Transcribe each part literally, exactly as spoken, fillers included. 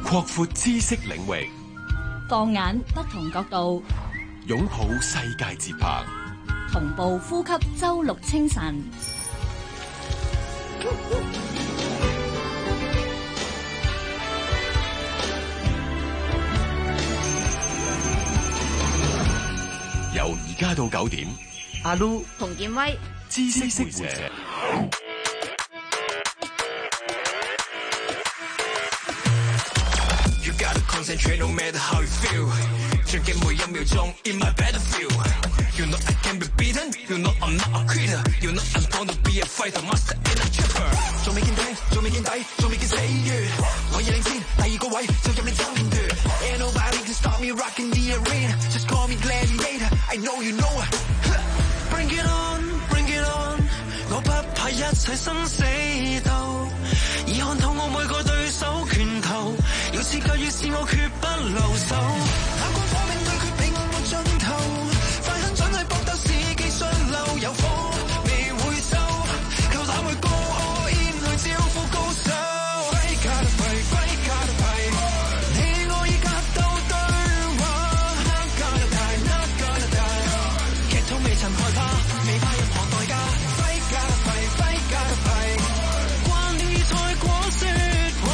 擴闊知識領域， 放眼不同角度， 擁抱世界節拍， 同步呼吸周六清晨。 由而家到九點， 阿 Lu 洪建威， 知識識者。 No matter how you feel， 將嘅每一秒鐘 in my battlefield。You know I can be beaten， You know I'm not a quitter， You know I'm born to be a fighter， master and a chipper。仲未見頂，仲未見底，仲未見死穴。我已領先，第二個位就任你爭奪。Ain't nobody can stop me rocking the arena，Just call me gladiator，I know you know it。Bring it on，Bring it on， 我不怕一切生死鬥，已看透我每個對手拳頭。要刺激越是我決不留手，眼光火並對決比我冇盡頭，快狠準去搏鬥是技術流，有火未會收，夠膽去 go all in 去招呼高手。Fight gotta fight, fight gotta fight， 你我已格鬥對話 ，Not gonna die, not gonna die， 劇痛未曾害怕，未怕任何代價。Fight gotta fight, fight gotta fight， 慣了以賽果說話。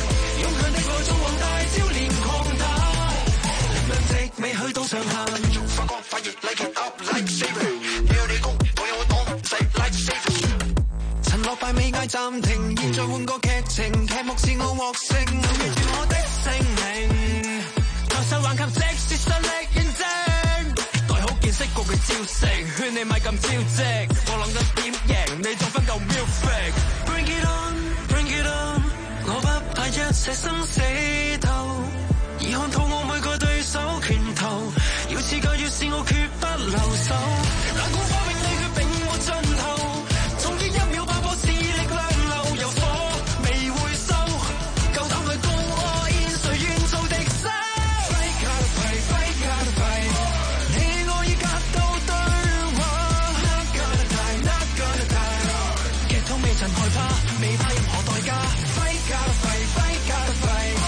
未去到上限，從發光發熱 light it up like savior， 你有你功，我有我黨，勢 like savior。陳落敗未嗌暫停，現在換個劇情，劇目是我獲勝，記住我的姓名，強勢橫及即是實力認證，袋好見識過嘅招式，勸你咪咁招積，我諗緊點贏，你仲分夠 music。Bring it on，Bring it on， 我不怕一切生死鬥。已看透我每個對手拳頭，要刺激越是我決不留手，冷酷火並對決並沒盡頭，總之一秒爆破是力量流，有火未會收，夠膽去高我現誰願做敵手。Fight gotta fight, fight gotta fight， 你我已格鬥對話 ，Not gonna die, not gonna die， 劇痛未曾害怕，未怕任何代價。Fight gotta fight, fight gotta fight。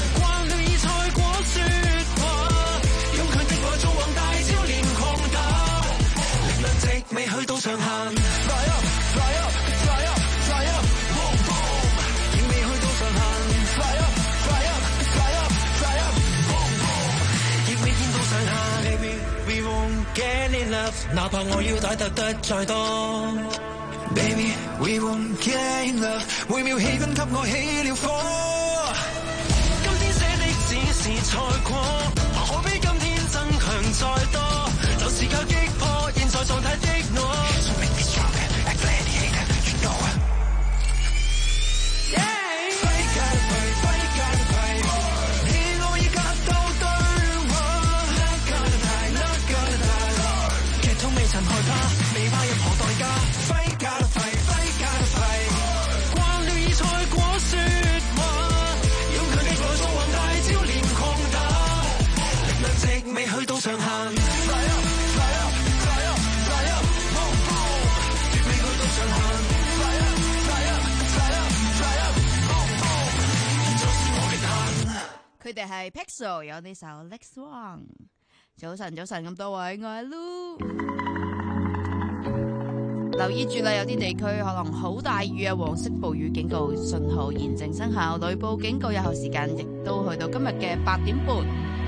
未去到上限 ，Fly up, fly up, fly up, fly up, boom boom， 仍未去到上限 ，Fly up, fly up, fly up, fly up, boom boom， 亦未見到上限。Baby, we won't get enough， 哪怕我要打鬥得再多。Baby, we won't get enough， 每秒氣氛給我起了火。今天寫的只是賽果，何必今天增強再多？就是靠擊破現在狀態的我。So make me stronger, a gladiator, you know it。Fight gotta fight, fight gotta fight， 你我已格鬥對話 ，Not gonna die, not gonna die， 劇痛未曾害怕，未怕任何代價。Fight gotta fight, fight gotta fight， 慣了以賽果說話，用強擊來做宏大招連狂打，力量值未去到上限。Fly up。 佢哋係 Pixel， 有呢首 Next One。早晨，早晨咁多位，我係 Lu。留意住啦，有啲地區可能好大雨啊，黃色暴雨警告信號現正生效，雷暴警告有效時間亦都去到今日嘅八點半。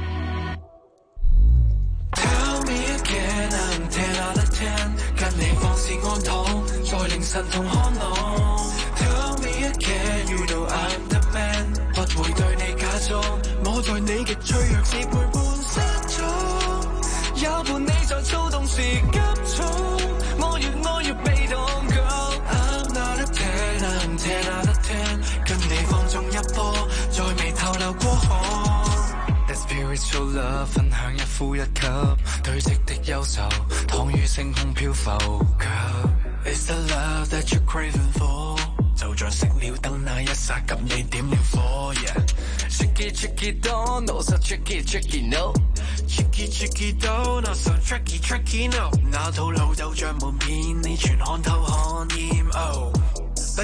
Tell me again, I'm ten out of ten， 跟你放肆安躺，在凌晨同看浪。Tell me again, you know I'm the man， 不會對你假裝，我在你極脆弱時陪伴失蹤，也伴你在躁動時急躁，我越愛越被動 girl。 I'm not a ten, I'm ten out of ten， 跟你放縱一波，再未透漏過汗。That spiritual love， 分享一呼一吸，堆積的憂愁，躺於星空漂浮。Girl, it's the love that you're craving for， 就像熄了燈那一剎，給你點了火。Yeah，tricky tricky don't know so tricky tricky no，tricky tricky don't know so tricky tricky no， 那套路就像瞞騙，你全看透看厭。Oh， 不見眼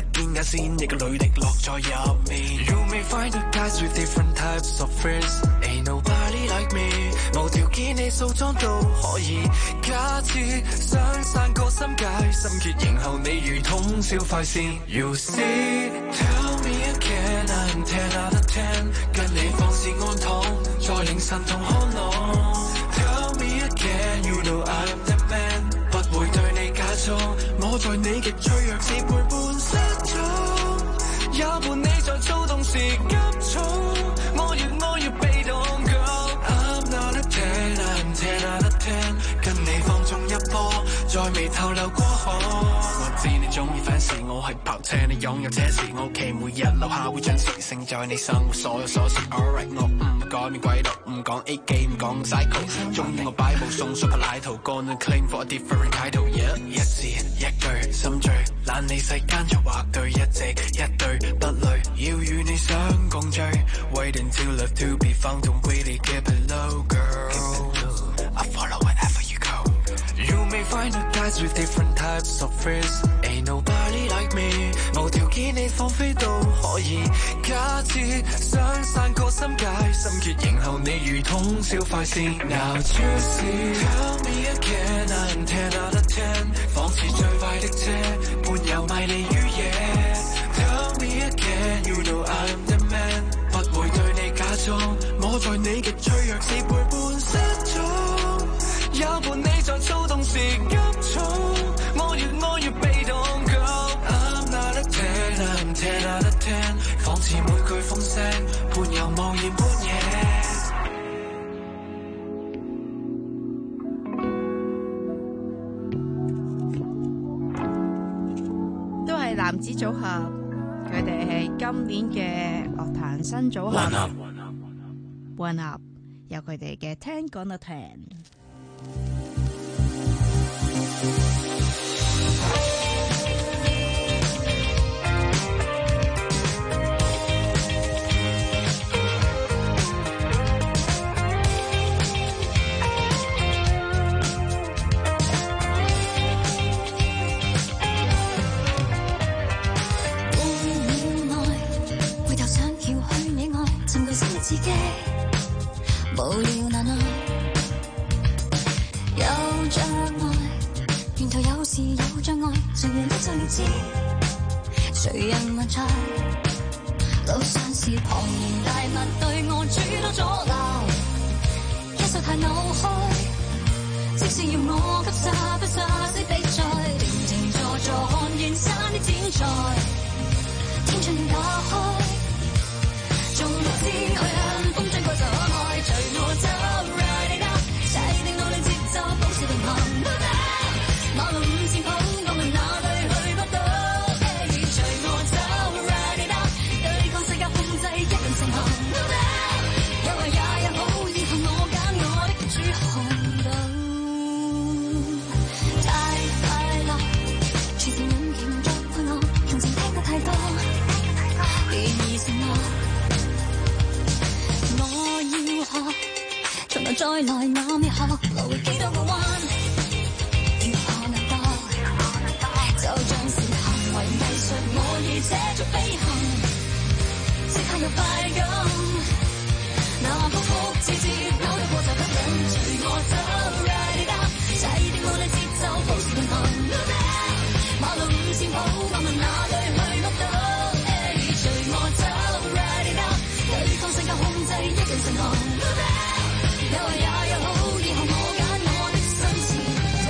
先，你嘅履歷落在入面。You may find the guys with different types of friends, ain't nobody like me。無條件你素裝都可以。假設想散個心解，心結迎候你如通宵快線。You see, tell me again, I'm ten out of ten， 跟你放肆安躺，在凌晨同看浪。Tell me again, you know I'm the man， 不會對你假裝，我在你極脆弱時陪伴失蹤，也伴你在躁動時急躁，我越愛越被動 girl。 I'm not a ten, I'm ten out of ten， 跟你放縱一波，再未透漏過河。我知你中意 fancy， 我係跑車，你擁有車時，我屋企每日樓下會準時勝在你生活所有瑣事。Alright， 我唔改變軌道，唔講 A 機，唔講 cycle， 中意我擺佈送出個奶頭 ，gonna claim for a different title。Yeah， 一字一句心醉，懶理世間就畫對，一直一對不累，要與你相共聚。Wait until love to be found, don't really keep it low, girl。I follow wherever you go。You may find the guys with different types of friends, ain't nobody like me。無條件你放飛都可以。假設想散個心解，心結迎候你如通宵快線。Now you see, tell me again, I'm ten out of ten， 仿似最快的車，伴遊迷離於夜。Tell me again, you know I'm the man， 不會對你假裝，我在你極脆弱時陪伴失蹤，也伴你在躁動時急躁，我越愛越被動 girl。 I'm not a ten, I'm ten out of ten， 仿似每句風聲，伴遊茫然半夜。 都係男子組合，佢哋係今年嘅樂壇新組合 One Up One Up， 有佢哋嘅ten gonna ten。 自己無聊難耐，有障礙，沿途有時有障礙，誰人都最知，誰人問題？路上是龐然大物對我諸多阻撓，一手太扭開，即使要我給殺不殺死比賽，停停坐坐看遠山的剪裁，天窗要打開，仲不知去向風箏過就可愛，隨我走 ride it up， 制定努力節奏保持平衡 no doubt， 馬路五線譜我問哪裏去不到，隨我走 ride it up， 對抗世界控制一人成行 no doubt， 有壞也有好，以後我揀我的主航道，太快樂，全城引擎作配樂，同情聽得太多，便已承諾。從來再來我未學，來回幾多個彎，如何能度？就像是行為藝術，我以這種飛行，即刻有快感。那曲曲折折，扭得過就吸引，隨我走 ride it up， 制定我哋節奏，保持平衡。No doubt， 馬路五線譜，我問哪裏去碌到？隨我走 ride it up， 對抗世界控制一人成行。有壞也有好，以後我揀我的新前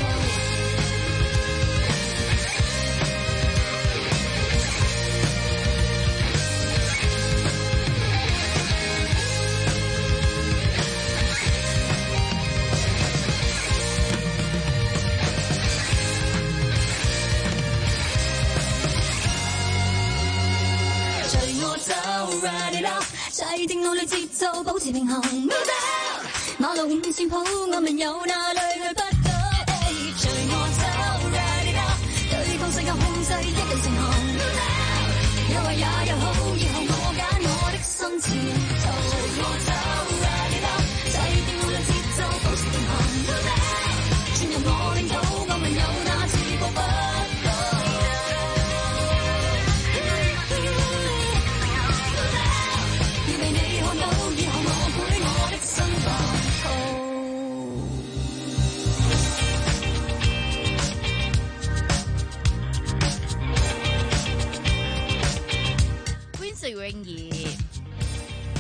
隨我走 ride it up， 制定努力節奏，保持平衡。No doubt，馬路五線譜，我們有哪裏去不到？隨我走 ride it up， 對抗世界控制一人成行。有壞也有好，以後我揀我的新前途。隨我走 ride it up， 制定努力節奏，保持平衡。轉入我領土，我們有哪次步不到？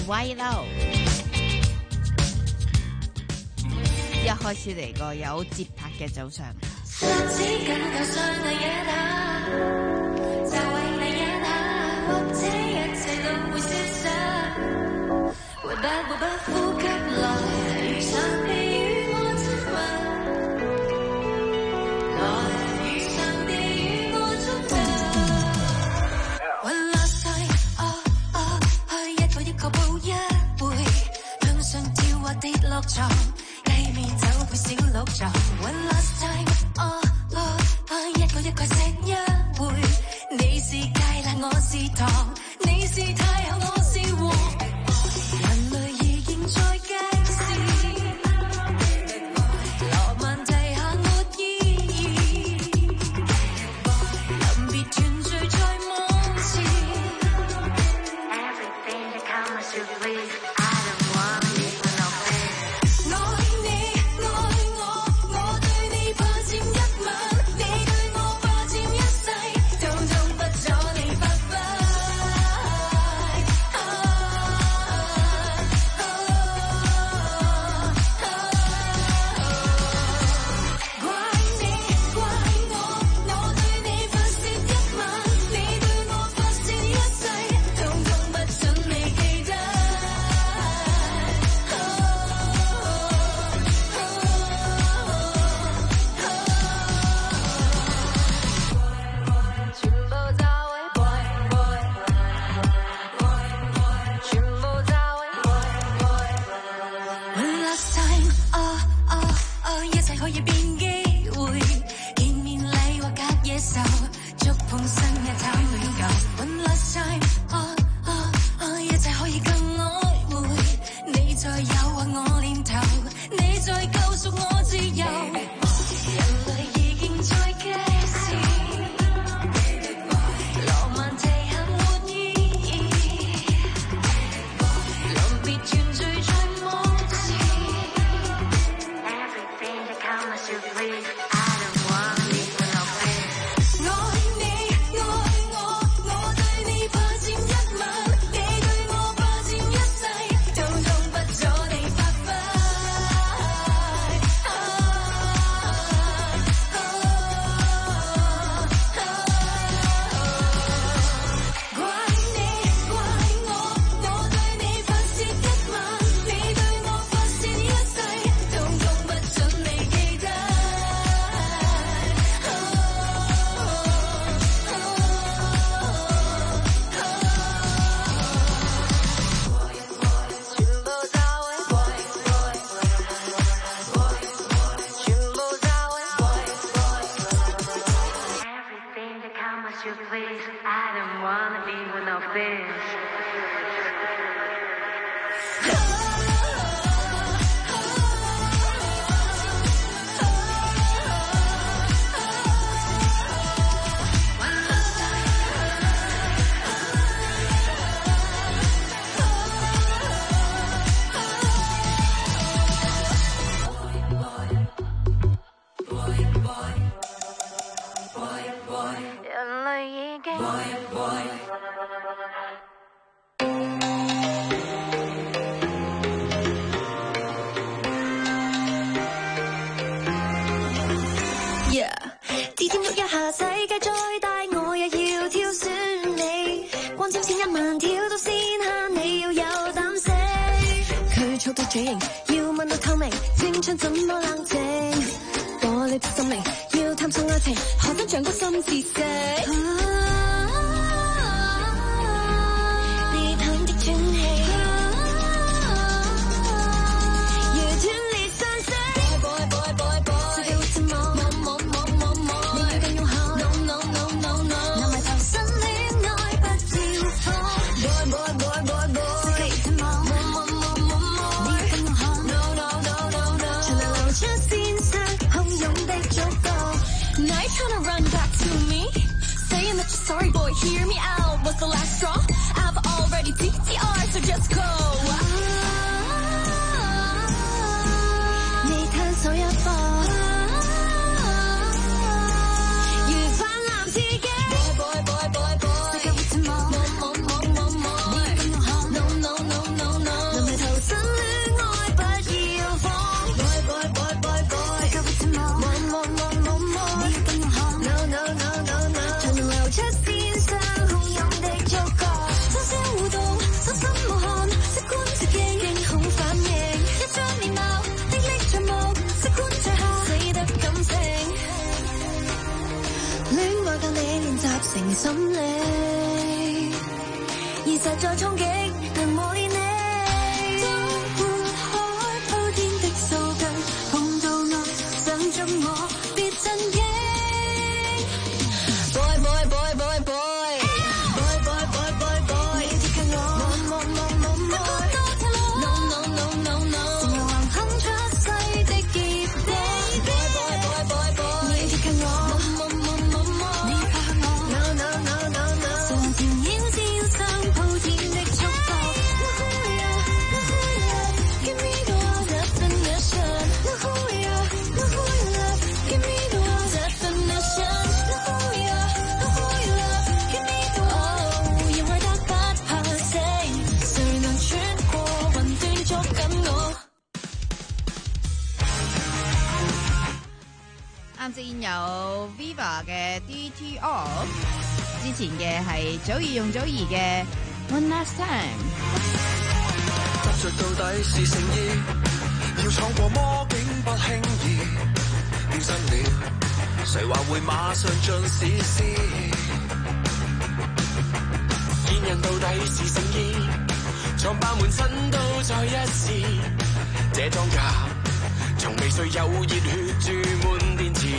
威嬲。一開始嚟個有節拍嘅早上。 十指緊扣上嚟一下，就為你一下，或者一切都會消失。回不回不呼吸來，如上帝與我親吻，來如上帝與我觸吻。One last time，哦哦，去一個一個抱一回，向上跳或跌落床，計面走會小鹿撞。One last time。哦哦，一個一個食一回，你是芥辣，我是糖，你是太后，我是王。人類已經在計時，羅曼蒂下沒意義，臨別團聚在夢前。Everything that comes to please, I don't wanna leave with no fear。愛你愛我，我對你怕佔一晚，你對我霸佔一世，通通不阻你發揮。怪你怪我，我對你發泄一晚，你對我發泄一世，通通不准你記得。全部就係 boy boy，全部就係 boy boy。One last time，哦哦哦，一切可以變機會，見面禮或隔夜仇，觸碰新嘅談永久。One last time，哦哦哦，一切可以更曖昧，你在誘惑我念頭，你在救贖我自由。人類已經在計時，羅曼蒂下沒意義，臨別團聚在夢前。Everything that comes to please, I don't wanna leave with no fear。愛你愛我，我對你怕佔一晚，你對我霸佔一世，通通不阻你發揮。怪你怪我，我對你發泄一晚，你對我發泄一世，通通不准你記得。全部就係 boy boy，全部就係 boy boy。Everything that comes to please, I don't wanna be with no fears。人類已經Yeah， 指尖喐一下，世界再大，我也要挑選你。光纖千一萬，跳到線下，你要有膽識。佢速度嘴型，要問到透明，青春怎麼冷靜？玻璃的心靈，要探索愛情，何分像個心知識？你淡的喘氣，如斷裂散息。Boy boy boy boy， 世界會怎麼？摸摸摸摸摸，你要更勇悍。No no no no no， 拿埋頭身戀愛不照火。Boy boy boy boy boy， 世界會怎麼？摸摸摸摸摸，你要更勇悍。No no no no no， 全流流出線上洶湧的觸覺。Now you tryna run back to me, saying that you're sorry, boy. Hear me out. What's the last straw? I've already T T R, so just go. 你探索一步，如泛濫刺激。Boy boy boy boy boy， 世界會怎麼？摸摸摸摸摸，你要更勇悍。No no no no no。 從心裏，現實在衝擊，能磨練你。當撥開鋪天的數據，碰到愛，想中我，別震驚。Boy boy boy boy boy boy boy boy boy boy， 你接近我，我我我我愛。No no no no no， 成為橫空出世的劫地。Boy boy boy boy boy， 你接近我，我我我我愛。你怕我 ？No no no no no， 上條腰尖上鋪天的束縛。No hurry up no hurry up give me the definition。No hurry up no hurry up give me the definition。No hurry up no hurry up give me the oh， 要愛得不怕死，誰能穿過雲端捉緊我？ 啱先有 Viva 嘅 D T R， 之前嘅係祖兒用祖兒嘅 One Last Time。 執着到底是誠意，要闖過魔境不輕易，變身了，誰話會馬上進史詩？見人到底是誠意，闖爆門親都再一試，這裝甲從未需有熱血注滿電池。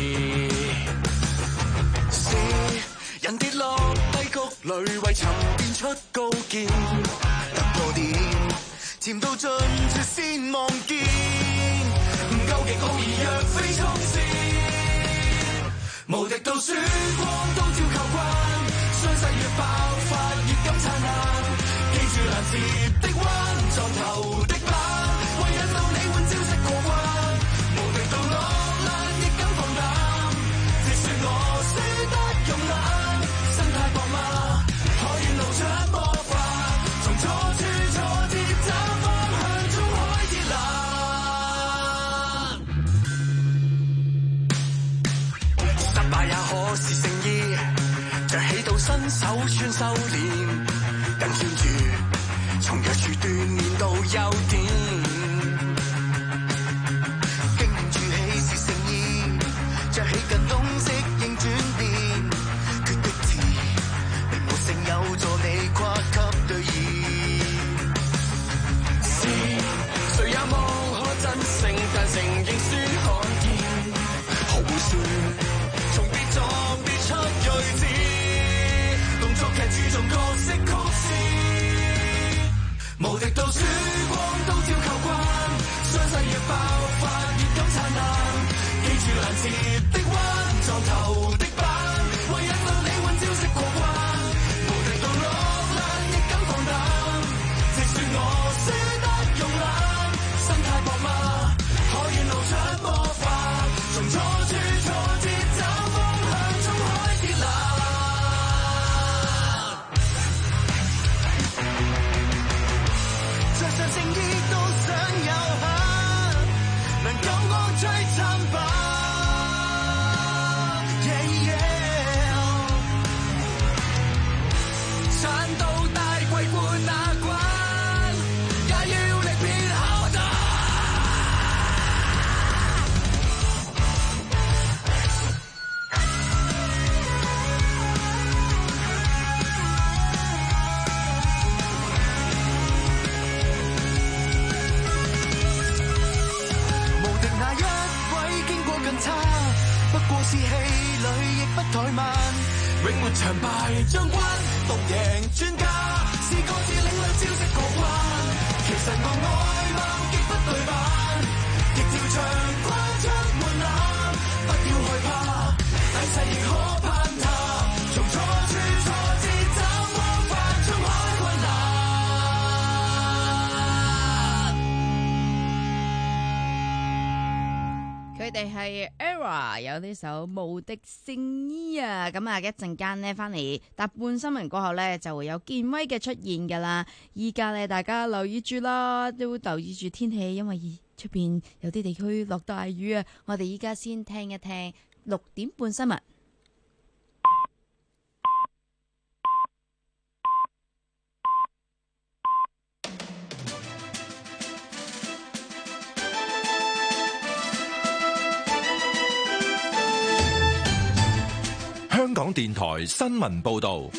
是人跌落低谷裏，為尋變出高見，突破點，潛到盡處先望見，唔夠極好而若非衝線，無敵到曙光都照靠關，傷勢越爆發越敢燦爛，記住攔截的彎，撞頭的板，為引導你換招式過關，無敵到落難亦敢放膽，直說我輸得慵懶，心態薄嗎？可以露出魔法，從錯處錯節找方向，衝開鐵欄。失敗也可是誠意，着起到新手穿修煉，更專注，從弱處鍛鍊到優點。經驗住起是誠意，着起更懂適應轉變，決的字，並沒勝有助你跨級對弈。是，誰也無可真勝，但承認輸罕見，好笑，從別撞別出睿智，動作劇注重角色曲線，無敵到曙光都照靠關，傷勢越爆發越敢燦爛，記住攔截的彎，撞頭的板，為引導你換招式過關，無敵到落難亦敢放膽，直說我輸得慵懶，心態薄嗎？可以露出魔法，從錯處錯節找方向，衝開鐵欄。着上誠意都想有下，能夠我最慘吧。Yeah, yeah. 撐到大季冠那關，也要力變考得。無敵那一位經過更差，不過是氣餒亦不怠慢，永沒長敗將軍，獨贏專家，是各自領略招式過關，其實我外貌極不對版，亦照常跨出門檻，不要害怕，大勢亦可攀塔，從錯處錯節找方法，衝開困難。 佢哋係 Era 有呢首無敵聖衣啊，咁啊一陣間呢翻嚟搭半新聞過後呢，就會有健威嘅出現噶啦。依家呢，大家留意住啦，都留意住天氣，因為出邊有啲地區落大雨啊。我哋依家先聽一聽六點半新聞。 香港電電台新聞報道。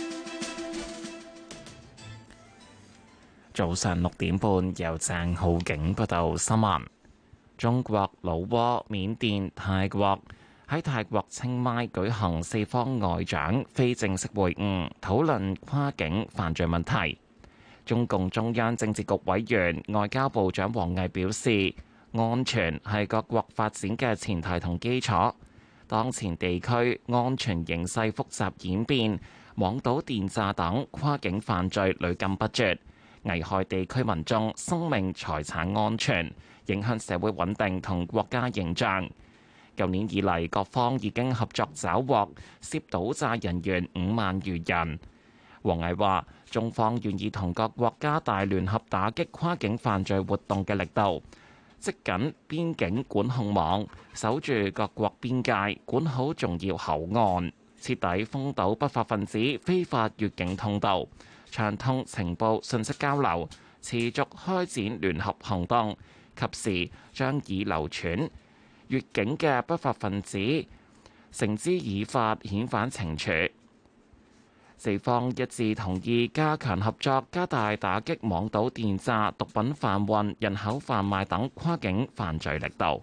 早上六點半，由鄭浩景報道新聞。中國、老撾、緬甸、泰國喺泰國清邁舉行四方外長非正式會晤，討論跨境犯罪問題。中共中央政治局委員、外交部長王毅表示，安全係各國發展嘅前提同基礎。當前地區安全形勢複雜演變，網賭、電詐等跨境犯罪屢禁不絕，危害地區民眾生命財產安全，影響社會穩定同國家形象。舊年以嚟，各方已經合作抓獲涉賭詐人員五萬餘人。王毅話：中方願意同各國加大聯合打擊跨境犯罪活動嘅力度，積緊邊境管控網，守住各國邊界，管好重要口岸，徹底封堵不法分子非法越境通道，暢通情報信息交流，持續開展聯合行動，及時將已流傳越境嘅不法分子繩之以法，遣返懲處。四方一致同意加強合作，加大打擊網賭、電詐、毒品販運、人口販賣等跨境犯罪力度。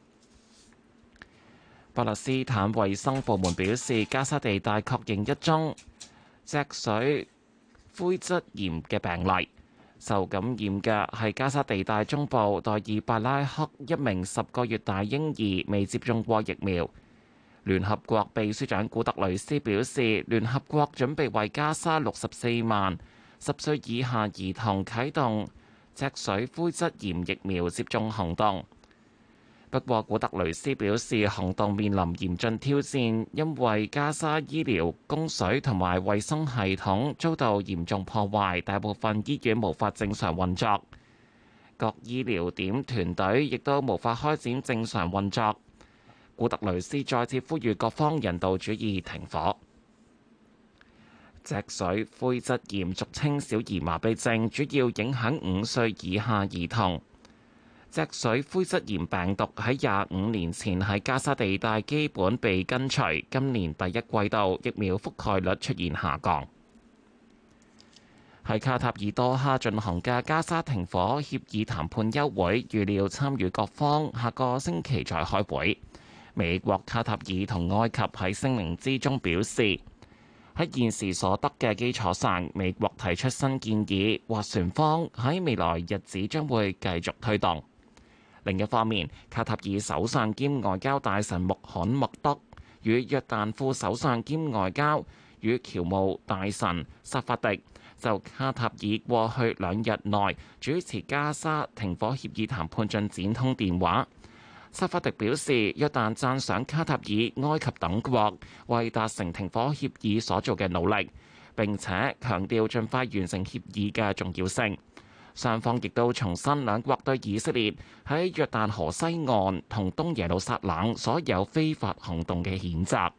巴勒斯坦衛生部門表示，加沙地帶確認一宗脊髓灰質炎嘅病例，受感染嘅係加沙地帶中部代爾拜拉克一名十個月大嬰兒，未接種過疫苗。聯合國秘書長古特雷斯表示，聯合國準備為加沙六十四萬十歲以下兒童啟動脊髓灰質炎疫苗接種行動。不過，古特雷斯表示，行動面臨嚴峻挑戰，因為加沙醫療供水同埋衛生系統遭到嚴重破壞，大部分醫院無法正常運作，各醫療點團隊亦都無法開展正常運作。古特雷斯再次呼籲各方人道主義停火。脊髓灰質炎俗稱小兒麻痹症，主要影響五歲以下兒童。脊髓灰質炎病毒喺廿五年前喺加沙地帶基本被根除，今年第一季度疫苗覆蓋率出現下降。喺卡塔爾多哈進行嘅加沙停火協議談判休會，預料參與各方下個星期再開會。美國、卡塔爾同埃及喺聲明之中表示，喺現時所得嘅基礎上，美國提出新建議，斡旋方喺未來日子將會繼續推動。另一方面，卡塔爾首相兼外交大臣穆罕默德與約旦副首相兼外交與僑務大臣薩法迪就卡塔爾過去兩日內主持加沙停火協議談判進展通電話。薩法迪表示，約旦讚賞卡塔爾、埃及等國為達成停火協議所做嘅努力，並且強調盡快完成協議嘅重要性。雙方亦都重申兩國對以色列喺約旦河西岸同東耶路撒冷所有非法行動嘅譴責。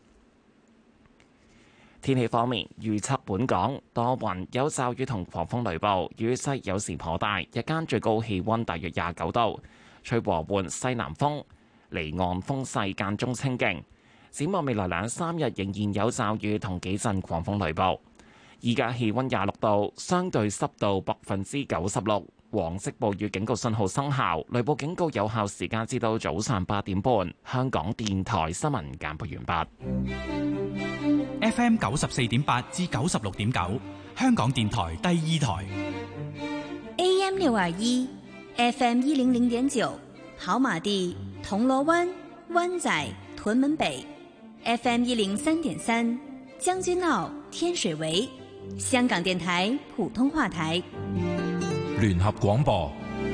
天氣方面，預測本港多雲，有驟雨同狂風雷暴，雨勢有時頗大，日間最高氣溫大約廿九度。吹和緩西南風，離岸風勢間中清勁。展望未來兩三日仍然有驟雨同幾陣狂風雷暴。依家氣溫廿六度，相對濕度百分之九十六，黃色暴雨警告信號生效，雷暴警告有效時間至到早上八點半。香港電台新聞簡報完畢。 F M 九十四點八至九十六點九，香港電台第二台。 A M 六二一。F M 一零零點九，跑馬地、銅鑼灣、灣仔、屯門北 ；F M 一零三點三，將軍澳、天水圍。香港電台普通話台。 聯合廣播。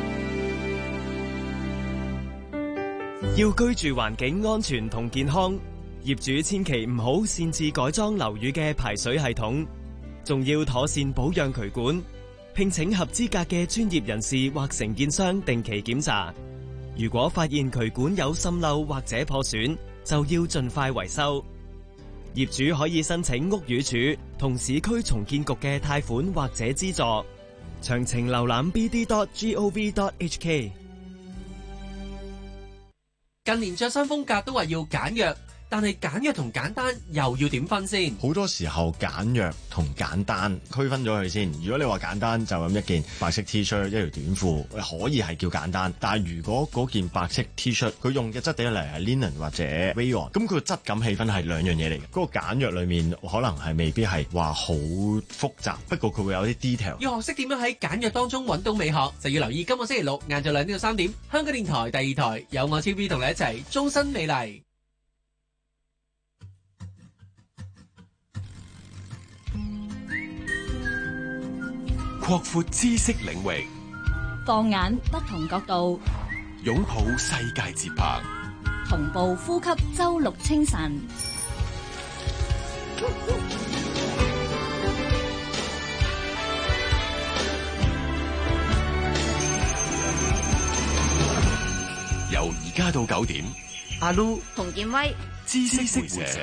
要居住環境安全同健康，業主千祈唔好擅自改裝樓宇嘅排水系統，仲要妥善保養渠管。聘請合資格嘅專業人士或承建商定期檢查，如果發現渠管有滲漏或者破損，就要盡快維修。業主可以申請屋宇署同市區重建局嘅貸款或者資助，詳情瀏覽 b d dot gov dot h k。 近年着衫風格都話要簡約， 但係簡約同簡單又要點分先？ 好多時候簡約同簡單區分咗佢先。如果你話簡單就咁一件白色 T 恤一條短褲，可以係叫簡單。但係如果嗰件白色 T 恤佢用嘅質地嚟係 linen 或者 rayon， 咁佢個質感氣氛係兩樣嘢嚟嘅。嗰、嗰個簡約裡面可能係未必係話好複雜，不過佢會有啲 detail。 要學識點樣喺簡約當中揾到美學，就要留意今個星期六晏晝兩點到三點，香港電台第二台有我超 B 同你一齊終身美麗。 擴闊知識領域， 放眼不同角度， 擁抱世界節拍， 同步呼吸周六清晨。 由而家到九點， 阿 Lu 洪建威， 知識會社。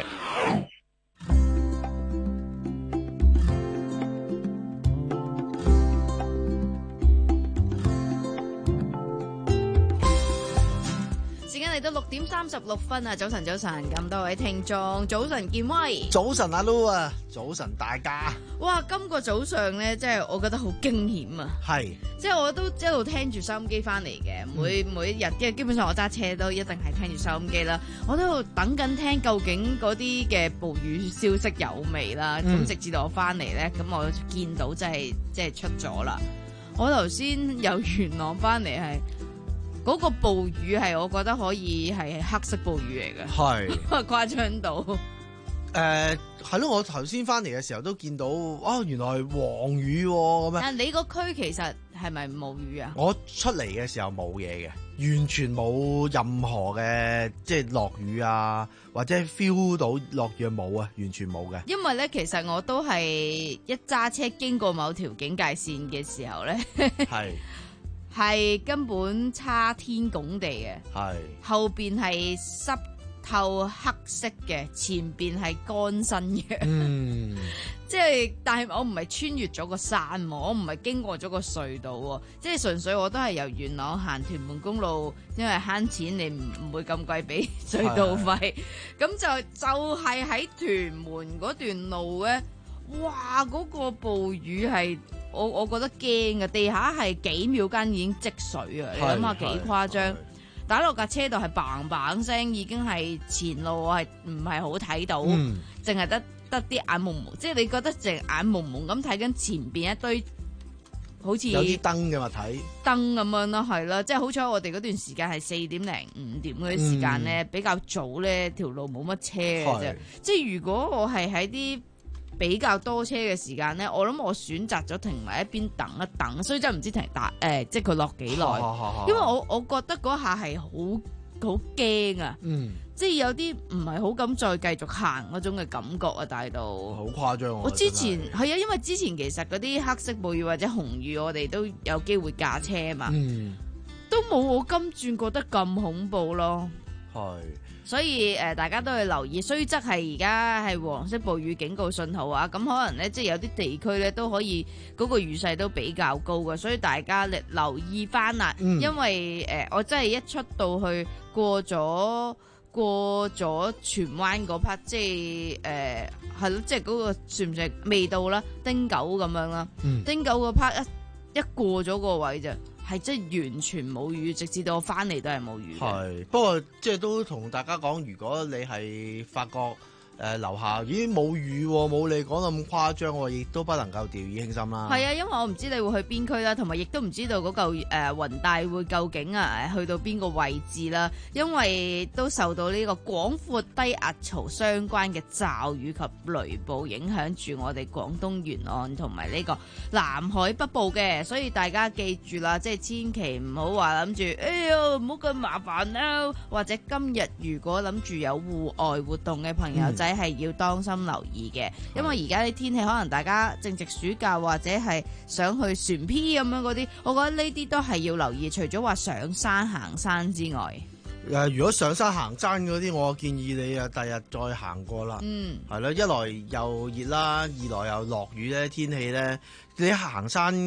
嚟到六點三十六分啊！早晨，早晨，咁多位聽眾，早晨，建威， 早晨阿 Lu 啊，早晨大家。 哇，今個早上咧，即係我覺得好驚險啊！ 係， 即係我都一路聽住收音機翻嚟嘅，每、嗯、每一日，因為基本上我揸車都一定係聽住收音機啦。我都喺度等緊聽究竟嗰啲嘅暴雨消息有未啦。咁、嗯、直至到我翻嚟咧，咁我見到真係即係出咗啦。我頭先由元朗翻嚟係。嗰個暴雨係我覺得可以係黑色暴雨嚟嘅，係誇張到。誒係咯，我頭先翻嚟嘅時候都見到，啊原來係黃雨咁樣。 但係你個區其實係咪冇雨啊？ 我出嚟嘅時候冇嘢嘅，完全冇任何嘅即係落雨啊，或者 feel 到落雨冇啊，完全冇嘅。 因為咧，其實我都係一揸車經過某條警戒線嘅時候咧，係。係根本差天拱地嘅，係後邊係濕透黑色嘅，前邊係乾身嘅，嗯，即係但係我唔係穿越咗個山，我唔係經過咗個隧道，即係純粹我都係由元朗行屯門公路，因為慳錢，你唔唔會咁貴俾隧道費，咁就就係喺屯門嗰段路咧，哇！嗰個暴雨係。我我覺得驚嘅，地下係幾秒間已經積水啊！你諗下幾誇張，打落架車度係嘭嘭聲，已經係前路我係唔係好睇到，淨係、嗯、得得啲眼蒙蒙，即係你覺得淨眼蒙蒙咁睇緊前邊一堆好似有啲燈嘅物體燈咁樣咯，係啦，即係好彩我哋嗰段時間係四點零五點嗰啲時間咧，嗯、比較早咧條路冇乜車嘅啫，即係如果我係喺啲比較多車嘅時間咧，我諗我選擇咗停埋一邊等一等，所以真係唔知停打誒、呃，即係佢落幾耐，因為我我覺得嗰下係好好驚啊，嗯，即係有啲唔係好敢再繼續行嗰種嘅感覺啊，大到好誇張。 我之前係啊，因為之前其實嗰啲黑色暴雨或者紅雨，我哋都有機會駕車啊嘛，嗯，都冇我今轉覺得咁恐怖咯，係。所以誒、呃，大家都要留意，雖則係而家係黃色暴雨警告信號啊，咁可能咧，即係有啲地區咧都可以嗰、嗰個雨勢都比較高嘅，所以大家咧留意翻啦。嗯、因為誒、呃，我真係一出到去過咗過咗荃灣嗰 part，即係誒係咯，即係嗰個算唔算未到啦？汀九咁樣啦，汀九嗰 part 一一過咗個位啫。係真係完全冇雨，直至到我翻嚟都係冇雨。 係，不過即係都同大家講，如果你係發覺誒樓下已經冇雨，冇你講咁誇張，我亦都不能夠掉以輕心啦。 係啊，因為我唔知你會去邊區啦，同埋亦都唔知道嗰嚿誒雲帶會究竟啊去到邊個位置啦。因為都受到呢個廣闊低壓槽相關嘅驟雨及雷暴影響住我哋廣東沿岸同埋呢個南海北部嘅，所以大家記住啦，即係千祈唔好話諗住，哎呀唔好咁麻煩啦，或者今日如果諗住有戶外活動嘅朋友仔係要當心留意嘅，因為而家啲天氣可能大家正值暑假或者係想去船 P 咁樣嗰啲，我覺得呢啲都係要留意。除咗話上山行山之外， 誒、呃，如果上山行山嗰啲，我建議你啊，第日再行過啦。嗯，係咯，一來又熱啦，二來又落雨咧，天氣咧，你行山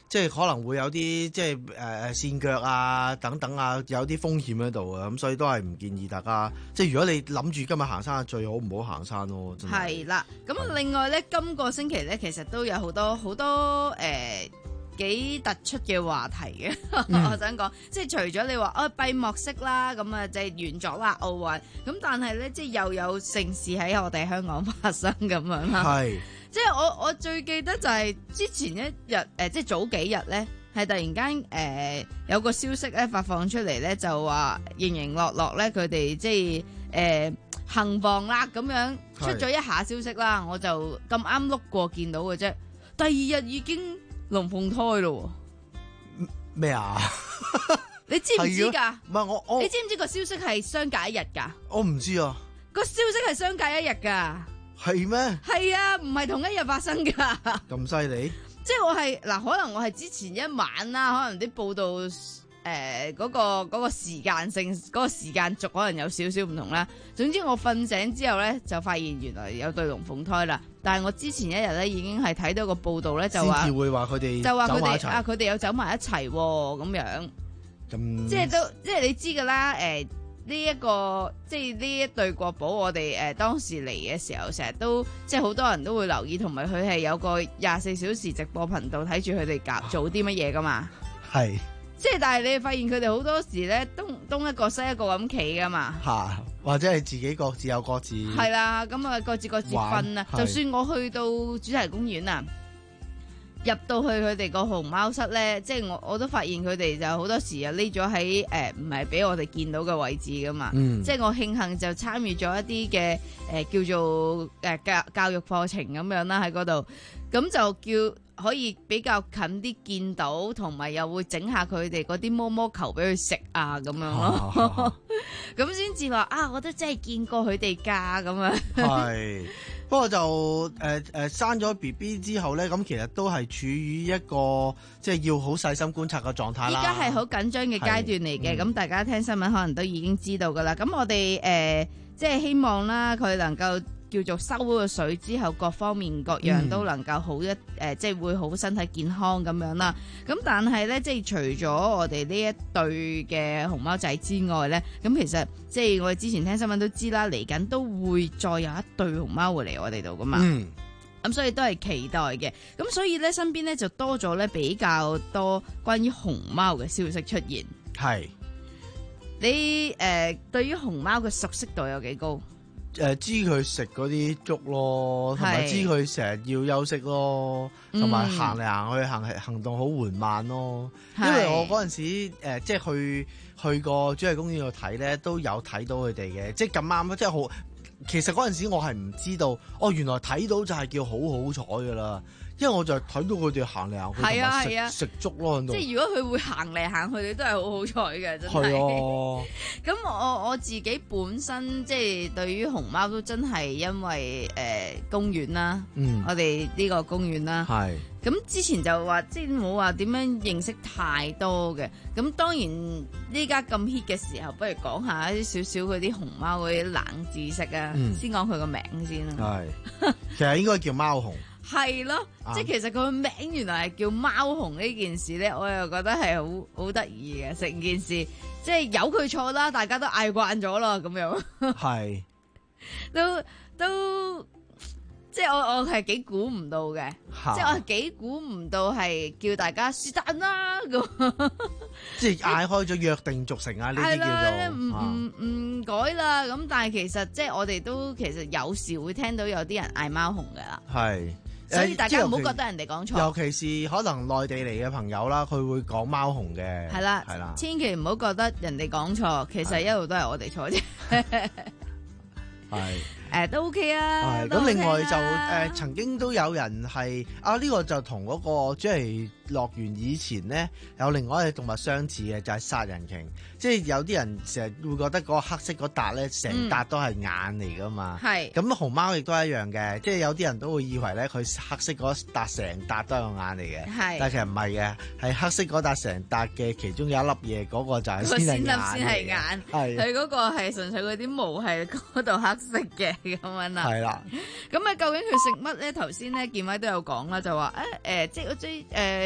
即係可能會有啲即係誒誒跣腳啊等等啊，有啲風險喺度啊，咁所以都係唔建議大家。即係如果你諗住今日行山，最好唔好行山咯。真係。 係啦，咁另外咧，今個星期咧，其實都有好多好多誒。呃幾突出嘅話題嘅，嗯、我想講，即係除咗你話哦閉幕式啦，咁啊就係完咗啦奧運，咁但係咧即係又有盛事喺我哋香港發生咁樣啦。係是，即係我我最記得就係之前一日誒、呃，即係早幾日咧，係突然間誒、呃、有個消息咧發放出嚟咧，就話盈盈樂樂咧佢哋即係誒、呃、行房啦咁樣出咗一下消息啦，我就咁啱碌過見到嘅啫，第二日已經龍鳳胎咯， 咩啊？ 你知唔知噶？ 唔係我我， 你知唔知個消息係相隔一日噶？ 我唔知啊。 個消息係相隔一日噶。係咩？ 係啊，唔係同一日發生噶。 咁犀利？ 即係我係嗱，可能我係之前一晚啦，可能啲報道誒嗰個嗰個時間性嗰個時間軸可能有少少唔同啦。總之我瞓醒之後咧，就發現原來有對龍鳳胎啦。但係我之前一日咧已經係睇到個報道咧，就話先至會話佢哋就話佢哋啊，佢哋有走埋一齊咁樣，咁即係都即係你知噶啦。誒呢一個即係呢一對國寶，我哋誒、呃、當時嚟嘅時候，成日都即係好多人都會留意，同埋佢係有個廿四小時直播頻道睇住佢哋搞做啲乜嘢噶嘛。係是，即係但係你發現佢哋好多時咧東東一個西一個咁企噶嘛。嚇！或者係自己各自有各自係啦，咁啊各自各自瞓啊。就算我去到主題公園啊，入到去佢哋個熊貓室咧，即係我我都發現佢哋就好多時啊匿咗喺誒唔係俾我哋見到嘅位置噶嘛。嗯、即係我慶幸就參與咗一啲嘅誒叫做誒教教育課程咁樣啦喺嗰度，咁就叫可以比較近啲見到，同埋又會整下佢哋嗰啲摸摸球俾佢食啊咁樣咯，咁先至話啊，我都真係見過佢哋㗎咁樣。係，不過就誒誒生咗 B B 之後咧，咁其實都係處於一個即係要好細心觀察嘅狀態啦。依家係好緊張嘅階段嚟嘅，咁、嗯、大家聽新聞可能都已經知道㗎啦。咁我哋誒、呃、即係希望啦，佢能夠叫做收咗個水之後，各方面各樣都能夠好一誒、嗯呃，即係會好身體健康咁樣啦。咁但係咧，即係除咗我哋呢一對嘅熊貓仔之外咧，咁其實即係我哋之前聽新聞都知啦，嚟緊都會再有一對熊貓會嚟我哋度噶嘛。嗯。咁所以都係期待嘅。咁所以咧，身邊咧就多咗咧比較多關於熊貓嘅消息出現。係。你誒、呃、對於熊貓嘅熟悉度有幾高？誒、呃、知佢食嗰啲竹咯，同埋知佢成日要休息咯，同埋行嚟行去行行動好緩慢咯。是因為我嗰陣時、呃、即係去去過主題公園度睇咧，都有睇到佢哋嘅，即係咁啱，即係好。其實嗰陣時我係唔知道，哦原來睇到就係叫好好彩噶啦。因為我就睇到佢哋行嚟行去同埋食食粥咯，即係如果佢會行嚟行去，你都係好好彩嘅，真係。係啊。咁我我自己本身即係對於熊貓都真係因為誒、呃、公園啦，嗯、我哋呢個公園啦。係。咁之前就話即係冇話點樣認識太多嘅。咁當然呢家咁 hit 嘅時候，不如講下一啲少少嗰啲熊貓嗰啲冷知識啊。嗯、先講佢個名先啦。係。其實應該叫貓熊。係咯，即係其實佢個名原來係叫貓熊呢件事咧，我又覺得係好好得意嘅成件事，即係有佢錯啦，大家都嗌慣咗啦，咁樣係都都即係我我係幾估唔到嘅，即係我係幾估唔到係叫大家是但啦咁，即係嗌開咗約定俗成啊呢啲叫做唔唔唔改啦，咁但係其實即係我哋都其實有時會聽到有啲人嗌貓熊噶啦，係。所以大家唔好覺得人哋講錯，尤其是可能內地嚟嘅朋友啦，佢會講貓熊嘅，係啦，係啦，千祈唔好覺得人哋講錯，其實一路都係我哋錯啫。係誒、呃、都 OK 啊。咁另外就誒、呃、曾經都有人係啊呢、呢個就同嗰個即係樂園以前咧有另外一隻動物相似嘅，就係、係、殺人鯨。即係有啲人成日會覺得嗰個黑色嗰笪咧，成笪都係眼嚟噶嘛。係咁、嗯，熊貓亦都一樣嘅。即係有啲人都會以為咧，佢黑色嗰笪成笪都係個眼嚟嘅。係，但係其實唔係嘅，係黑色嗰笪成笪嘅其中有一粒嘢，嗰、嗰個就係先係眼。先係眼，係佢嗰個係純粹嗰啲毛係嗰度黑色嘅咁樣啦。係啦，咁啊，究竟佢食乜咧？頭先咧建威都有講啦，就話誒誒，即係嗰啲誒。即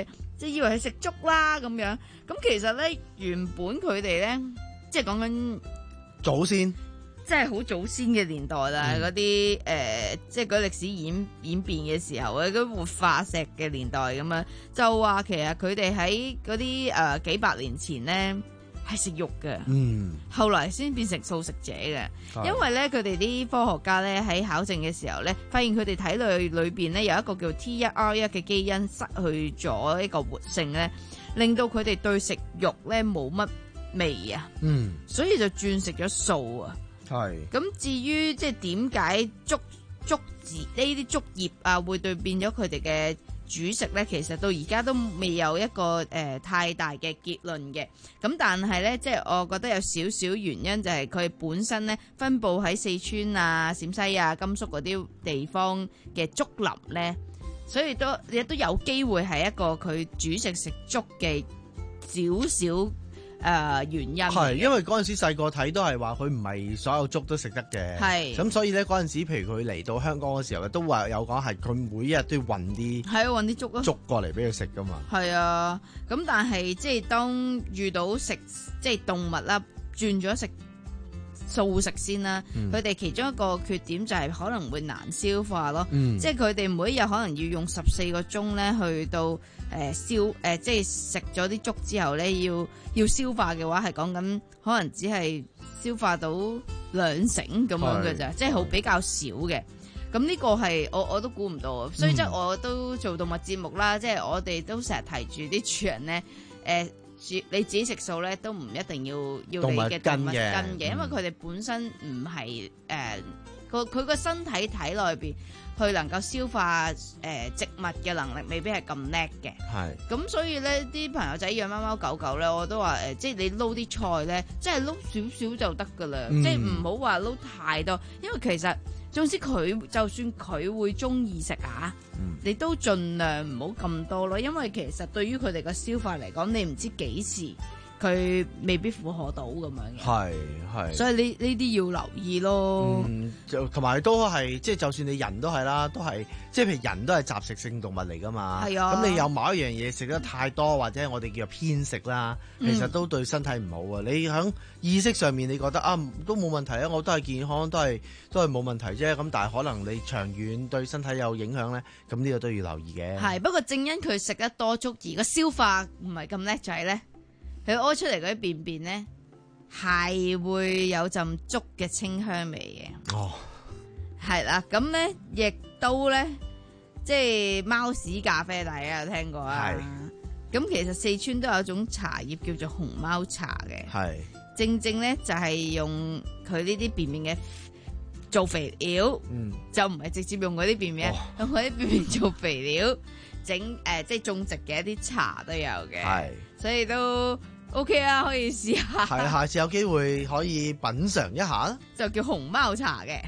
即係以為係食粥啦咁樣。咁其實咧原本佢哋咧即係講緊祖先。 即係好祖先嘅年代啦，嗰啲誒，即係嗰歷史演演變嘅時候咧，嗰活化石嘅年代咁樣，就話其實佢哋喺嗰啲誒幾百年前咧係食肉嘅， 嗯， 後來先變成素食者嘅，因為咧佢哋啲科學家咧喺考證嘅時候咧，發現佢哋體內裏邊咧有一個叫 T 一 R 一嘅基因失去咗一個活性咧，令到佢哋對食肉咧冇乜味啊，嗯，所以就轉食咗素啊。係咁，至於即係點解竹竹子呢啲竹葉啊會對變咗佢哋嘅主食咧？其實到而家都未有一個誒、呃、太大嘅結論嘅。咁但係咧，即係我覺得有少少原因就係佢本身咧分佈喺四川啊、陝西啊、甘肅嗰啲地方嘅竹林咧，所以都亦都有機會係一個佢主食食竹嘅少少。誒、呃、原因係因為嗰陣時細個睇都係話佢唔係所有粥都食得嘅，係咁所以咧嗰陣時，譬如佢嚟到香港嘅時候咧，都話有講係佢每一日都要運啲係啊運啲粥咯粥過嚟俾佢食噶嘛。係啊，咁但係即係當遇到食即係動物啦，轉咗食素食先啦，佢哋、嗯、其中一個缺點就係可能會難消化咯，嗯、即係佢哋每一日可能要用十四個鐘咧去到。誒、呃、消誒、呃、即係食咗啲粥之後咧，要要消化嘅話係講緊可能只係消化到兩成咁樣嘅咋，即係好比較少嘅。咁呢個係我我都估唔到，所以即係我都做動物節目啦，嗯、即係我哋都成日提住啲主人咧，誒、呃、你自己食素咧都唔一定要要你嘅動物根嘅，嗯、因為佢哋本身唔係誒個佢個身體體內邊。佢能夠消化誒、呃、植物嘅能力未必係咁叻嘅，係咁所以咧啲朋友仔養貓貓狗狗咧，我都話誒、呃，即係你撈啲菜咧，即係撈少少就得噶啦，嗯、即係唔好話撈太多，因為其實總之佢就算佢會中意食啊，嗯、你都盡量唔好咁多咯，因為其實對於佢哋嘅消化嚟講，你唔知幾時。佢未必負荷到咁樣嘅，係係，所以呢呢啲要留意咯。 嗯，就同埋都係，即係就算你人都係啦，都係，即係譬如人都係雜食性動物嚟噶嘛。係啊。咁你有某一樣嘢食得太多，或者我哋叫做偏食啦，其實都對身體唔好啊。嗯、你喺意識上面你覺得啊，都冇問題啊，我都係健康，都係都係冇問題啫。咁但係可能你長遠對身體有影響咧，咁呢個都要留意嘅。 係，不過正因佢食得多粥，而個消化唔係咁叻仔咧。佢屙出嚟嗰啲便便咧，係會有陣粥嘅清香味嘅。哦，係啦，咁咧亦都咧，即係貓屎咖啡，大家有聽過啊？係。咁其實四川都有一種茶葉叫做紅貓茶嘅。係。正正咧就係用佢呢啲便便嘅做肥料，嗯，就唔係直接用嗰啲便便，用嗰啲便便做肥料，整誒、呃、即係種植嘅一啲茶都有嘅。係。所以都 OK 啊，可以試下。 係，下次有機會可以品嚐一下， 就叫紅貓茶嘅。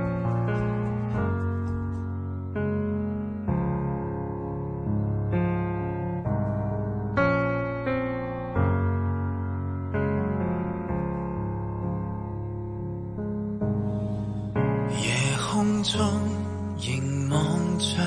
夜空中凝望着，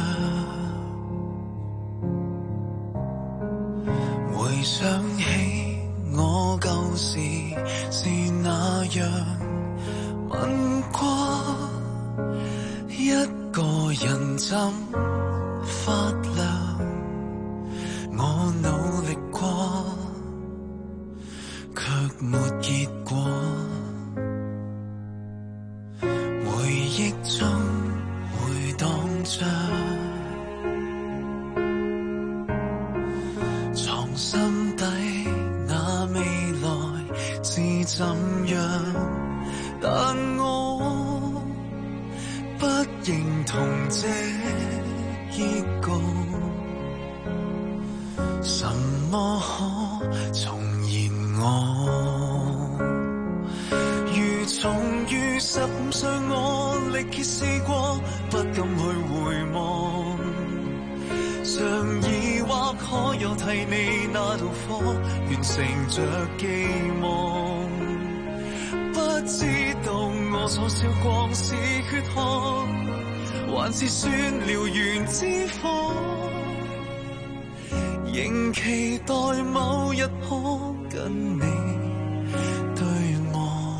回想起我舊時是那樣問過，一個人怎發亮？我努力過，卻沒結果。回憶中回蕩着，藏心底那未來是怎樣，但我不認同這結局。什麼可重現我？如重遇十五歲，我力竭試過，不敢去回望。常疑惑可有替你那道火，完成着寄望。不知道我所燒光是血汗，還是算燎原之火。 仍期待某日可跟你對望。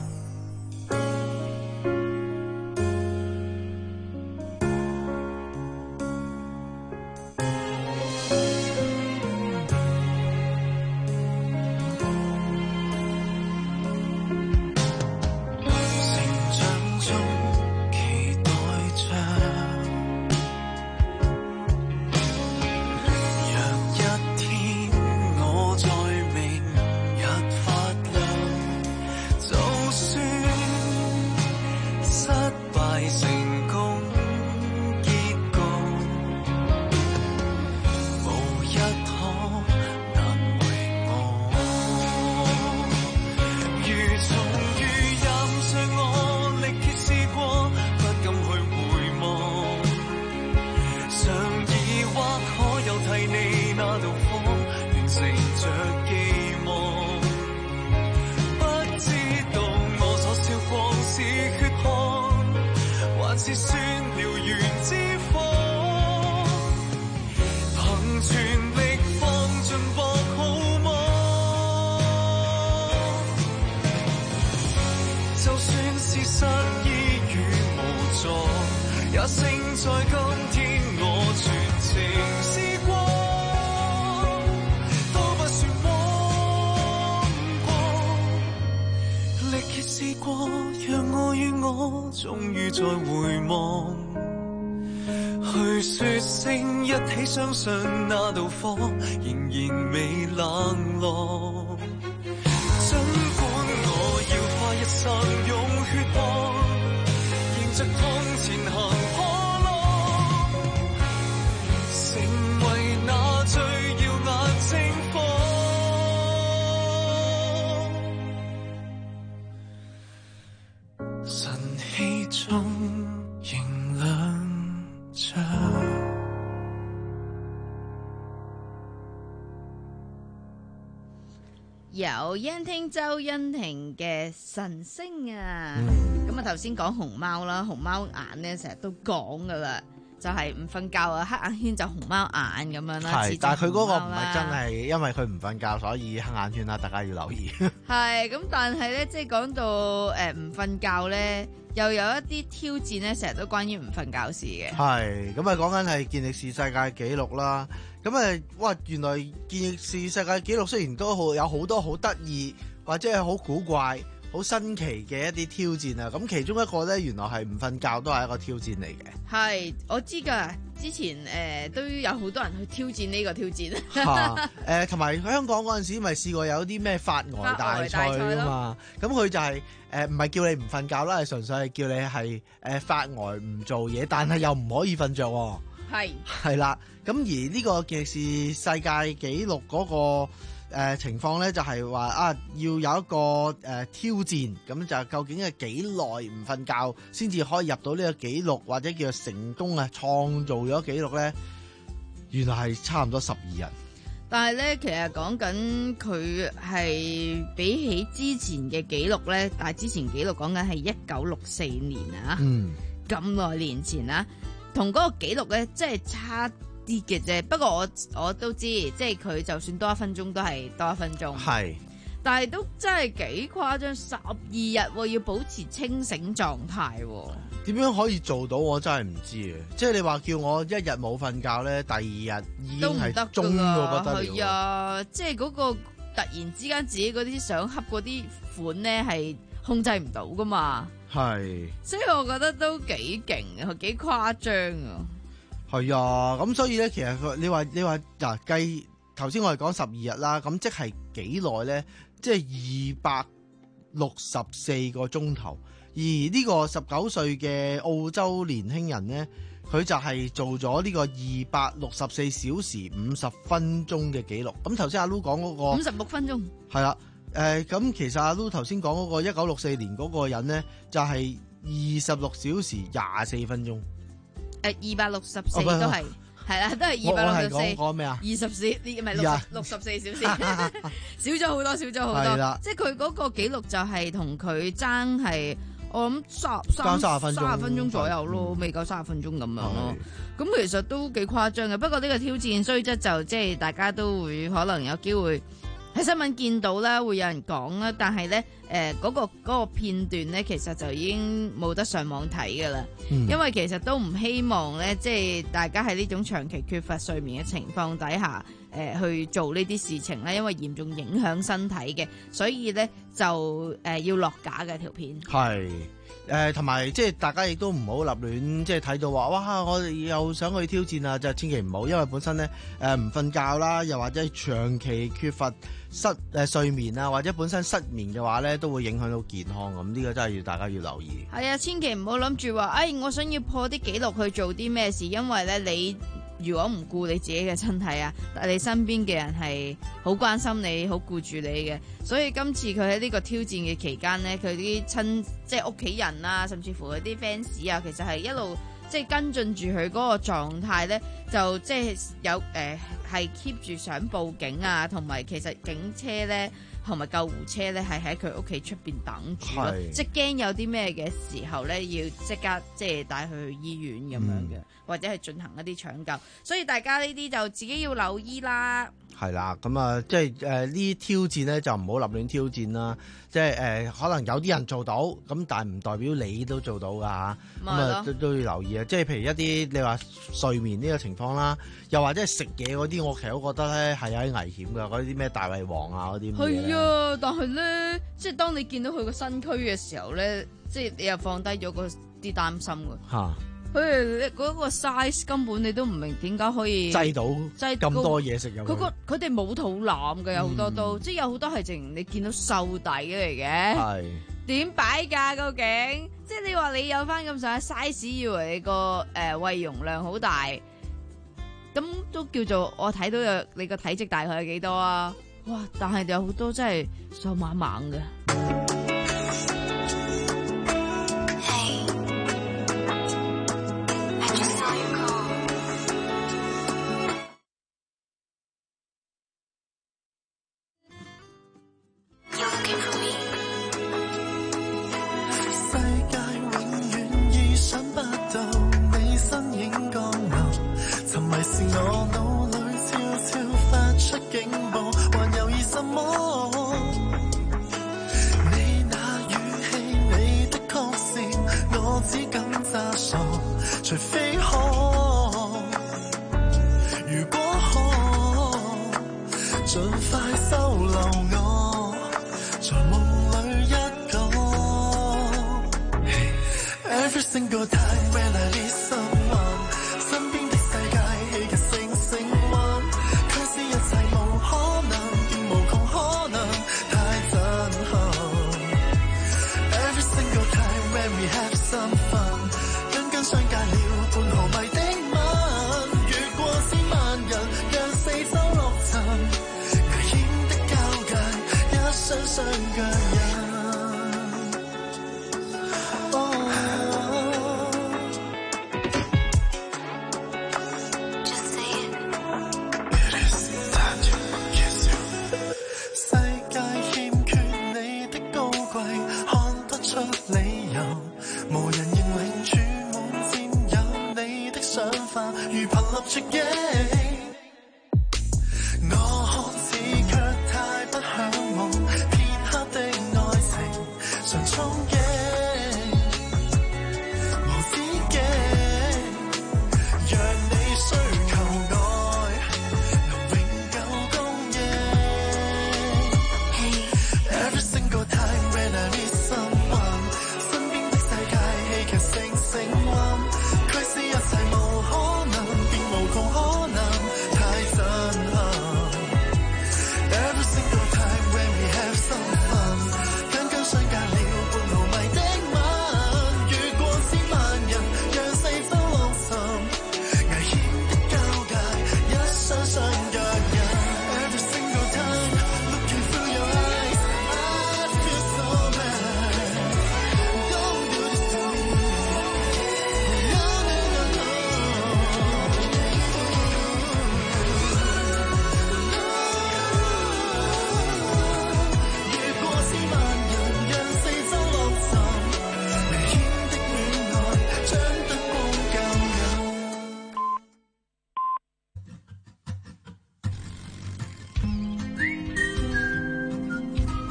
終於再回望，去說聲一起相信那道火仍然未冷落。儘管我要花一生用血汗，迎着痛前行破落，成為那最耀眼星火。晨曦中仍亮着。 有欣聽周欣婷嘅晨星啊，咁啊頭先講熊貓啦，熊貓眼咧成日都講噶啦，就係唔瞓覺啊，黑眼圈就熊貓眼咁樣啦。 係，但係佢嗰個唔係真係因為佢唔瞓覺所以黑眼圈啦，大家要留意。 係，咁但係咧，即係講到誒唔瞓覺咧，又有一啲挑戰咧，成日都關於唔瞓覺事嘅。 係，咁啊講緊係健力士世界紀錄啦。咁啊，哇！原來健力士世界紀錄雖然都好有好多好得意或者係好古怪、好新奇嘅一啲挑戰啊。咁其中一個咧，原來係唔瞓覺都係一個挑戰嚟嘅。 係，我知㗎。之前誒、呃、都有好多人去挑戰呢個挑戰。 嚇！誒同埋香港嗰陣時，咪試過有啲咩發呆大賽㗎嘛。咁佢就係誒唔係叫你唔瞓覺啦，係純粹係叫你係誒、呃、發呆唔做嘢，但係又唔可以瞓着喎。係係啦，咁而呢個健力士世界紀錄嗰、那個誒、呃、情況咧，就係、是、話啊，要有一個誒、呃、挑戰，咁就究竟係幾耐唔瞓覺先至可以入到呢個紀錄，或者叫做成功啊創造咗紀錄咧？原來係差唔多十二日。 但係咧，其實講緊佢係比起之前嘅紀錄咧，但係之前紀錄講緊係一九六四年啊，嗯，咁耐年前啊。同嗰個紀錄咧，即係差啲嘅啫。不過我我都知，即係佢就算多一分鐘都係多一分鐘。係，但係都真係幾誇張，十二日要保持清醒狀態。 點樣可以做到？我真係唔知啊！即係你話叫我一日冇瞓覺咧，第二日已經係中到不得了。 係啊，即係嗰個突然之間自己嗰啲想恰嗰啲款咧，係控制唔到噶嘛。係，所以我覺得都幾勁啊，幾誇張啊！ 係啊，咁所以咧，其實你話你話嗱，計頭先我哋講十二日啦，咁即係幾耐咧？即係二百六十四個鐘頭。而呢個十九歲嘅澳洲年輕人咧，佢就係做咗呢個二百六十四小時五十分鐘嘅紀錄。咁頭先阿 Lu 講嗰個五十六分鐘，係啦。誒咁、呃、其實阿 Lu 頭先講嗰個一九六四年嗰個人咧，就係二十六小時廿四分鐘。 誒二百六十四都係係啦，都係二百六十四。我係講講咩啊？二十四呢？唔係六六十四小時，少咗好多，少咗好多。係啦，即係佢嗰個紀錄就係同佢爭係我諗三三三十分鐘， 三十分鐘左右咯，未夠三十分鐘咁樣咯。咁其實都幾誇張嘅。不過呢個挑戰雖則就即係大家都會可能有機會喺新聞見到啦，會有人講啦。但係咧，誒嗰個嗰個片段咧，其實就已經冇得上網睇噶啦。嗯、因為其實都唔希望咧，即係大家喺呢種長期缺乏睡眠嘅情況底下，誒、呃、去做呢啲事情咧，因為嚴重影響身體嘅，所以咧就誒、呃、要落架嘅條片。 係。誒同埋即係大家亦都唔好立亂，即係睇到話哇，我哋又想去挑戰啊，就千祈唔好，因為本身咧誒唔瞓覺啦，又或者長期缺乏失誒、呃、睡眠啊，或者本身失眠嘅話咧，都會影響到健康咁。呢個真係要大家要留意。 係啊，千祈唔好諗住話，誒、哎、我想要破啲紀錄去做啲咩事，因為咧你如果唔顧你自己嘅身體啊，但係你身邊嘅人係好關心你，好顧住你嘅。所以今次佢喺呢個挑戰嘅期間呢，佢啲親即係屋企人啊，甚至乎佢啲 fans 啊，其實係一路即係跟進住佢嗰個狀態呢，就即係有誒係 keep 住想報警啊，同埋其實警車呢，同埋救護車呢，係喺佢屋企出邊等住咯，即係驚有啲咩嘅時候呢，要即刻即係帶佢去醫院咁樣嘅，嗯、或者係進行一啲搶救。所以大家呢啲就自己要留意啦。 係啦，咁啊，即係誒呢啲挑戰咧，就唔好立亂挑戰啦。即係誒、呃，可能有啲人做到，咁但係唔代表你都做到噶嚇。咁啊都都要留意啊。即係譬如一啲你話睡眠呢個情況啦，又或者係食嘢嗰啲，我其實都覺得咧係有啲危險噶。嗰啲咩大胃王啊嗰啲。 係啊，但係咧，即係當你見到佢個身軀嘅時候咧，即係你又放低咗嗰啲擔心㗎。嚇！佢哋嗰個 size 根本你都唔明點解可以擠到擠咁多嘢食入去。 佢個佢哋冇肚腩嘅，有好多都，嗯、即係有好多係淨你見到瘦底嚟嘅。係點擺㗎？究竟即係你話你有翻咁上下 size，以為你個誒、呃、胃容量好大，咁都叫做我睇到有你個體積大概係幾多啊？哇！但係有好多真係瘦蜢蜢嘅。 佢是一切無可能，變無窮可能。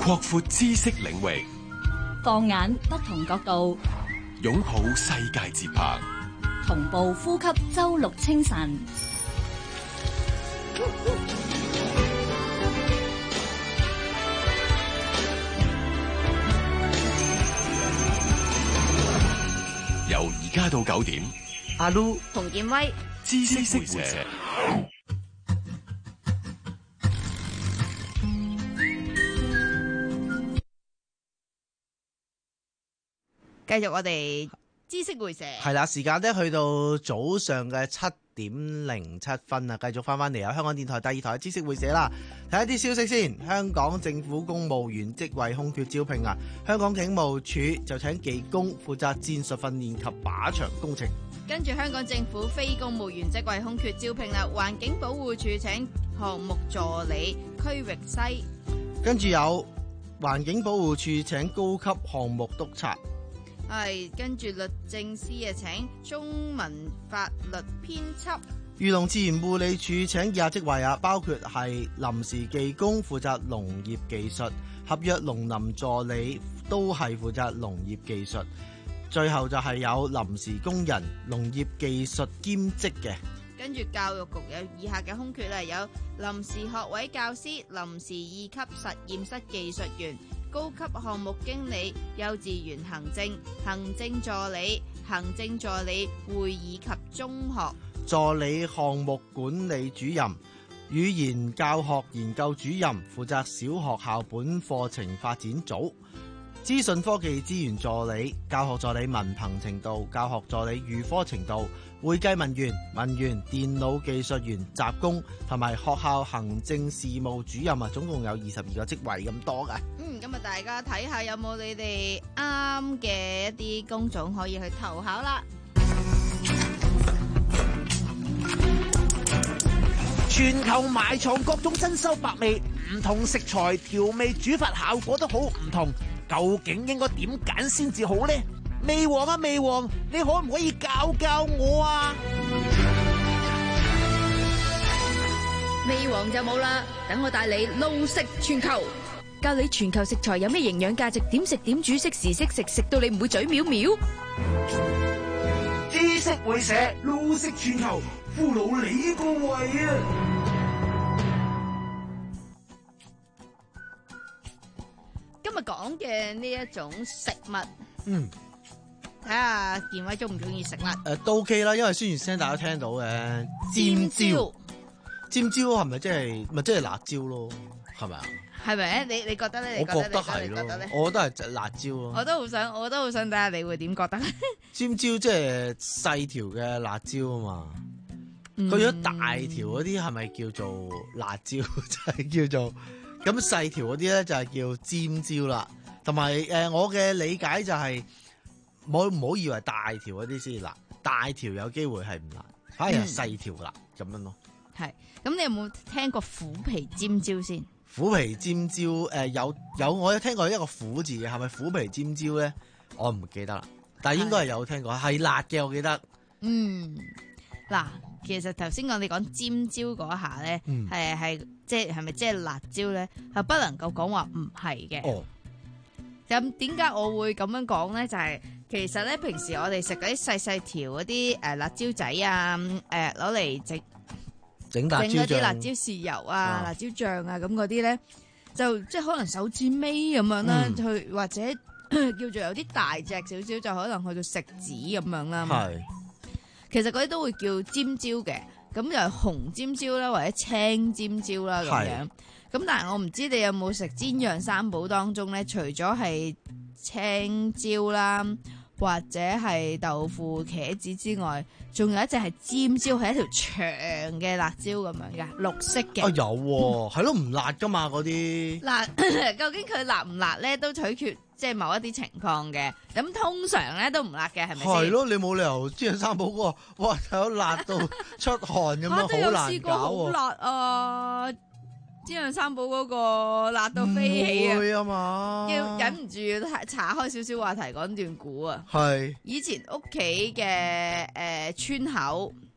擴闊知識領域， 放眼不同角度， 擁抱世界節拍， 同步呼吸周六清晨。 由而家到九點， 阿 Lu 同建威知識會社。 繼續我哋知識會社。 係啦，時間咧去到早上嘅七點零七分啊，繼續翻翻嚟啊！香港電台第二台知識會社啦，睇一啲消息先。香港政府公務員職位空缺招聘啊，香港警務處就請技工負責戰術訓練及靶場工程。 跟住香港政府非公務員職位空缺招聘啦，環境保護處請項目助理區域西。 跟住有環境保護處請高級項目督察。 係，跟住律政司啊，請中文法律編輯。 漁農自然護理署請以下職位啊，包括係臨時技工負責農業技術，合約農林助理都係負責農業技術，最後就係有臨時工人、農業技術兼職嘅。 跟住教育局有以下嘅空缺啦，有臨時學位教師、臨時二級實驗室技術員、高級項目經理、幼稚園行政、行政助理、行政助理會議及中學助理、項目管理主任、語言教學研究主任，負責小學校本課程發展組、資訊科技資源助理、教學助理文憑程度、教學助理預科程度、會計文員、文員、電腦技術員、雜工同埋學校行政事務主任啊，總共有二十二個職位咁多㗎。 嗯，咁啊，大家睇下有冇你哋啱嘅一啲工種可以去投考啦。 全球埋藏各種珍饈百味，唔同食材調味煮法效果都好唔同，究竟應該點揀先至好呢？味王啊味王，你可唔可以教教我啊？ 味王就冇啦，等我帶你路食全球，教你全球食材有咩營養價值，點食點煮，適時適食，食到你唔會嘴藐藐。 知識會社路食全球，俘虜你個胃啊！ 今日講嘅呢一種食物， 嗯， 睇下健偉中唔中意食辣？ 誒都 OK 啦，因為宣傳聲大家聽到嘅尖椒，尖椒係咪即係咪即係辣椒咯？係咪啊？ 係咪？你你覺得咧？ 我覺得係咯，我覺得係辣椒咯。 我都好想，我都好想睇下你會點覺得。 尖椒即係細條嘅辣椒啊嘛，佢如果大條嗰啲係咪叫做辣椒？就係叫做咁細條嗰啲咧就係叫尖椒啦。同埋誒，我嘅理解就係冇唔好以為大條嗰啲先辣，大條有機會係唔辣，反而係細條辣咁樣咯。 係，咁你有冇聽過虎皮尖椒先？ 虎皮尖椒誒、呃、有有我有聽過一個虎字嘅，係咪虎皮尖椒咧？我唔記得啦，但係應該係有聽過，係辣嘅我記得。嗯， 嗱，其實頭先我哋講尖椒嗰下咧，係係即係係咪即係辣椒咧？係不能夠講話唔係嘅。哦，咁點解我會咁樣講咧？就係、是、其實咧，平時我哋食嗰啲細細條嗰啲誒辣椒仔啊，誒攞嚟整。 整辣椒醬， 整嗰啲辣椒豉油啊、啊辣椒醬啊咁嗰啲咧，就即係可能手指尾咁樣啦，去、嗯、或者叫做有啲大隻少少，就可能去到食指咁樣啦。係，其實嗰啲都會叫尖椒嘅，咁就係紅尖椒啦，或者青尖椒啦咁樣。咁但係我唔知你有冇食煎釀三寶當中咧，除咗係青椒啦，或者係豆腐茄子之外，仲有一隻係尖椒，係一條長嘅辣椒咁樣嘅，綠色嘅。 啊有喎，係咯，唔辣噶嘛嗰啲。辣， 究竟佢辣唔辣咧，都取決即係某一啲情況嘅。咁通常咧都唔辣嘅，係咪先？係咯，你冇理由煎釀三寶嗰個，哇有辣到出汗咁樣，好難搞喎。我都有試過好辣啊！煎釀三寶嗰個辣到飛起啊！ 會啊嘛， 要忍唔住查開少少話題講段古啊！ 係以前屋企嘅誒村口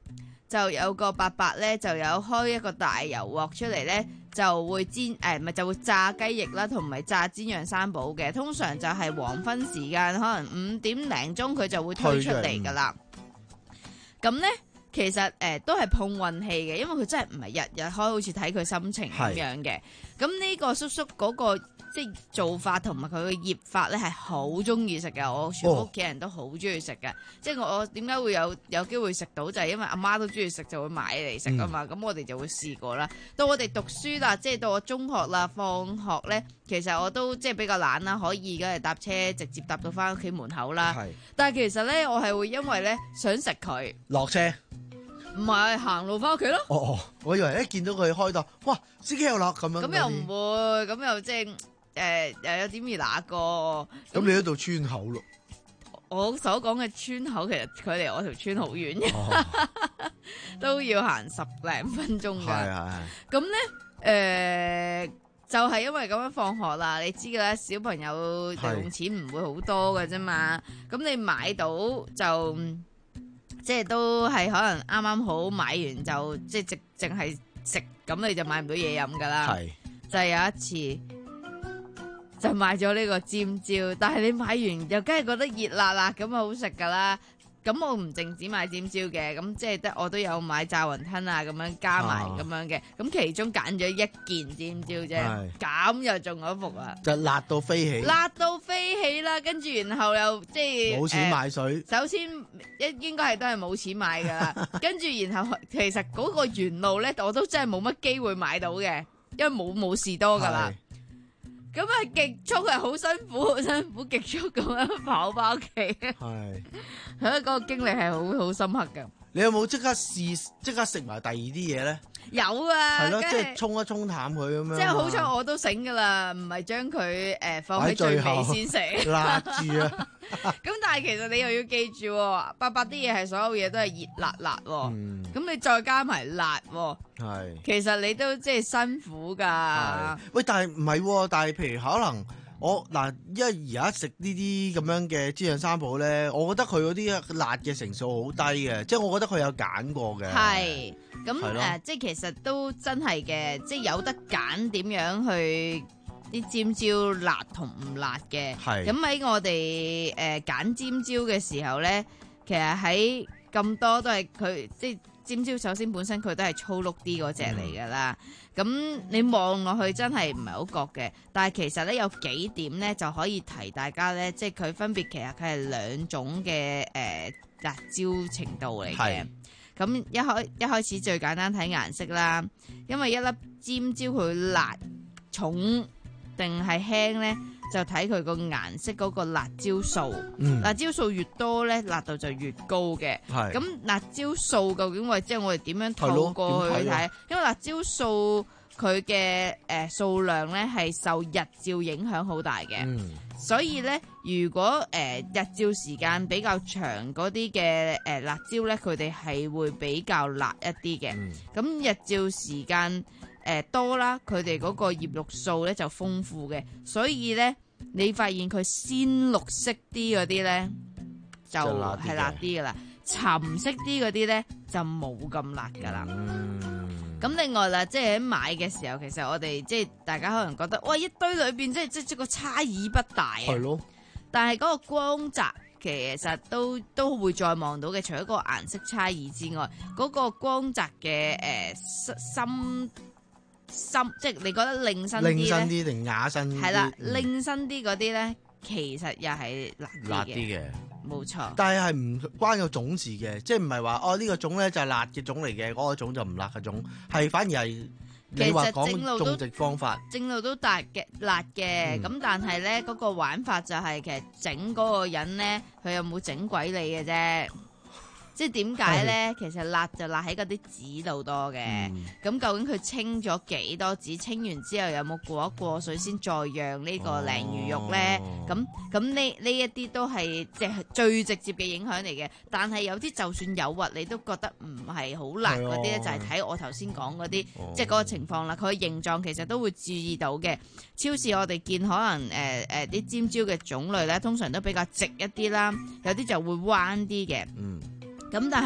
就有個伯伯咧，就有開一個大油鑊出嚟咧，就會煎誒，唔係就會炸雞翼啦，同埋炸煎釀三寶嘅。通常就係黃昏時間，可能五點零鐘佢就會推出嚟噶啦。咁咧，其實誒、呃、都係碰運氣嘅，因為佢真係唔係日日開，好似睇佢心情咁樣嘅。咁呢個叔叔嗰、那個即係做法同埋佢嘅醃法咧，係好中意食嘅。我全屋企人都好中意食嘅。哦、即係我我點解會有有機會食到，就係、是、因為阿媽都中意食，就會買嚟食啊嘛。咁、嗯、我哋就會試過啦。到我哋讀書啦，即係到我中學啦，放學咧，其實我都即係比較懶啦，可以梗係搭車直接搭到翻屋企門口啦。但係其實咧，我係會因為咧想食佢落車。 唔係行路翻屋企咯。 哦哦，我以為一見到佢開檔，哇，司機有落咁樣。 咁又唔會，咁又即係誒又有點而那個。 咁你喺度村口咯？ 我所講嘅村口其實距離我條村好遠嘅，哦、都要行十零分鐘㗎。係係係。咁咧誒，就係、是、因為咁樣放學啦，你知㗎啦，小朋友零用錢唔會好多㗎啫嘛。咁你買到就。即係都係可能啱啱好買完就即係淨淨係食，咁你就買唔到嘢飲㗎啦。係就係有一次就買咗呢個尖椒，但係你買完又梗係覺得熱辣辣咁啊，好食㗎啦。咁我唔淨止買尖椒嘅，咁即係得我都有買炸雲吞啊，咁樣加埋咁樣嘅。咁、啊、其中揀咗一件尖椒啫，咁又中咗伏啊！ 就辣到飛起， 辣到飛起啦！跟住然後又即係冇錢買水。 呃、首先一應該係都係冇錢買㗎啦。跟住然後其實嗰個原路咧，我都真係冇乜機會買到嘅，因為冇冇士多㗎啦。咁啊，極速係好辛苦，好辛苦，極速咁樣跑翻屋企。係，嗰個經歷係好好深刻㗎。 你有冇即刻試，即刻食埋第二啲嘢咧？ 有啊， 係咯，即係沖一沖淡佢咁樣。 即係好彩我都醒噶啦，唔係將佢誒放喺最尾先食， 辣住啊！ 咁但係其實你又要記住，伯伯啲嘢係所有嘢都係熱辣辣，咁、嗯、你再加埋辣，係，其實你都即係辛苦噶。 喂，但係唔係，但係譬如可能我嗱，因為而家食呢啲咁樣嘅煎釀三寶咧，我覺得佢嗰啲辣嘅成數好低嘅，即係我覺得佢有揀過嘅。係。咁誒、呃，即係其實都真係嘅，即係有得揀點樣去啲尖椒辣同唔辣嘅。係。咁喺我哋誒揀尖椒嘅時候咧，其實喺咁多都係佢即係尖椒，首先本身佢都係粗碌啲嗰隻嚟㗎啦。咁、嗯、你望落去真係唔係好覺嘅，但係其實咧有幾點咧就可以提大家咧，即係佢分別其實佢係兩種嘅誒、呃、辣椒程度嚟嘅。咁一開一開始最簡單睇顏色啦，因為一粒尖椒佢辣重定係輕咧，就睇佢個顏色嗰個辣椒素。嗯、辣椒素越多咧，辣度就越高嘅。係咁辣椒素究竟為即係我哋點樣透過去睇？因為辣椒素佢嘅誒數量咧係受日照影響好大嘅。嗯所以咧，如果誒、呃、日照時間比較長嗰啲嘅誒辣椒咧，佢哋係會比較辣一啲嘅。咁、嗯、日照時間誒、呃、多啦，佢哋嗰個葉綠素咧就豐富嘅，所以咧你發現佢鮮綠色啲嗰啲咧就係辣啲噶啦，沉色啲嗰啲咧就冇咁辣噶啦。咁、嗯、另外啦，即係喺買嘅時候，其實我哋即係大家可能覺得，哇，一堆裏邊即係即係個差異不大啊。係咯。但係嗰個光澤其實都都會再望到嘅，除咗個顏色差異之外，嗰、嗰個光澤嘅誒深深，即係你覺得靚身啲咧？靚身啲定雅身啲？係啦，靚身啲嗰啲咧，其實又係辣啲嘅。辣啲嘅。冇錯，但係係唔關個種字嘅，即係唔係話哦呢、呢個種咧就係辣嘅種嚟嘅，嗰、嗰個種就唔辣嘅種，係反而係你話講種植方法，正路都辣嘅辣嘅，咁、嗯、但係咧嗰個玩法就係、是、其實整嗰個人咧，佢有冇整鬼你嘅啫。即係點解咧？其實辣就辣喺嗰啲籽度多嘅。咁、嗯、究竟佢清咗幾多籽？清完之後有冇過一過水先再釀呢個鯪魚肉咧？咁咁呢呢一啲都係即係最直接嘅影響嚟嘅。但係有啲就算誘惑你都覺得唔係好辣嗰啲咧，就係睇我頭先講嗰啲，即係嗰個情況啦。佢嘅形狀其實都會注意到嘅。超市我哋見可能誒誒啲尖椒嘅種類咧，通常都比較直一啲啦，有啲就會彎啲嘅。嗯。咁但係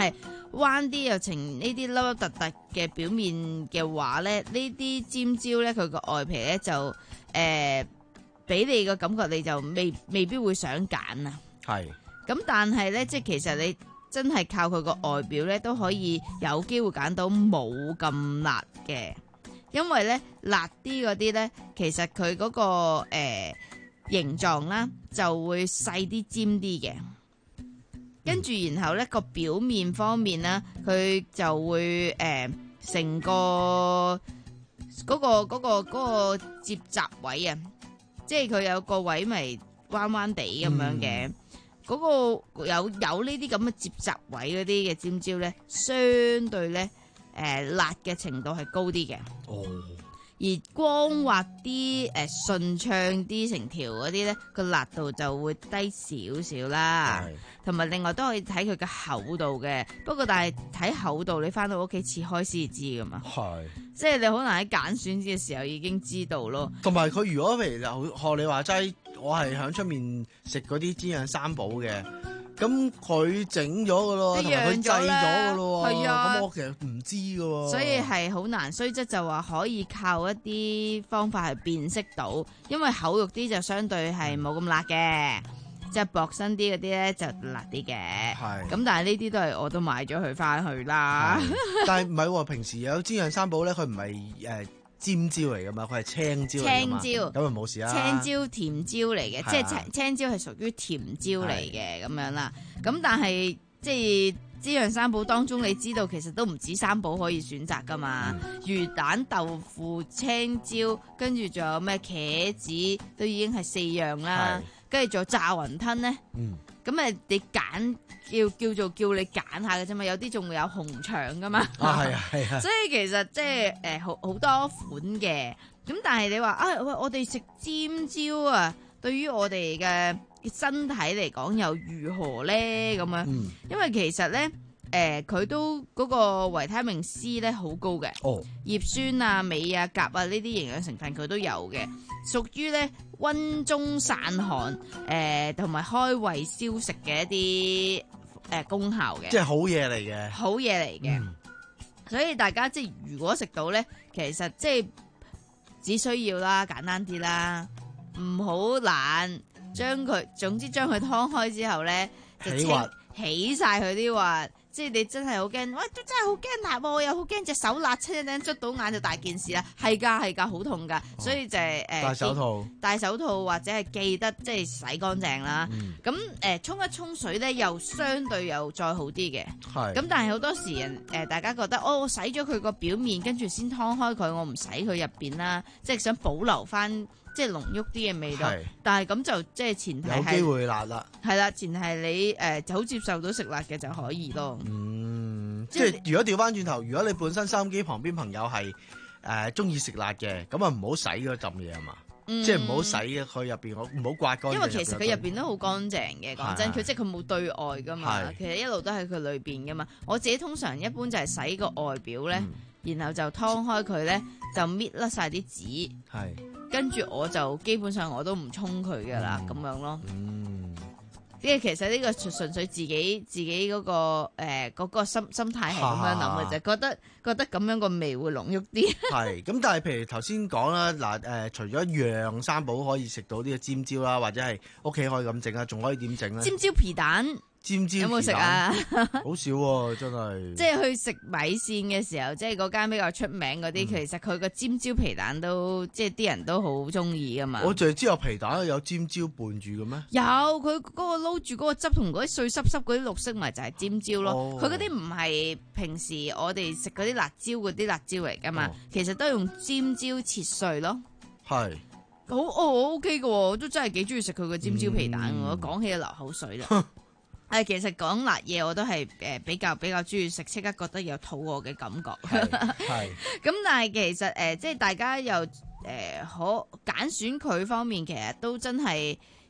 彎啲又呈呢啲凹凹凸凸嘅表面嘅話咧，呢啲尖椒咧佢個外皮咧就誒俾、呃、你個感覺你就未未必會想揀啊。 係。 咁但係咧，即係其實你真係靠佢個外表咧都可以有機會揀到冇咁辣嘅，因為咧辣啲嗰啲咧，其實佢嗰、嗰個誒、呃、形狀啦就會細啲尖啲嘅。跟住，然後咧個表面方面咧，佢就會誒成、呃、個嗰、嗰個嗰、嗰個嗰、嗰個接雜位啊，即係佢有個位咪彎彎地咁樣嘅，嗰、嗯、個有有呢啲咁嘅接雜位嗰啲嘅尖椒咧，相對咧誒、呃、辣嘅程度係高啲嘅。哦。而光滑啲、誒順暢啲成條嗰啲咧，個辣度就會低少少啦。同埋另外都可以睇佢嘅厚度嘅，不過但係睇厚度你翻到屋企切開先至知噶嘛。係，即係你好難喺揀選嘅時候已經知道咯。 同埋佢如果譬如學你話齋，我係喺出面食嗰啲煎釀三寶嘅。咁佢整咗噶咯，同埋佢製咗噶咯，係啊。咁我其實唔知噶， 所以係好難。雖則就話可以靠一啲方法去辨識到，因為厚肉啲就相對係冇咁辣嘅，即係薄身啲嗰啲咧就辣啲嘅。係。咁但係呢啲都係我都買咗佢翻去啦。 但係唔係喎，平時有煎釀三寶咧，佢唔係誒尖椒嚟噶嘛，佢係青椒嚟噶嘛。青椒咁啊冇事啦。 青椒甜椒嚟嘅，即係青青椒係屬於甜椒嚟嘅咁樣啦。咁但係即係煎釀三寶當中，你知道其實都唔止三寶可以選擇噶嘛。嗯、魚蛋、豆腐、青椒，跟住仲有咩茄子，都已經係四樣啦。跟住仲有炸雲吞咧。嗯。咁誒，你揀叫叫做叫你揀下嘅啫嘛，有啲仲會有紅腸噶嘛。啊，係啊，係啊。所以其實即係誒好好多款嘅。咁但係你話啊，喂，我哋食尖椒啊，對於我哋嘅身體嚟講又如何咧？咁樣，嗯、因為其實咧，誒、呃、佢都嗰個維他命 C 咧好高嘅。哦。葉酸啊、鎂啊、鉀啊呢啲營養成分佢都有嘅，屬於咧溫中散寒、誒同埋開胃消食嘅一啲誒、呃、功效嘅。 即係好嘢嚟嘅。 好嘢嚟嘅。嗯、所以大家即係如果食到咧，其實即係只需要啦，簡單啲啦，唔好懶。將佢，總之將佢劏開之後咧，就清起晒佢啲核。即係你真係好驚，喂，都真係好驚辣喎，又好驚隻手辣親，一捽到眼就大件事啦。係㗎，係㗎，好痛㗎，所以就係、是、誒、呃、 戴手套， 戴手套或者係記得即係洗乾淨啦。咁誒、嗯，沖、呃、一沖水咧，又相對又再好啲嘅。係。咁但係好多時人誒、呃，大家覺得哦，我洗咗佢個表面，跟住先劏開佢，我唔洗佢入邊啦，即係想保留翻。即係濃郁啲嘅味道，是但係咁就即係前提係有機會辣啦， 係啦，前提係你誒就好接受到食辣嘅就可以咯。 嗯，即係如果調翻轉頭，如果你本身收音機旁邊朋友係誒中意食辣嘅，咁啊唔好洗嗰浸嘢啊嘛，嗯、即係唔好洗佢入邊，我唔好刮乾淨。因為其實佢入邊都好乾淨嘅，講真，佢即係佢冇對外噶嘛，是其實一路都喺佢裏邊噶嘛。我自己通常一般就係洗個外表咧，嗯、然後就劏開佢咧，就搣甩晒啲籽。係。跟住我就基本上我都唔沖佢噶啦，咁、嗯、樣咯。嗯，因為其實呢個純粹自己自己嗰、嗰個誒嗰、呃嗰個心心態係咁樣諗嘅啫，覺得覺得咁樣個味會濃郁啲。係，咁但係譬如頭先講啦，嗱、呃、誒，除咗釀三寶可以食到呢個尖椒啦，或者係屋企可以咁整啊，仲可以點整咧？尖椒皮蛋。尖椒有冇食啊？好少喎、啊，真係。即係去食米線嘅時候，即係嗰間比較出名嗰啲，嗯、其實佢個尖椒皮蛋都即係啲人都好中意噶嘛。我淨係知有皮蛋有尖椒拌住嘅咩？有，佢嗰個撈住嗰個汁同嗰啲碎濕濕嗰啲綠色咪就係尖椒咯。佢嗰啲唔係平時我哋食嗰啲辣椒嗰啲辣椒嚟噶嘛，哦、其實都係用尖椒切碎咯。係是。好哦 ，OK 嘅，我都真係幾中意食佢個尖椒皮蛋。嗯、我講起就流口水啦。誒，其實講辣嘢我都係誒比較比較中意食，即刻覺得有肚餓嘅感覺。係，咁但係其實誒、呃，即係大家又誒可揀選佢方面，其實都真係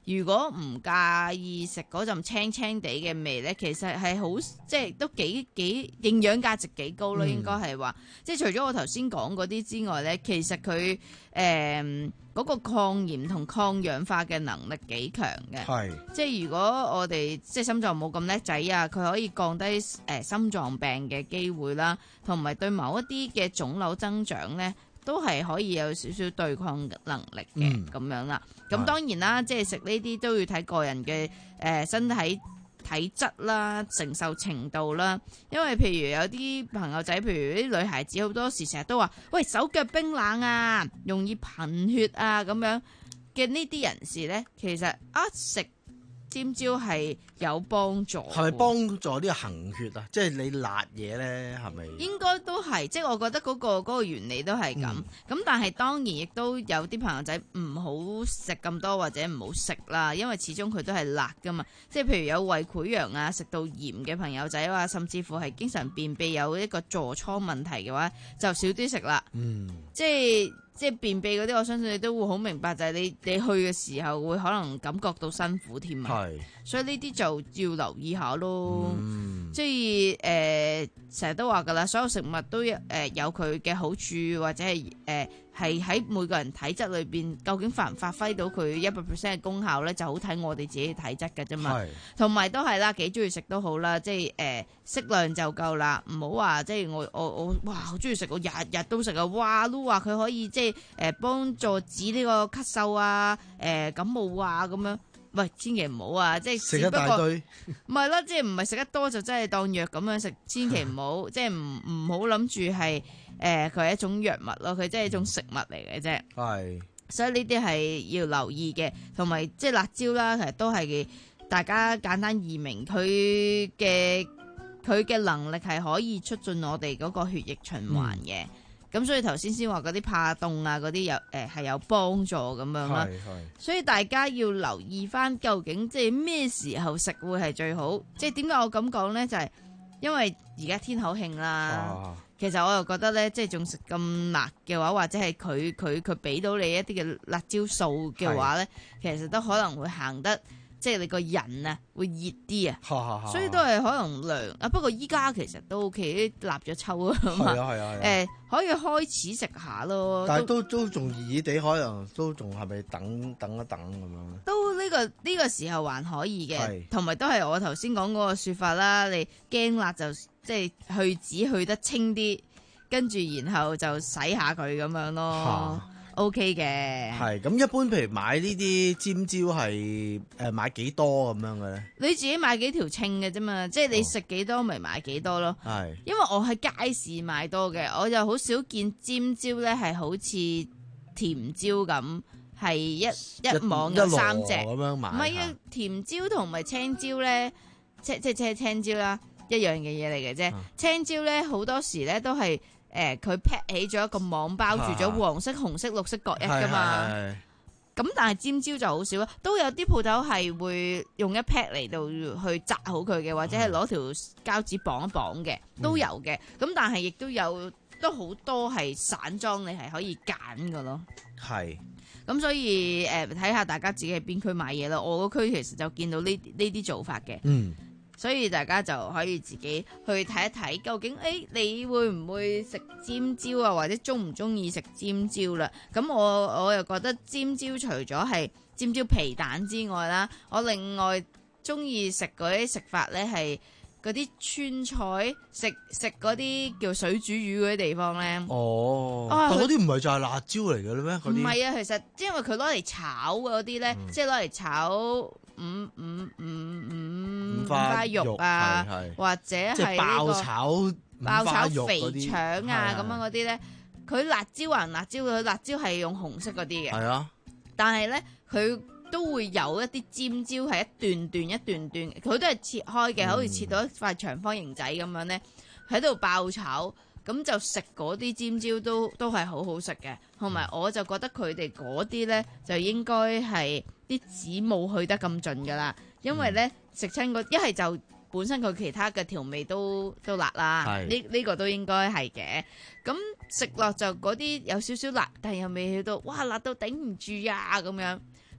如果唔介意食嗰陣青青地嘅味咧，其實係好即係都幾幾營養價值幾高咯，嗯、應該係話，即係除咗我頭先講嗰啲之外咧，其實佢誒嗰個抗炎同抗氧化嘅能力幾強嘅，係即係如果我哋即係心臟冇咁叻仔啊，佢可以降低誒、呃、心臟病嘅機會啦，同埋對某一啲嘅腫瘤增長咧，都係可以有少少對抗能力嘅咁、嗯、樣啦。咁當然啦，即係食呢啲都要睇個人嘅誒、呃、身體體質啦、承受程度啦。因為譬如有啲朋友仔，譬如啲女孩子好多時成日都話，喂，手腳冰冷啊，容易貧血啊咁樣嘅呢啲人士咧，其實啊食尖椒係有幫助， 係咪幫助呢個行血啊？即係你辣嘢咧，係咪？ 應該都係，即係我覺得嗰、嗰個嗰個原理都係咁。咁、嗯、但係當然亦都有啲朋友仔唔好食咁多或者唔好食啦，因為始終佢都係辣噶嘛。即係譬如有胃潰瘍啊、食到鹽嘅朋友仔啊，甚至乎係經常便秘有一個痤瘡問題嘅話，就少啲食啦。嗯，即係。即係便秘嗰啲，我相信你都會好明白，就係、是、你你去嘅時候會可能感覺到辛苦添啊。係，所以呢啲就要留意下咯。嗯、即係誒，成、呃、日都話噶啦，所有食物都誒、呃、有佢嘅好處，或者係誒係喺每個人體質裏邊，究竟發唔發揮到佢一百 percent 嘅功效咧，就好睇我哋自己嘅體質㗎啫嘛。係，同埋都係啦，幾中意食都好啦，即係誒適量就夠啦，唔好話即係我我我哇好中意食，我日日都食啊，哇都話佢可以即係。誒，幫助止呢個咳嗽啊，誒、呃、感冒啊咁樣，喂，千祈唔好啊，即係食一大堆，唔係啦，即係唔係食得多就真係當藥咁樣食，千祈唔好，即係唔唔好諗住係誒佢係一種藥物咯，佢即係一種食物嚟嘅啫。係，所以呢啲係要留意嘅，同埋即係辣椒啦，其實都係大家簡單易明，佢嘅佢嘅能力係可以促進我哋嗰個血液循環嘅。嗯咁所以頭先先話嗰啲怕凍啊，嗰啲有誒係、呃、有幫助咁樣啦。所以大家要留意翻，究竟即係咩時候食會係最好？即係點解我咁講咧？就係、是、因為而家天口慶啦。啊、其實我又覺得咧，即係仲食咁辣嘅話，或者係佢佢佢俾到你一啲嘅辣椒素嘅話咧，其實都可能會行得。即係你個人啊，會熱啲啊，所以都係可能涼啊。不過依家其實都 OK，立咗秋啊嘛。係啊係啊。誒、呃，可以開始食下咯。 但係都都仲熱熱地，可能都仲係咪等等一等咁樣？ 都呢、呢個呢、呢個時候還可以嘅，同埋都係我頭先講嗰個説法啦。你驚辣就即係去籽去得清啲，跟住然後就洗下佢咁樣咯。O K 嘅， 係咁一般，譬如買呢啲尖椒係誒、呃、買幾多咁樣嘅咧？ 你自己買幾條稱嘅啫嘛，即係你食幾多咪買幾多咯。係、哦，因為我喺街市買多嘅，我就好少見尖椒咧係好似甜椒咁，係一一網有三隻咁樣買。唔係啊，甜椒同埋青椒咧，即即即青椒啦，一樣嘅嘢嚟嘅啫。嗯、青椒咧好多時咧都係。誒佢 pack 起咗一個網包住咗黃色、紅色、綠色各一噶嘛，咁但係尖椒就好少啦，都有啲鋪頭係會用一 pack 嚟到去紮好佢嘅，或者係攞條膠紙綁一綁嘅，都有嘅。咁、嗯、但係亦都有都好多係散裝，你係可以揀噶咯。係，咁所以誒睇下大家自己喺邊區買嘢啦。我個區其實就見到呢呢啲做法嘅。嗯。所以大家就可以自己去睇一睇，究竟誒、欸、你會唔會食尖椒啊，或者中唔中意食尖椒啦？咁我我又覺得尖椒除咗係尖椒皮蛋之外啦，我另外中意食嗰啲食法咧係嗰啲川菜，食食嗰啲叫水煮魚嗰啲地方咧。哦，啊、 但嗰啲唔係就係辣椒嚟嘅咧咩？ 唔係啊，其實因為佢攞嚟炒嗰啲咧，嗯、即係攞嚟炒。五五五五五花肉啊，或者係呢個爆炒爆炒肥腸啊咁樣嗰啲咧，佢辣椒還辣椒，佢辣椒係用紅色嗰啲嘅。係啊，但係咧佢都會有一啲尖椒係一段段一段段，佢都係切開嘅，好似切到一塊長方形仔咁樣咧，喺度爆炒，咁就食嗰啲尖椒都都係好好食嘅。同埋我就覺得佢哋嗰啲咧就應該係。啲籽冇去得咁盡噶啦，因為咧食親個一係就本身佢其他嘅調味都都辣啦，呢呢、呢個都應該係嘅。咁食落就嗰啲有少少辣，但係又未去到哇辣到頂唔住啊咁樣。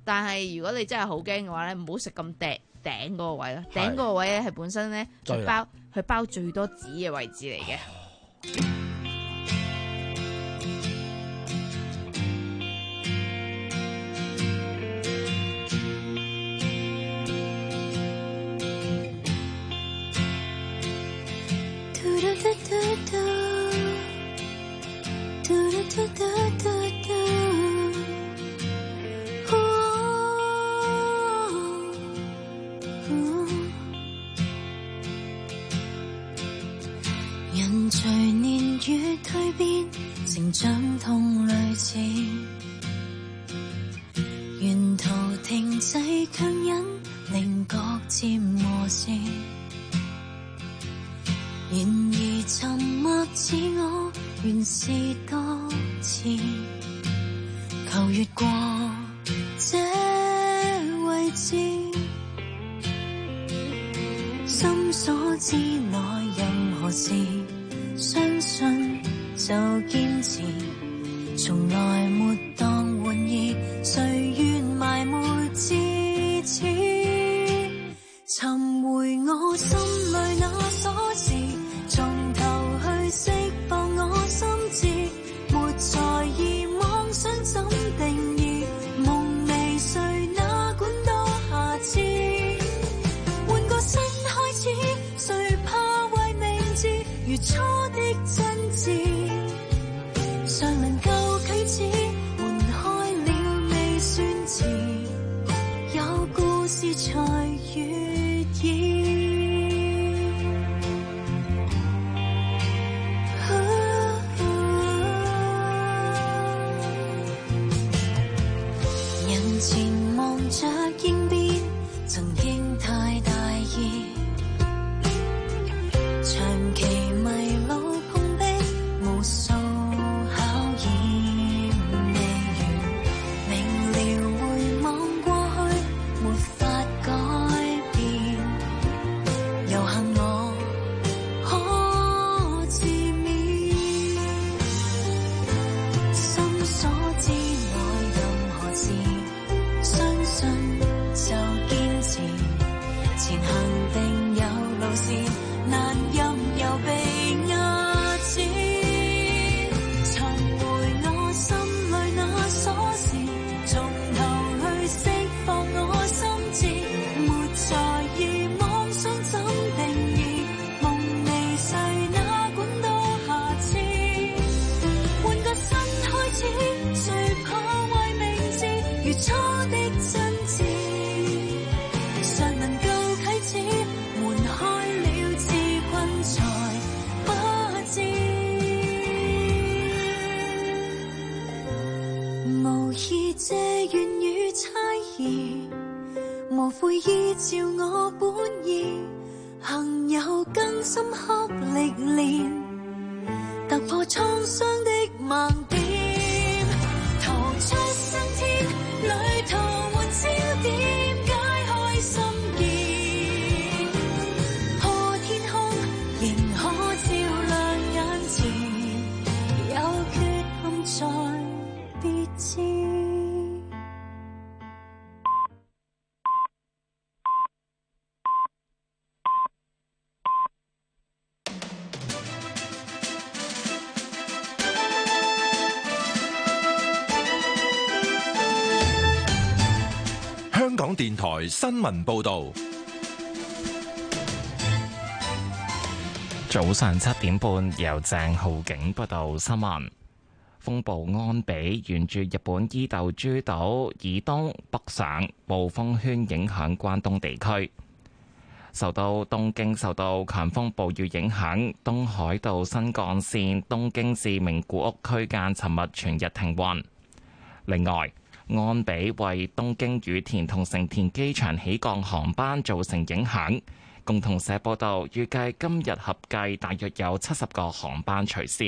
但係如果你真係好驚嘅話咧，唔好食咁頂頂嗰個位咯。頂嗰個位咧係本身咧佢包佢包最多籽嘅位置嚟嘅。 人隨年月蛻變，成長痛類似，沿途停滯強忍，令覺漸磨蝕。然而沉默似我，原是多次求越過這位置，心所之內任何事，相信就堅持，從來沒當玩意，誰願埋沒至此，尋回我心裏那鎖匙，從頭去釋放我心智，沒在意妄想怎定義，夢寐誰哪管多瑕疵，換個新開始，誰怕為明智如初的真摯，尚能夠啟齒，門開了未算遲，有故事才悅耳。人前望着應變，曾經太大意，長期迷路碰壁，無數考驗未完，明了回望過去，沒法改變，有幸我可自勉，心所之內任何事，相信就堅持，前行定有路線，難任由被壓止，尋回我心裏那鎖匙，從頭去釋放我心智，沒在意妄想怎定義，夢寐誰哪管多瑕疵，換個新開始，誰怕為明智如初的真摯，尚能夠啟齒，門開了自困才不知，無意借怨與猜疑，無悔依照我本意，行有更深刻歷練，突破創傷的盲點，逃出生天，旅途換焦點，解開心結，破天空，仍可照亮眼前，有缺陷才別知。 香港電台新聞報導， 早上七點半由鄭浩景報道新聞。風暴安比沿住日本伊豆諸島以東北上，暴風圈影響關東地區。受到東京受到強風暴雨影響，東海道新幹線東京至名古屋區間尋日全日停運。另外，安比為東京羽田同成田機場起降航班造成影響，共同社報道預計今日合計大約有七十個航班取消。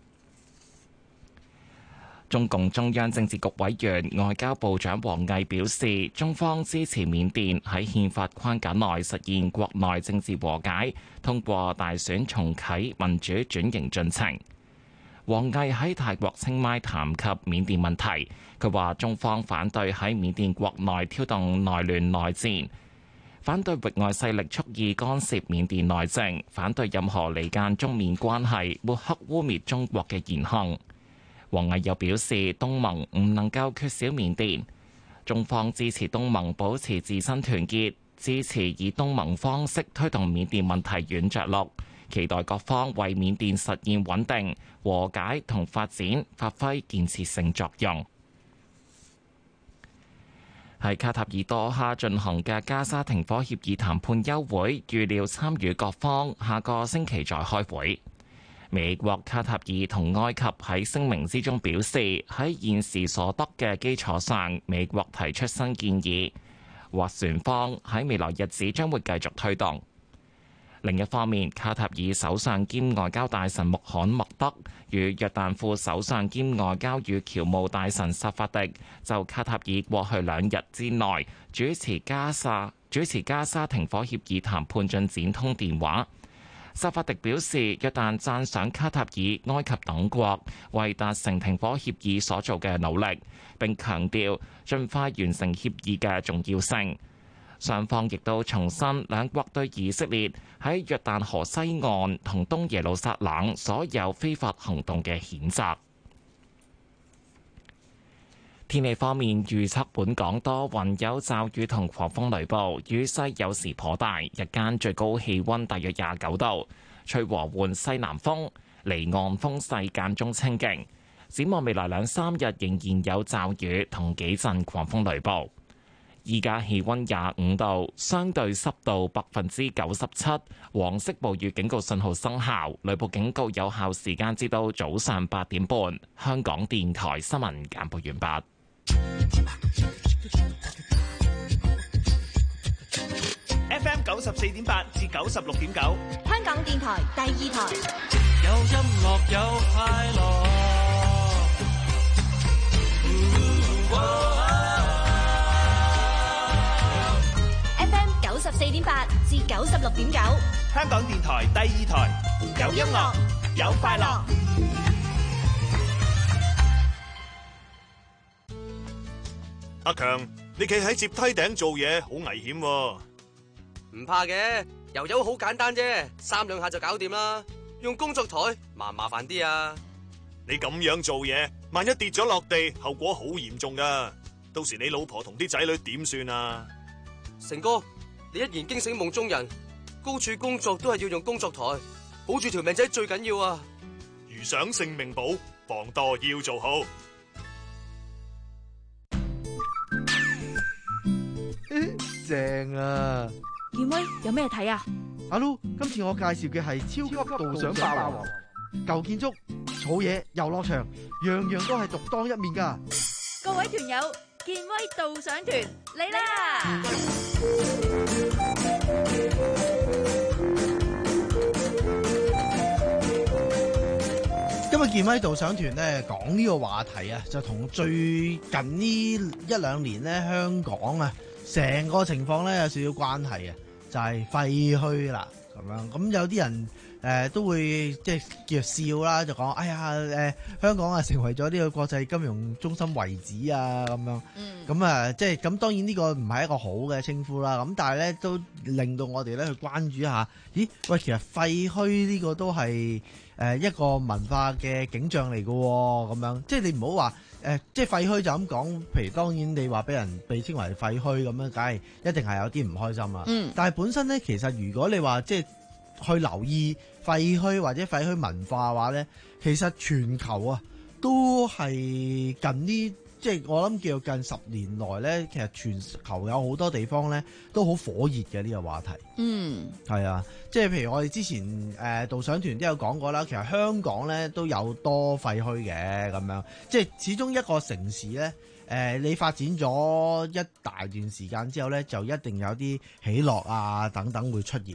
中共中央政治局委員外交部長王毅表示，中方支持緬甸喺憲法框架內實現國內政治和解，通過大選重啟民主轉型進程。 王毅喺泰國清邁談及緬甸問題，佢話中方反對喺緬甸國內挑動內亂內戰，反對域外勢力蓄意干涉緬甸內政，反對任何離間中緬關係、抹黑污蔑中國嘅言行。王毅又表示，東盟唔能夠缺少緬甸，中方支持東盟保持自身團結，支持以東盟方式推動緬甸問題軟着陸，期待各方為緬甸實現穩定、和解同發展發揮建設性作用。喺卡塔爾多哈進行嘅加沙停火協議談判休會，預料參與各方下個星期再開會。美國、卡塔爾同埃及喺聲明之中表示，喺現時所得嘅基礎上，美國提出新建議，或船方喺未來日子將會繼續推動。另一方面，卡塔爾首相兼外交大臣穆罕默德與約旦副首相兼外交與僑務大臣薩法迪就卡塔爾過去兩日之內主持加沙主持加沙停火協議談判進展通電話。薩法迪表示，約旦讚賞卡塔爾、埃及等國為達成停火協議所做嘅努力，並強調盡快完成協議嘅重要性。雙方亦都重申兩國對以色列喺約旦河西岸同東耶路撒冷所有非法行動嘅譴責。天氣方面，預測本港多雲有驟雨同狂風雷暴，雨勢有時頗大，日間最高氣溫大約廿九度，吹和緩西南風，離岸風勢間中清勁。展望未來兩三日仍然有驟雨同幾陣狂風雷暴。依家氣溫廿五度，相對濕度百分之九十七，黃色暴雨警告信號生效，雷暴警告有效時間至到早上八點半。香港電台新聞簡報完畢。 F M 九十四點八至九十六點九， 香港電台第二台。 有音樂有快樂。 F M 九十四點八至九十六點九， 香港電台第二台。有音樂有快樂。 阿強，你企喺接梯頂做嘢好危險喎。 唔怕嘅，油油好簡單啫，三兩下就搞掂啦。用工作台麻唔麻煩啲啊？ 你咁樣做嘢，萬一跌咗落地，後果好嚴重噶。到時你老婆同啲仔女點算啊？ 成哥，你一言驚醒夢中人，高處工作都係要用工作台，保住條命仔最緊要啊！ 如想性命保，防墮要做好。 正啊！ 健威有咩睇啊？ 阿 Lu，今次我介紹嘅係超級導賞霸王，舊建築、草野、遊樂場，樣樣都係獨當一面噶。 各位團友，健威導賞團嚟啦！ 今日健威導賞團咧講呢個話題啊，就同最近呢一兩年咧香港啊成個情況咧有少少關係啊，就係廢墟啦咁樣。咁有啲人誒、呃、都會即係叫笑啦，就講哎呀誒、呃、香港啊成為咗呢個國際金融中心遺址啊咁樣。咁啊、嗯、即係咁，當然呢個唔係一個好嘅稱呼啦。咁但係咧都令到我哋咧去關注一下，咦喂，其實廢墟呢個都係誒一個文化嘅景象嚟嘅喎，咁樣即係你唔好話誒，即係廢墟就咁講。譬如當然你話俾人被稱為廢墟咁樣，梗係一定係有啲唔開心啦。嗯。但係本身咧，其實如果你話即係去留意廢墟或者廢墟文化嘅話咧，其實全球啊都係近呢。即係我諗叫近十年來咧，其實全球有好多地方咧都好火熱嘅呢個話題。嗯，係啊，即係譬如我哋之前誒、呃、導賞團都有講過啦，其實香港咧都有多廢墟嘅咁樣。即係始終一個城市咧，誒、呃、你發展咗一大段時間之後咧，就一定有啲起落啊等等會出現。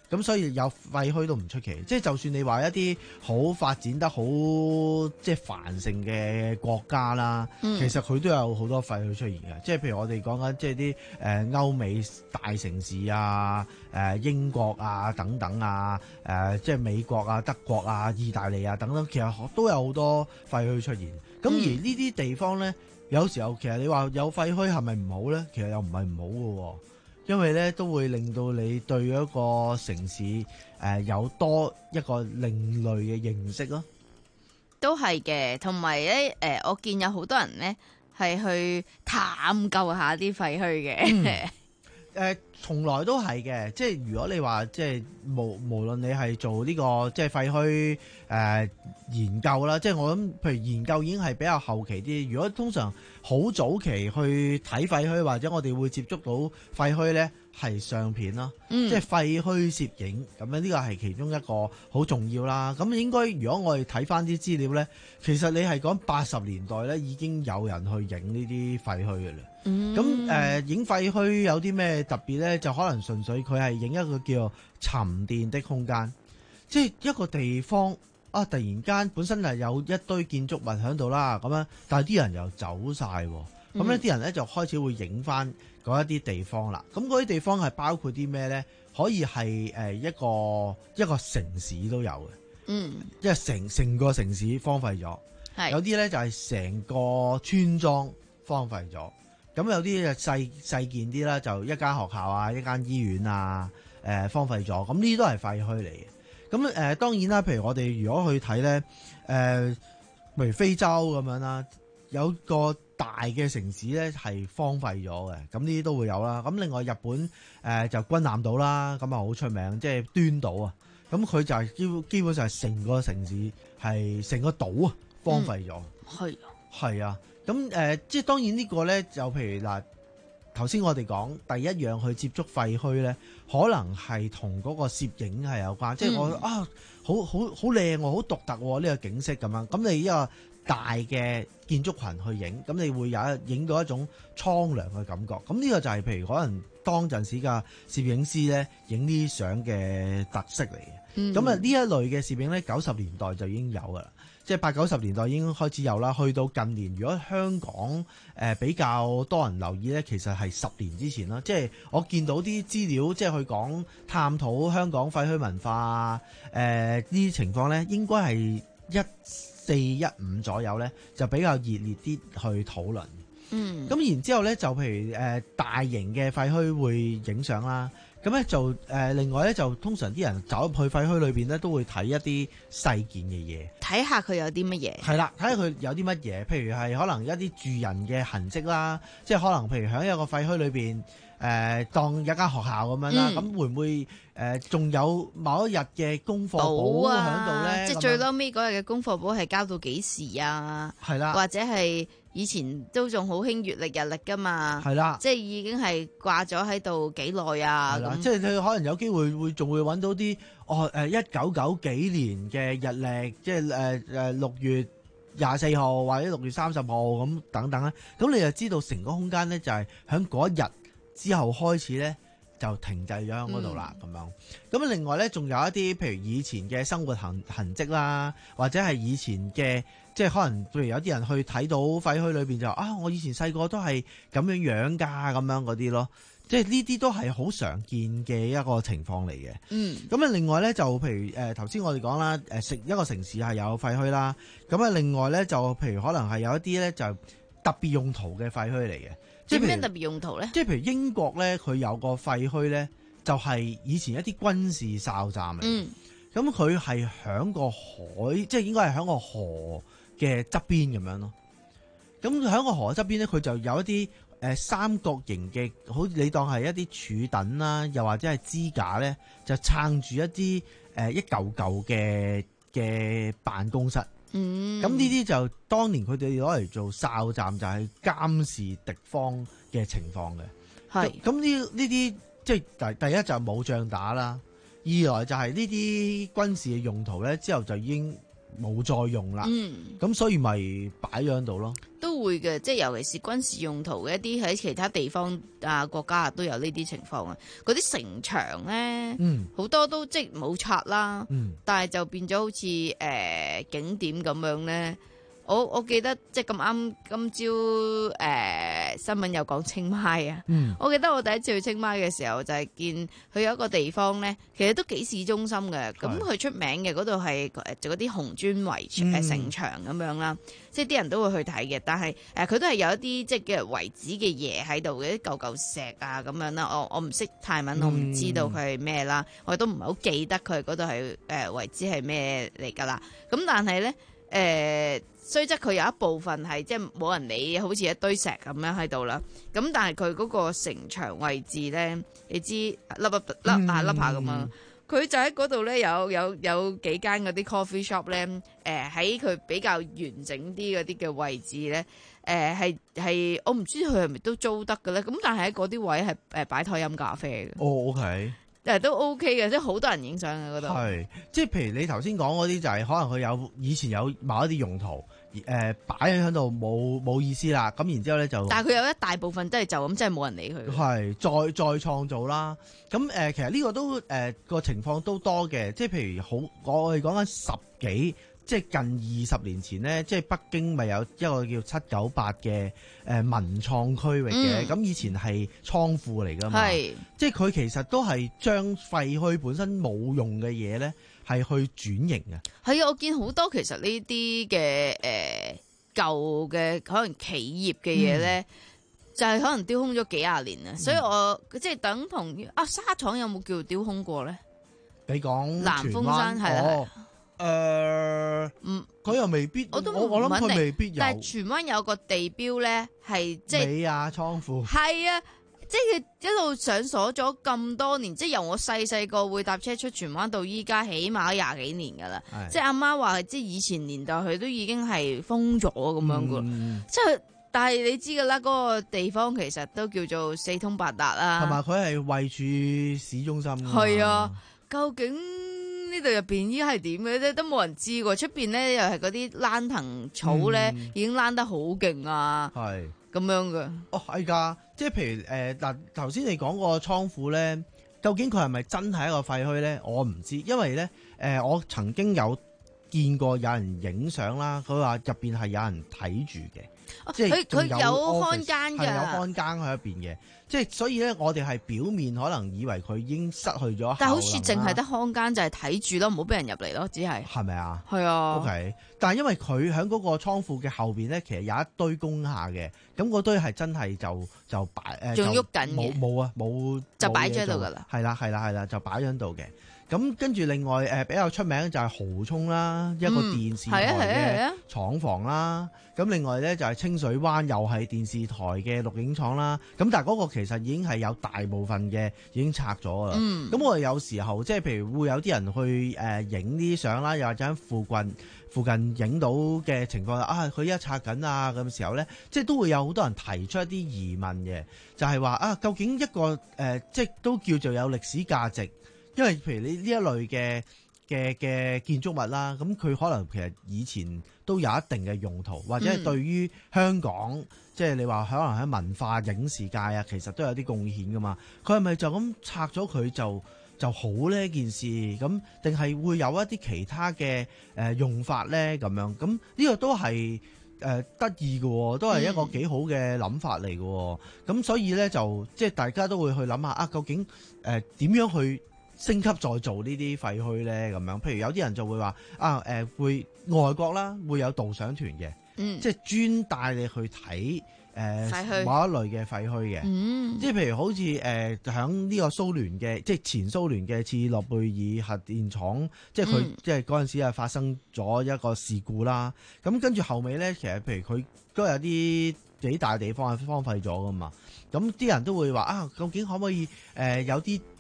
咁所以有廢墟都唔出奇。即係就算你話一啲好發展得好即係繁盛嘅國家啦， 嗯、 其實佢都有好多廢墟出現嘅。即係譬如我哋講緊即係啲誒歐美大城市啊、誒、呃、英國啊等等啊、誒、呃、即係美國啊、德國啊、意大利啊等等，其實都有好多廢墟出現。咁、嗯、而呢啲地方咧，有時候其實你話有廢墟係咪唔好咧？其實又唔係唔好嘅喎。因為咧都會令到你對一個城市誒、呃、有多一個另類嘅認識咯， 都係嘅。同埋咧誒，我見有好多人咧係去探究下啲廢墟嘅。誒、 嗯，從、呃、來都係嘅。即係如果你話即係無無論你係做呢、這個即係廢墟誒、呃、研究啦，即係我諗，譬如研究已經係比較後期啲。如果通常好早期去睇廢墟，或者我哋會接觸到廢墟咧，係相片咯，嗯、即係廢墟攝影咁樣，呢個係其中一個好重要啦。咁應該如果我哋睇翻啲資料咧，其實你係講八十年代咧已經有人去影呢啲廢墟嘅啦。咁誒影廢墟有啲咩特別咧？就可能純粹佢係影一個叫沉澱的空間，即係一個地方啊，突然間本身係有一堆建築物喺度啦，咁樣，但係啲人又走晒，咁咧啲人咧就開始會影翻嗰一啲地方啦。咁嗰啲地方係包括啲咩咧？可以係誒一個一個城市都有嘅，嗯，即係成成個城市荒廢咗，係有啲咧就係成個村莊荒廢咗。咁有啲就細細件啲啦，就一間學校啊，一間醫院啊，誒、呃、荒廢咗。咁呢啲都係廢墟嚟嘅。咁誒、呃、當然啦，譬如我哋如果去睇咧，誒、呃，譬如非洲咁樣啦，有個大嘅城市咧係荒廢咗嘅。咁呢啲都會有啦。咁另外日本誒、呃、就軍艦島啦，咁啊好出名，即係端島啊。咁佢就係基基本上係成個城市係成個島啊荒廢咗。係啊、嗯，係啊。咁誒、呃，即係當然呢個咧，就譬如嗱，頭先我哋講第一樣去接觸廢墟咧，可能係同嗰個攝影係有關，嗯、即係我啊，好好好靚喎，好獨特喎，呢、呢個景色咁樣。咁你呢個大嘅建築群去影，咁你會有影到一種蒼涼嘅感覺。咁呢個就係譬如可能當陣時嘅攝影師咧影呢啲相嘅特色嚟嘅。咁啊呢一類嘅攝影咧，九十年代就已經有㗎啦。即係八九十年代已經開始有啦，去到近年，如果香港誒、呃、比較多人留意咧，其實係十年之前啦。即係我見到啲資料，即係去講探討香港廢墟文化誒呢啲情況咧，應該係一四一五左右咧，就比較熱烈啲去討論。嗯，咁然之後咧，就譬如誒、呃、大型嘅廢墟會影相啦。咁咧就誒、呃，另外咧就通常啲人走入去廢墟裏邊咧，都會睇一啲細件嘅嘢，睇下佢有啲乜嘢。係啦，睇下佢有啲乜嘢，譬如係可能一啲住人嘅痕跡啦，即係可能譬如喺一個廢墟裏邊，誒、呃、當一間學校咁樣啦，咁、嗯、會唔會誒仲、呃、有某一日嘅功課簿喺度咧？ 即係最嬲尾嗰日嘅功課簿係交到幾時啊？係啦，或者係。以前都仲好興月曆日曆噶嘛，係啦，即係已經係掛咗喺度幾耐啊？係啦， 即係佢可能有機會會仲會揾到啲哦誒一九九幾年嘅日曆，即係誒誒六月廿四號或者六月三十號咁等等咧。咁你就知道成個空間咧就係喺嗰一日之後開始咧就停滯咗喺嗰度啦咁樣。咁另外咧仲有一啲譬如以前嘅生活痕痕跡啦，或者係以前嘅。即係可能，譬如有啲人去睇到廢墟裏邊就啊，我以前細個都係咁樣樣㗎，咁樣嗰啲咯。即係呢啲都係好常見嘅一個情況嚟嘅。嗯。咁啊，另外咧就譬如誒頭先我哋講啦，誒城一個城市係有廢墟啦。咁啊，另外咧就譬如可能係有一啲咧就特別用途嘅廢墟嚟嘅。 即係咩特別用途咧？ 即係譬如英國咧，佢有個廢墟咧，就係以前一啲軍事哨站嚟。嗯。咁佢係響個海，即係應該係響個河嘅側邊咁樣咯，咁喺個河側邊咧，佢就有一啲誒、呃、三角形嘅，好你當係一啲柱墩啦，又或者係支架咧，就撐住一啲誒、呃、一嚿嚿嘅嘅辦公室。嗯，咁呢啲就當年佢哋攞嚟做哨站，就係監視敵方嘅情況嘅。係是，咁呢呢啲即係第第一就冇仗打啦，二來就係呢啲軍事嘅用途咧，之後就已經冇再用啦，咁、嗯、所以咪擺咗喺度咯。 都都會嘅，即係尤其是軍事用途嘅一啲喺其他地方啊國家都有呢啲情況啊。嗰啲城牆咧，好、嗯、多都即係冇拆啦，嗯、但係就變咗好似誒、呃、景點咁樣咧。我我記得即係咁啱今朝誒、呃、新聞又講清邁啊，嗯、我記得我第一次去清邁嘅時候就係、是、見佢有一個地方咧，其實都幾市中心嘅，咁佢出名嘅嗰度係就嗰啲紅磚圍誒城牆咁樣啦，嗯、即係啲人都會去睇嘅，但係誒佢都係有一啲即係嘅遺址嘅嘢喺度嘅，啲舊舊石啊咁樣啦，我我唔識泰文，我唔知道佢係咩啦，嗯、我亦都唔係好記得佢嗰度係誒遺址係咩嚟㗎啦，咁但係咧誒。呃雖則佢有一部分係即係冇人理，好似一堆石咁樣喺度啦。咁但係佢嗰個城牆位置咧，你知粒粒粒啊粒下咁樣，佢就喺嗰度咧有有有幾間嗰啲 coffee shop 咧，誒喺佢比較完整啲嗰啲嘅位置咧，誒係係我唔知佢係咪都租得嘅咧。咁但係喺嗰啲位係誒擺枱飲咖啡嘅。 哦 ，OK。 誒都 OK 嘅，即係好多人影相喺嗰度。 係，即係譬如你頭先講嗰啲就係、是、可能佢有以前有某一啲用途，誒擺喺度冇冇意思啦。咁然之後咧就， 但係佢有一大部分都係就咁，即係冇人理佢。 係，再再創造啦。咁誒、呃，其實呢個都誒個、呃、情況都多嘅。即係譬如好，我哋講緊十幾。即係近二十年前呢，即係北京咪有一個叫七九八嘅誒文創區域嘅，咁、嗯、以前係倉庫嚟㗎嘛，是即係佢其實都係將廢墟本身冇用嘅嘢咧，係去轉型嘅。 係啊，我見好多其實呢啲嘅誒舊嘅可能企業嘅嘢咧，嗯、就係可能丟空咗幾廿年啊，嗯、所以我即係等同於啊沙廠有冇叫丟空過咧？ 你講南豐山係啦。 誒，嗯，佢又未必，我都我我諗佢未必有。 但係荃灣有個地標咧，係即係美亞倉庫， 係啊，即係佢一路上鎖咗咁多年，即係由我細細個會搭車出荃灣到依家，起碼廿幾年噶啦。是即係阿媽話，即係以前年代佢都已經係封咗咁樣噶，嗯、即係但係你知噶啦，嗰、嗰個地方其實都叫做四通八達啦， 同埋佢係位處市中心。 係啊，究竟？呢度入邊依家係點嘅啫，都冇人知喎。出邊咧又係嗰啲蘭藤草咧，嗯、已經蘭得好勁啊，係咁樣嘅。 哦，係㗎，即係譬如誒嗱，頭、呃、先你講個倉庫咧，究竟佢係咪真係一個廢墟咧？我唔知，因為咧誒、呃，我曾經有見過有人影相啦，佢話入邊係有人睇住嘅。即係佢佢有看更嘅， 係有看更喺入邊嘅，即係所以咧，我哋係表面可能以為佢已經失去咗， 但係好似淨係得看更就係睇住咯，唔好俾人入嚟咯，只係係咪啊？ 係啊。 OK，但係因為佢喺嗰個倉庫嘅後邊咧，其實有一堆工廈嘅，咁嗰堆係真係就就擺誒， 仲喐緊嘅， 冇冇啊冇， 就擺咗喺度噶啦。 係啦係啦係啦，就擺咗喺度嘅。咁跟住另外誒比較出名就係蠔涌啦，一個電視台嘅廠房啦。咁、嗯、另外咧就係清水灣又係電視台嘅錄影廠啦。咁但係嗰個其實已經係有大部分嘅已經拆咗啦。咁、嗯、我哋有時候即係譬如會有啲人去誒影啲相啦，又或者喺附近附近影到嘅情況下啊，佢一拆緊啊咁嘅時候咧，即係都會有好多人提出一啲疑問嘅，就係、是、話啊，究竟一個誒、呃、即係都叫做有歷史價值。因為譬如你呢一類嘅嘅嘅建築物啦，咁佢可能其實以前都有一定嘅用途，或者係對於香港，嗯、即係你話可能喺文化影視界啊，其實都有啲貢獻噶嘛。佢係咪就咁拆咗佢就就好呢件事？咁定係會有一啲其他嘅誒用法咧？咁樣咁呢個都係誒得意嘅，都係一個幾好嘅諗法嚟嘅。咁、嗯、所以咧就即係大家都會去諗下啊，究竟誒點樣去升級再做呢啲廢墟咧？咁樣，譬如有啲人就會話啊，誒、呃、會外國啦，會有導賞團嘅，嗯、即係專帶你去睇誒、呃、墟某一類嘅廢墟嘅，嗯、即係譬如好似誒響呢個蘇聯嘅，即係前蘇聯嘅切爾諾貝爾核電廠，即係佢、嗯、即係嗰陣時係發生咗一個事故啦。咁跟住後尾咧，其實譬如佢都有啲幾大地方係荒廢咗噶嘛。咁啲人都會話啊，究竟可唔可以誒、呃、有啲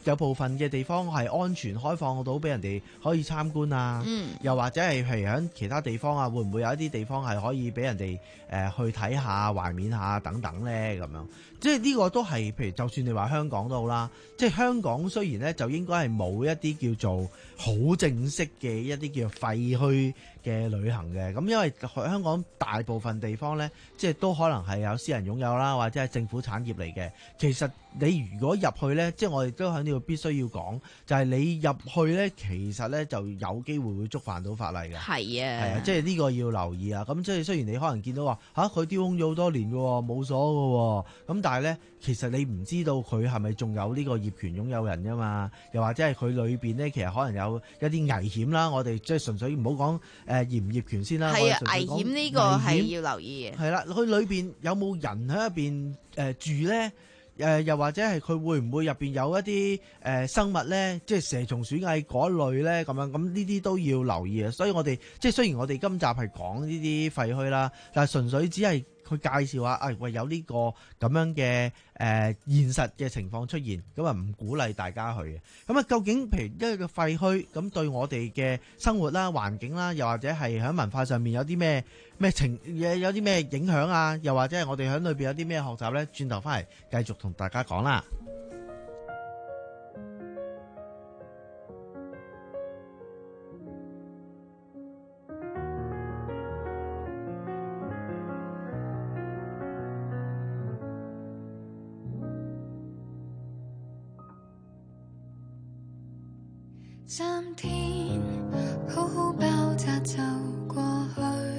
有部分嘅地方係安全開放到俾人哋可以參觀啊？嗯、又或者係譬如喺其他地方啊，會唔會有一啲地方係可以俾人哋誒、呃、去睇下、懷緬下等等咧？咁樣，即係呢個都係譬如就算你話香港都好啦，即係香港雖然咧就應該係冇一啲叫做好正式嘅一啲叫廢墟嘅旅行嘅，咁因為香港大部分地方咧，即係都可能係有私人擁有啦，或者係政府產業嚟嘅。其實你如果入去咧，即係我哋都喺呢度必須要講，就係、是、你入去咧，其實咧就有機會會觸犯到法例嘅。係啊，係啊，即係呢個要留意啊。咁即係雖然你可能見到話吓佢丟空咗好多年嘅喎，冇鎖嘅喎，咁但係咧其實你唔知道佢係咪仲有呢個業權擁有人㗎嘛？又或者係佢裏邊咧，其實可能有一啲危險啦。我哋即係純粹唔好講誒業唔業權先啦。係啊，危險呢個係要留意嘅。係啦，佢裏邊有冇人喺入邊誒住咧？誒、呃、又或者係佢會唔會入邊有一啲誒、呃、生物咧，即係蛇蟲鼠蟻嗰類咧咁樣，咁呢啲都要留意啊。所以我哋即係雖然我哋今集係講呢啲廢墟啦，但係純粹只係佢介紹下，啊喂有呢個咁樣嘅誒、呃、現實嘅情況出現，咁啊唔鼓勵大家去嘅。咁啊究竟譬如一個廢墟咁對我哋嘅生活啦、環境啦，又或者係喺文化上面有啲咩咩情有有啲咩影響啊？又或者係我哋喺裏邊有啲咩學習咧？轉頭翻嚟繼續同大家講啦。 三天好好爆炸就過去，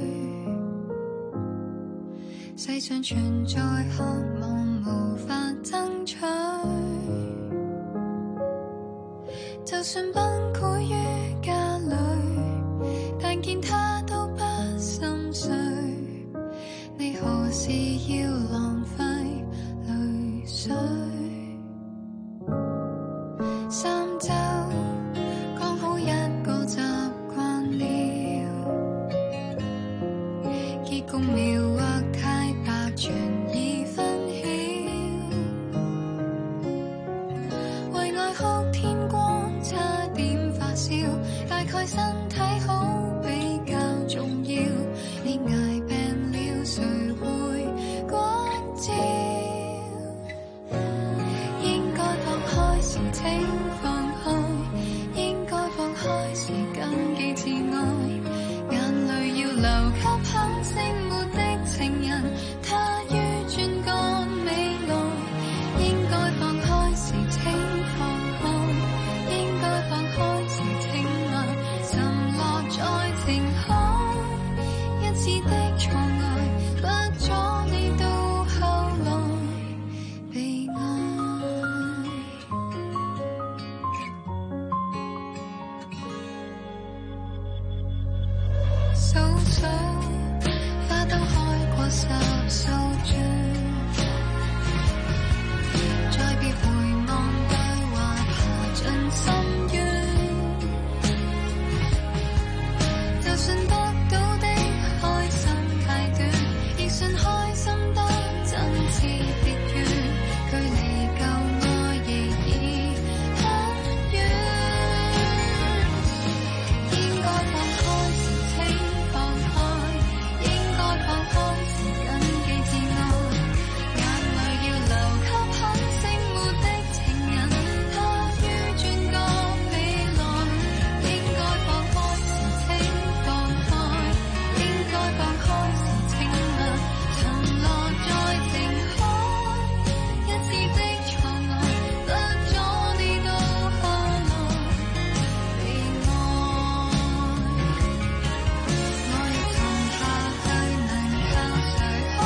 世上存在渴望無法爭取，就算崩潰於家裏，但見他都不心碎，你何時要浪費淚水？三週描畫太白，全已分曉，為愛哭天光，差點發燒，大概身體好比較重要，你捱病了誰會關照？應該放開時請放開，應該放開時謹記自愛，眼淚要留給肯醒目的情人，他於轉角未來，應該放開時請放開，應該放開時請愛，沉落在情海，一次的錯愛，不阻你到後來被愛。數數花都開過十數轉，再別回望對話爬進深淵，就算得到的開心太短，亦信開心得真摯的遠，距離舊愛亦已很遠，應該放開時請放開，應該放開時謹記自愛，眼淚要留給很醒目的情人，他於轉角未來，應該放開時請放開，應該放開時請愛，沉落在情海，一次的錯愛，不阻你到後來被愛。我亦沉下去，能靠誰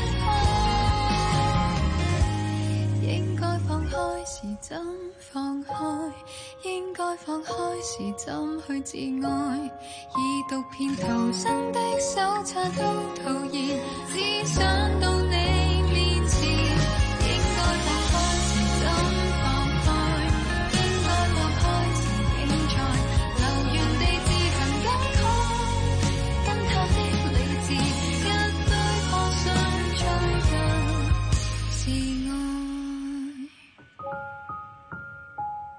開開？應該放開時怎放開？應該放開時怎去自愛？已讀遍逃生的手冊都徒然，只想到你面前。應該放開時怎放開？應該放開時竟在留原地自行感慨，跟他的理智一堆破碎最後是愛。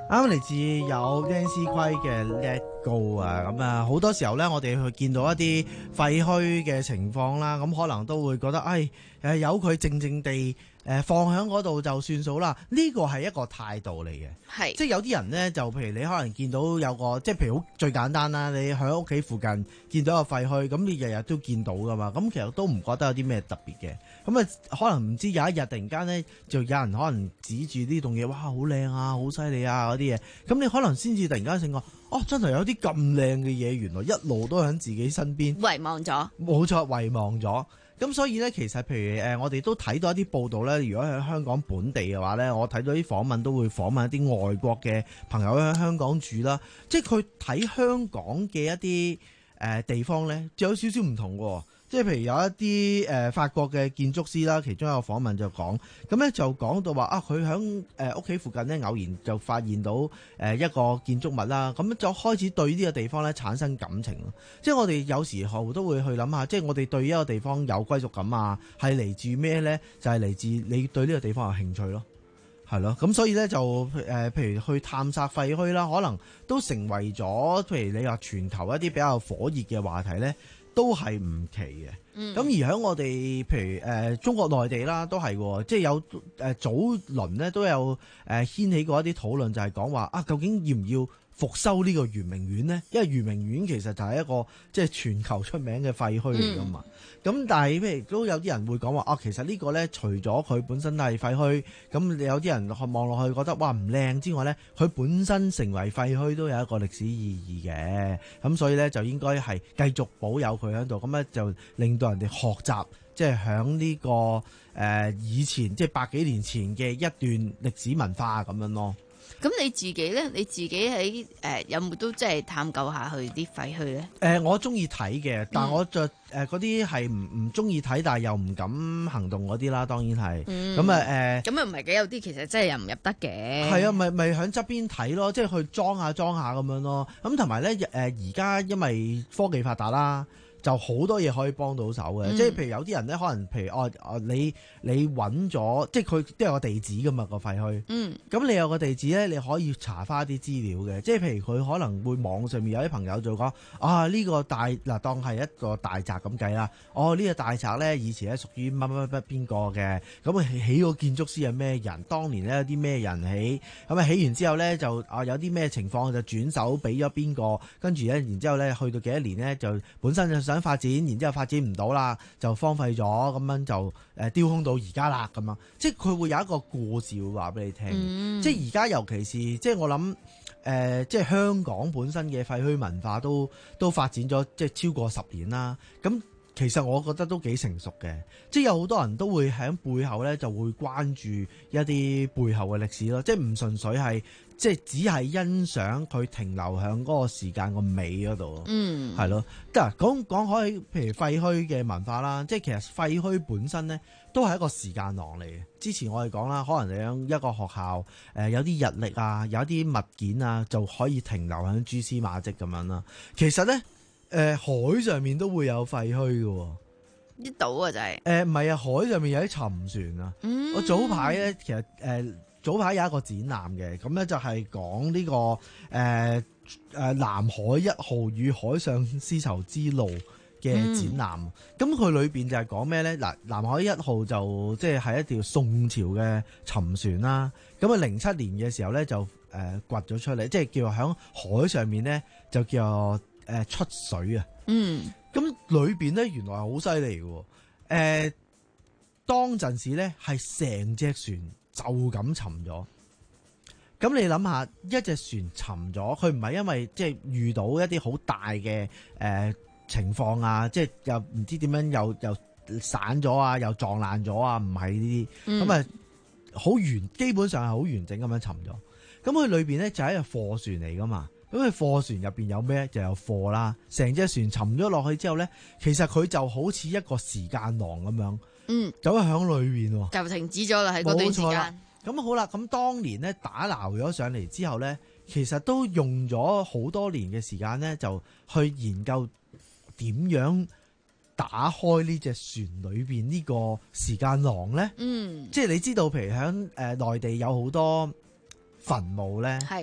啱嚟自有 Nancy 奎嘅 Let Go 啊，咁啊好多時候咧，我哋去見到一啲廢墟嘅情況啦，咁可能都會覺得，誒誒由佢靜靜地誒放喺嗰度就算數啦。呢個係一個態度嚟嘅， 係即係有啲人咧就譬如你可能見到有個，即係譬如好最簡單啦，你喺屋企附近見到個廢墟，咁你日日都見到噶嘛，咁其實都唔覺得有啲咩特別嘅。咁啊，可能唔知有一日突然間咧，就有人可能指住呢棟嘢，哇，好靚啊，好犀利啊嗰啲嘢，咁你可能先至突然間醒覺，哦，真係有啲咁靚嘅嘢，原來一路都喺自己身邊， 遺忘咗， 冇錯，遺忘咗。咁所以咧，其實譬如誒，我哋都睇到一啲報道咧，如果喺香港本地嘅話咧，我睇到啲訪問都會訪問一啲外國嘅朋友喺香港住啦，即係佢睇香港嘅一啲誒地方咧，就有少少唔同喎。即係譬如有一啲誒、呃、法國嘅建築師啦，其中一個訪問就講，咁咧就講到話啊，佢喺誒屋企附近咧偶然就發現到誒、呃、一個建築物啦，咁就開始對呢個地方咧產生感情咯。即係我哋有時候都會去諗下，即係我哋對一個地方有歸屬感啊，係嚟自咩咧？就係、是、嚟自你對呢個地方有興趣咯，係咯。咁所以咧就誒、呃，譬如去探索廢墟啦，可能都成為咗譬如你話全球一啲比較火熱嘅話題咧。都係唔奇嘅，咁、嗯、而喺我哋譬如誒、呃、中國內地啦，都係即係有誒、呃、早輪咧都有誒、呃、掀起過一啲討論，就係講話啊，究竟要唔要復修呢個圓明園呢？因為圓明園其實就係一個即係全球出名嘅廢墟嚟噶嘛。咁、嗯、但係譬如都有啲人會講話啊，其實呢個呢，除咗佢本身係廢墟，咁有啲人望落去覺得哇唔靚之外呢，佢本身成為廢墟都有一個歷史意義嘅。咁所以呢，就應該係繼續保有佢喺度，咁呢，就令到人哋學習，即係響呢個誒、呃、以前即係百幾年前嘅一段歷史文化咁樣咯。 咁你自己咧？你自己喺誒、呃、有冇都即係探究下去啲廢墟咧？誒、 呃，我中意睇嘅，但我就誒嗰啲係唔唔中意睇，但係又唔敢行動嗰啲啦。當然係。咁啊誒， 咁又唔係嘅，有啲其實真係又唔入得嘅。 係啊，咪咪喺側邊睇咯，即係去裝下裝下咁樣咯。咁同埋咧誒，而家因為科技發達啦。就好多嘢可以幫到手嘅，嗯、即係譬如有啲人咧，可能譬如哦哦，你你揾咗，即係佢都有個地址噶嘛個廢墟。嗯。咁你有個地址咧，你可以查翻啲資料嘅，即係譬如佢可能會網上面有啲朋友就講啊，呢、呢個大嗱當係一個大宅咁計啦。哦，呢、呢個大宅咧以前咧屬於乜乜乜乜邊個嘅，咁啊起個建築師係咩人？當年咧有啲咩人起？咁啊起完之後咧就啊有啲咩情況就轉手俾咗邊個？跟住咧然之後咧去到幾多年咧就本身就想發展，然之後發展唔到啦，就荒廢咗，咁樣就誒丟空到而家啦，咁樣，即係佢會有一個故事會話俾你聽。嗯、即係而家尤其是即係我諗誒、呃，即係香港本身嘅廢墟文化都都發展咗即係超過十年啦。咁其實我覺得都幾成熟嘅，即係有好多人都會喺背後咧就會關注一啲背後嘅歷史咯，即係唔純粹係。即係只係欣賞佢停留喺嗰個時間個尾嗰度，嗯，係咯。得啊，講講開，譬如廢墟嘅文化啦，即係其實廢墟本身咧都係一個時間廊嚟嘅。之前我哋講啦，可能你喺一個學校，誒、呃、有啲日曆啊，有啲物件啊，就可以停留喺蛛絲馬跡咁樣啦。其實咧，誒、呃、海上面都會有廢墟嘅， 啲島啊就係、是， 誒唔係啊，海上面有啲沉船啊。嗯、我早排咧，其實誒。呃早排有一個展覽嘅，咁咧就係講呢個誒誒、呃、南海一號與海上絲綢之路嘅展覽。咁佢、嗯、裏邊就係講咩咧？嗱，南海一號就即係係一條宋朝嘅沉船啦。咁啊，零七年嘅時候咧就誒掘咗出嚟，即係叫做喺海上面咧就叫誒、呃、出水啊。嗯，咁裏邊咧原來係好犀利嘅。誒、呃，當陣時咧係成隻船。就咁沉咗，咁你諗下，一隻船沉咗，佢唔係因為即係遇到一啲好大嘅誒、呃、情況啊，即係又唔知點樣又又散咗啊，又撞爛咗啊，唔係呢啲，咁啊好完，基本上係好完整咁樣沉咗。咁佢裏邊咧就係一個貨船嚟噶嘛，咁佢貨船入邊有咩？就有貨啦。成隻船沉咗落去之後咧，其實佢就好似一個時間廊咁樣。嗯，就喺裏邊就停止咗啦，喺嗰段時間。 咁好啦，咁當年咧打撈咗上嚟之後咧，其實都用咗好多年嘅時間咧，就去研究點樣打開呢隻船裏邊呢個時間廊咧。嗯，即係你知道，譬如喺誒內地有好多墳墓咧，係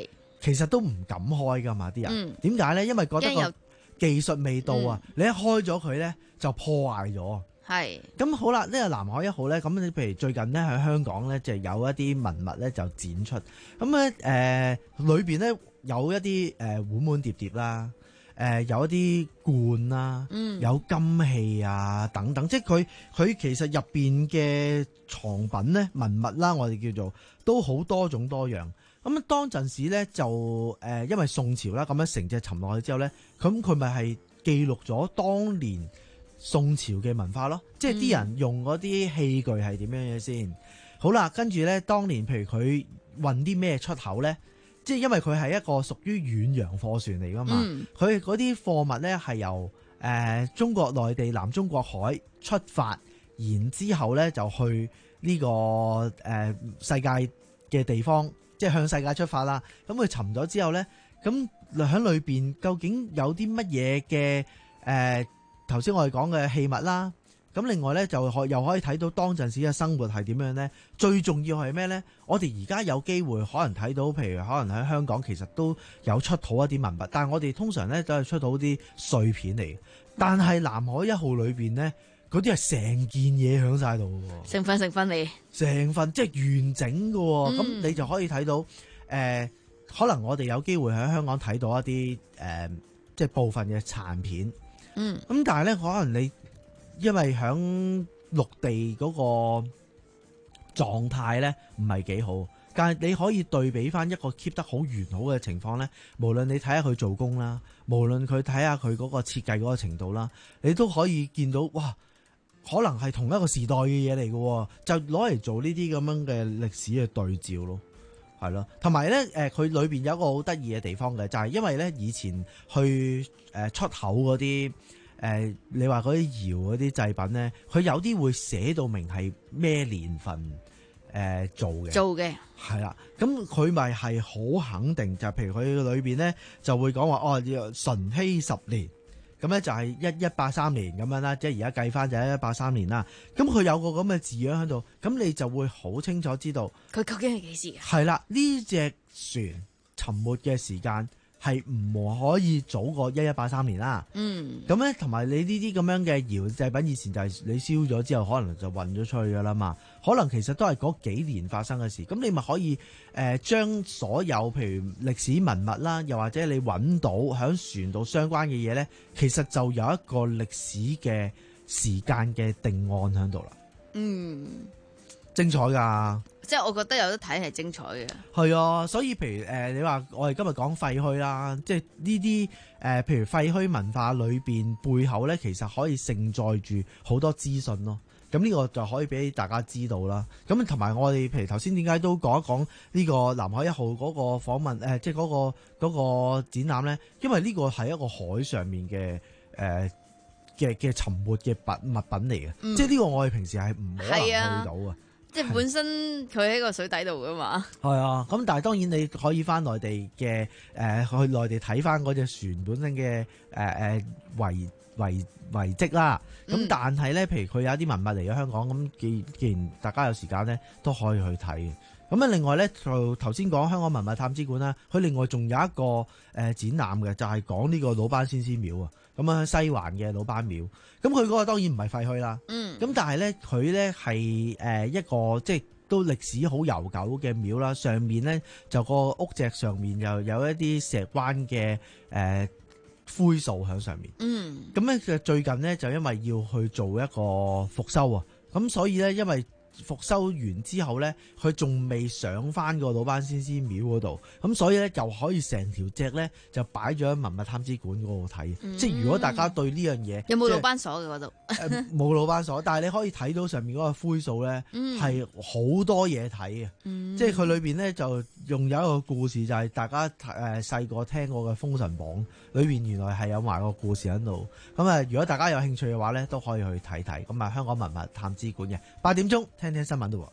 其實都唔敢開噶嘛，啲人點解咧？因為覺得個技術未到啊，嗯、你一開咗佢咧就破壞咗。 係咁好啦，呢、這個南海一號咧，咁你譬如最近咧喺香港咧就有一啲文物咧就展出，咁咧誒裏邊咧有一啲誒、呃、碗碗碟碟啦。誒、呃、有一啲罐啦，嗯、有金器啊等等，即係佢佢其實入邊嘅藏品咧文物啦，我哋叫做都好多種多樣。咁當陣時咧就誒、呃，因為宋朝啦，咁樣成隻沉落去之後咧，咁佢咪係記錄咗當年宋朝嘅文化咯，即係啲人用嗰啲器具係點樣嘢先。好啦，跟住咧，當年譬如佢運啲咩出口咧？即係因為佢係一個屬於遠洋貨船嚟㗎嘛，佢嗰啲貨物咧係由誒、呃、中國內地南中國海出發，然之後咧就去呢、這個誒、呃、世界嘅地方，即係向世界出發啦。咁佢沉咗之後咧，咁喺裏邊究竟有啲乜嘢嘅誒頭先我哋講嘅器物啦？咁另外咧就可又可以睇到當陣時嘅生活係點樣咧？最重要係咩咧？我哋而家有機會可能睇到，譬如可能喺香港其實都有出土一啲文物，但係我哋通常咧都係出土啲碎片嚟。但係南海一號裏邊咧，嗰啲係成件嘢響晒度嘅， 成份成份嚟， 成份即係完整嘅。咁、嗯、你就可以睇到，誒、呃，可能我哋有機會喺香港睇到一啲誒、呃，即係部分嘅殘片。嗯。咁但係咧，可能你因為響陸地嗰個狀態咧唔係幾好，但係你可以對比翻一個 keep 得好完好嘅情況咧，無論你睇下佢做工啦，無論佢睇下佢嗰個設計嗰個程度啦，你都可以見到哇，可能係同一個時代嘅嘢嚟嘅，就攞嚟做呢啲咁樣嘅歷史嘅對照咯，係咯。同埋咧，誒佢裏邊有一個好得意嘅地方嘅，就係、是、因為咧以前去誒出口嗰啲。誒、呃，你話嗰啲窯嗰啲製品咧，佢有啲會寫到明係咩年份誒、呃、做嘅， 做嘅係啦。咁佢咪係好肯定，就譬如佢裏邊咧就會講話哦，淳熙十年，咁咧就係一一八三年咁樣啦，即係而家計翻就係一八三年啦。咁佢有個咁嘅字樣喺度，咁你就會好清楚知道佢究竟係幾時嘅。 係啦，呢隻船沉沒嘅時間係唔可以早過一一八三年啦。嗯，咁咧同埋你呢啲咁樣嘅窯製品，以前就係你燒咗之後，可能就運咗出去噶啦嘛。可能其實都係嗰幾年發生嘅事。咁你咪可以誒將、呃、所有譬如歷史文物啦，又或者你揾到喺船度相關嘅嘢咧，其實就有一個歷史嘅時間嘅定案喺度啦。嗯，精彩㗎！ 即係我覺得有得睇係精彩嘅。 係啊，所以譬如誒、呃，你話我哋今日講廢墟啦，即係呢啲誒，譬如廢墟文化裏邊背後咧，其實可以承載住好多資訊咯。咁呢個就可以俾大家知道啦。咁同埋我哋譬如頭先點解都講一講呢個南海一號嗰個訪問誒、呃，即係、嗰、嗰個嗰、嗰個展覽咧，因為呢個係一個海上面嘅誒嘅嘅沉沒嘅品物品嚟嘅，嗯、即係呢個我哋平時係唔可能去到啊。 即係本身佢喺個水底度噶嘛， 係啊，咁但係當然你可以翻內地嘅誒、呃、去內地睇翻嗰隻船本身嘅誒誒遺遺遺跡啦。咁、嗯、但係咧，譬如佢有一啲文物嚟咗香港，咁既既然大家有時間咧，都可以去睇嘅。咁啊，另外咧就頭先講香港文物探知館啦，佢另外仲有一個誒、呃、展覽嘅，就係講呢個魯班先師廟啊。咁啊，西環嘅魯班廟，咁佢嗰個當然唔係廢墟啦。嗯。咁但係咧，佢咧係誒一個即係都歷史好悠久嘅廟啦。上面咧就個屋脊上面又有一啲石灣嘅誒灰塑喺上面。嗯。咁咧佢最近咧就因為要去做一個復修啊，咁所以咧因為復修完之後咧，佢仲未上翻個魯班先師廟嗰度，咁所以咧就可以成條脊咧就擺咗喺文物探知館嗰度睇。嗯、即係如果大家對呢樣嘢有冇魯班鎖嘅嗰度？ 冇魯班鎖，但係你可以睇到上面嗰個灰塑咧係好多嘢睇嘅。嗯、即係佢裏邊咧就用有一個故事，就係大家誒細個聽過嘅《封神榜》裏邊原來係有埋個故事喺度。咁啊，如果大家有興趣嘅話咧，都可以去睇睇。咁啊，香港文物探知館嘅八點鐘。聽聽新聞都喎，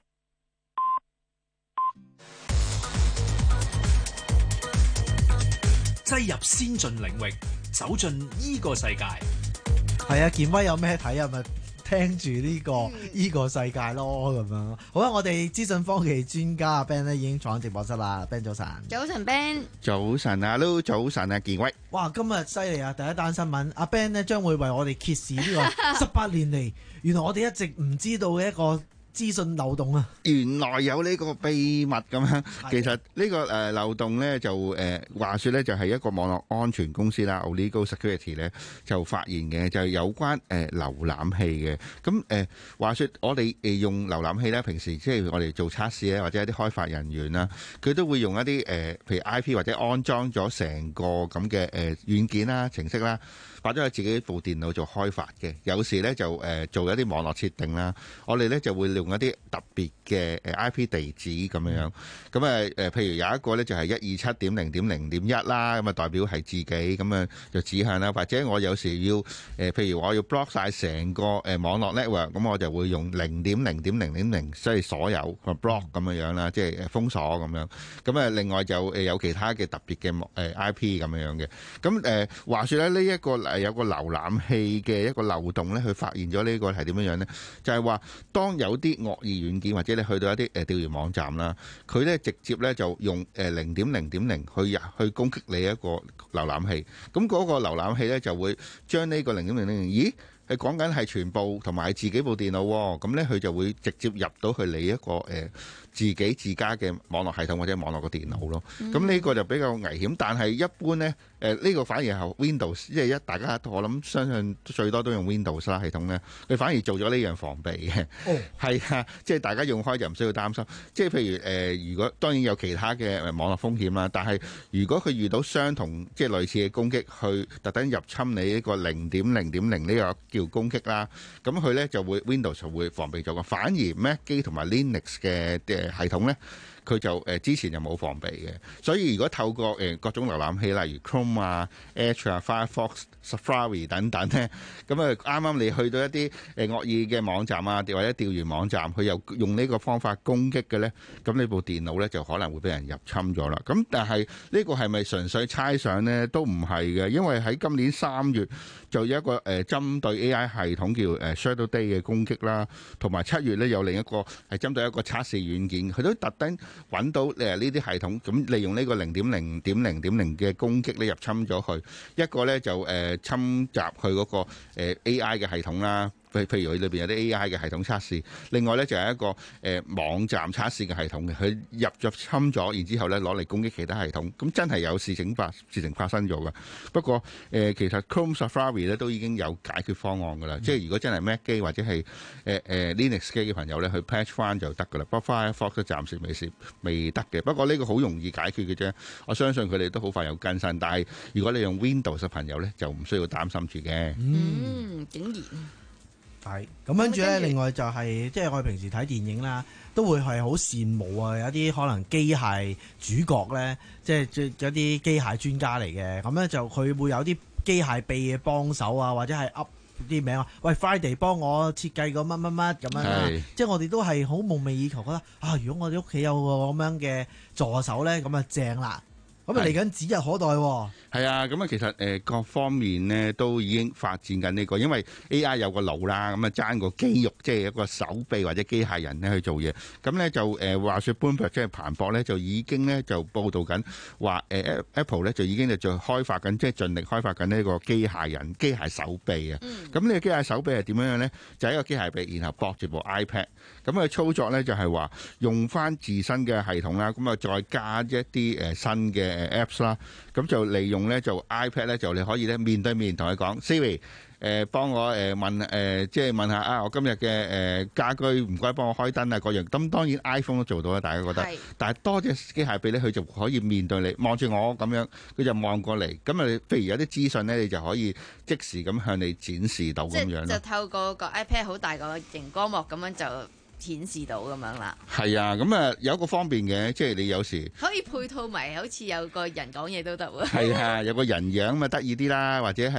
擠入先進領域，走進依個世界。 係啊，健威有咩睇啊？咪聽住呢個呢個世界咯咁樣。好啊，我哋資訊科技專家阿 Ben 咧已經坐喺直播室啦。Ben 早晨， 早晨 Ben， 早晨啊，Hello，早晨啊，健威。 哇，今日犀利啊！第一單新聞，阿 Ben 咧將會為我哋揭示呢個十八年嚟，原來我哋一直唔知道嘅一個資訊漏洞啊！ 原來有呢個秘密咁樣，其實呢個誒漏洞咧就誒話説咧就係一個網絡安全公司啦 ，Oligo Security 咧就發現嘅，就係有關誒瀏覽器嘅。咁誒話説我哋誒用瀏覽器咧，平時即係我哋做測試咧，或者一啲開發人員啦，佢都會用一啲誒，譬如 I P 或者安裝咗成個咁嘅誒軟件啦、程式啦，擺咗喺自己部電腦做開發嘅。有時咧就誒做一啲網絡設定啦，我哋咧就會用一啲特別嘅誒 I P 地址咁樣樣。咁誒誒，譬如有一個咧就係一二七點零點零點一啦，咁啊代表係自己咁啊就指向啦。或者我有時要誒，譬如我要 block 晒成個誒網絡 network，咁我就會用零點零點零點零，即係所有 block 咁樣樣啦，即係封鎖咁樣。咁啊，另外就誒有其他嘅特別嘅誒 I P 咁樣樣嘅。咁誒話説咧，呢一個誒有個瀏覽器嘅一個漏洞咧，佢發現咗呢個係點樣樣咧？就係話當有啲惡意軟件或者你去到一啲誒釣魚網站啦，佢咧直接咧就用誒零點零點零去入去攻擊你一個瀏覽器，咁嗰個瀏覽器咧就會將呢個零點零零零，咦？係講緊係全部同埋自己部電腦喎，咁咧佢就會直接入到去你一個誒自己自家嘅網絡系統或者網絡嘅電腦咯。咁呢、嗯、個就比較危險，但係一般咧誒呢個反而係 Windows，即係一大家我諗相信最多都用 Windows 啦系統咧，佢反而做咗呢樣防備嘅。哦，係啊，即係大家用開就唔需要擔心。即係譬如誒、呃，如果當然有其他嘅網絡風險啦，但係如果佢遇到相同即係類似嘅攻擊，去特登入侵你呢個零點零點零呢個叫攻擊啦，咁佢咧就會 Windows 就會防備咗嘅，反而 Mac 機同埋 Linux 嘅嘅系統咧，佢就誒之前就冇防備嘅。所以如果透過誒各種瀏覽器，例如 Chrome 啊、Edge 啊、Firefox、Safari 等等咧，咁啊啱啱你去到一啲誒惡意嘅網站啊，或者釣魚網站，佢又用呢個方法攻擊嘅咧，咁呢部電腦咧就可能會俾人入侵咗啦。咁但係呢個係咪純粹猜想咧？都唔係嘅，因為喺今年三月就有一個誒針對 A I 系統叫誒 Shadow Day 嘅攻擊啦，同埋七月咧有另一個係針對一個測試軟件，佢都特登揾到誒呢啲系統，咁利用呢個零點零點零點零嘅攻擊咧入侵咗佢，一個咧就誒侵襲佢嗰個誒 A I 嘅系統啦。譬譬如佢裏邊有啲 A I 嘅系統測試，另外咧就係一個誒、呃、網站測試嘅系統嘅，佢入咗侵咗，然之後咧攞嚟攻擊其他系統，咁真係有事情發事情發生咗嘅。不過誒、呃、其實 Chrome Safari 咧都已經有解決方案㗎啦，嗯、即係如果真係 Mac 機或者係誒誒 Linux 機嘅朋友咧，去 patch 翻就得㗎啦。不過 Firefox 都暫時未是未得嘅，不過呢個好容易解決嘅啫。我相信佢哋都好快有更新，但係如果你用 Windows 嘅朋友咧，就唔需要擔心住嘅。 嗯，竟然。 係咁跟住咧，另外就係、是、即係我哋平時睇電影啦，都會係好羨慕啊！有啲可能機械主角咧，即係即有啲機械專家嚟嘅，咁咧就佢會有啲機械臂嘅幫手啊，或者係 up 啲名啊，喂 Friday 幫我設計個乜乜乜咁樣啦，即係我哋都係好夢寐以求，覺得啊，如果我哋屋企有個咁樣嘅助手咧，咁啊正啦！咁啊嚟緊指日可待喎。 係啊，咁啊其實誒各方面咧都已經發展緊呢個，因為 A I 有個腦啦，咁啊爭個肌肉，即係一個手臂或者機械人咧去做嘢。咁咧就誒話説 Bloomberg 即係彭博咧就已經咧就報導緊話誒 Apple 咧就已經就在開發緊，即係盡力開發緊呢個機械人、機械手臂啊。咁呢個機械手臂係點樣樣咧？就係一個機械臂，然後駁住部 iPad。咁佢操作咧就係話用翻自身嘅系統啦，咁啊再加一啲誒新嘅 Apps 啦，咁就利用咧就 iPad 咧就你可以咧面對面同佢講 Siri 誒、呃、幫我誒問誒、呃、即係問下啊我今日嘅誒家居唔該幫我開燈啊各樣。咁當然 iPhone 都做到啦，大家覺得。但係多隻機械臂咧，佢就可以面對你望住我咁樣，佢就望過嚟。咁啊，譬如有啲資訊咧，你就可以即時咁向你展示到咁樣。 就透過個 iPad 好大個熒光幕咁樣就顯示到咁樣啦。 係啊，咁啊有一個方便嘅，即係你有時可以配套埋，好似有個人講嘢都得喎。 係啊，有個人樣咪得意啲啦，或者係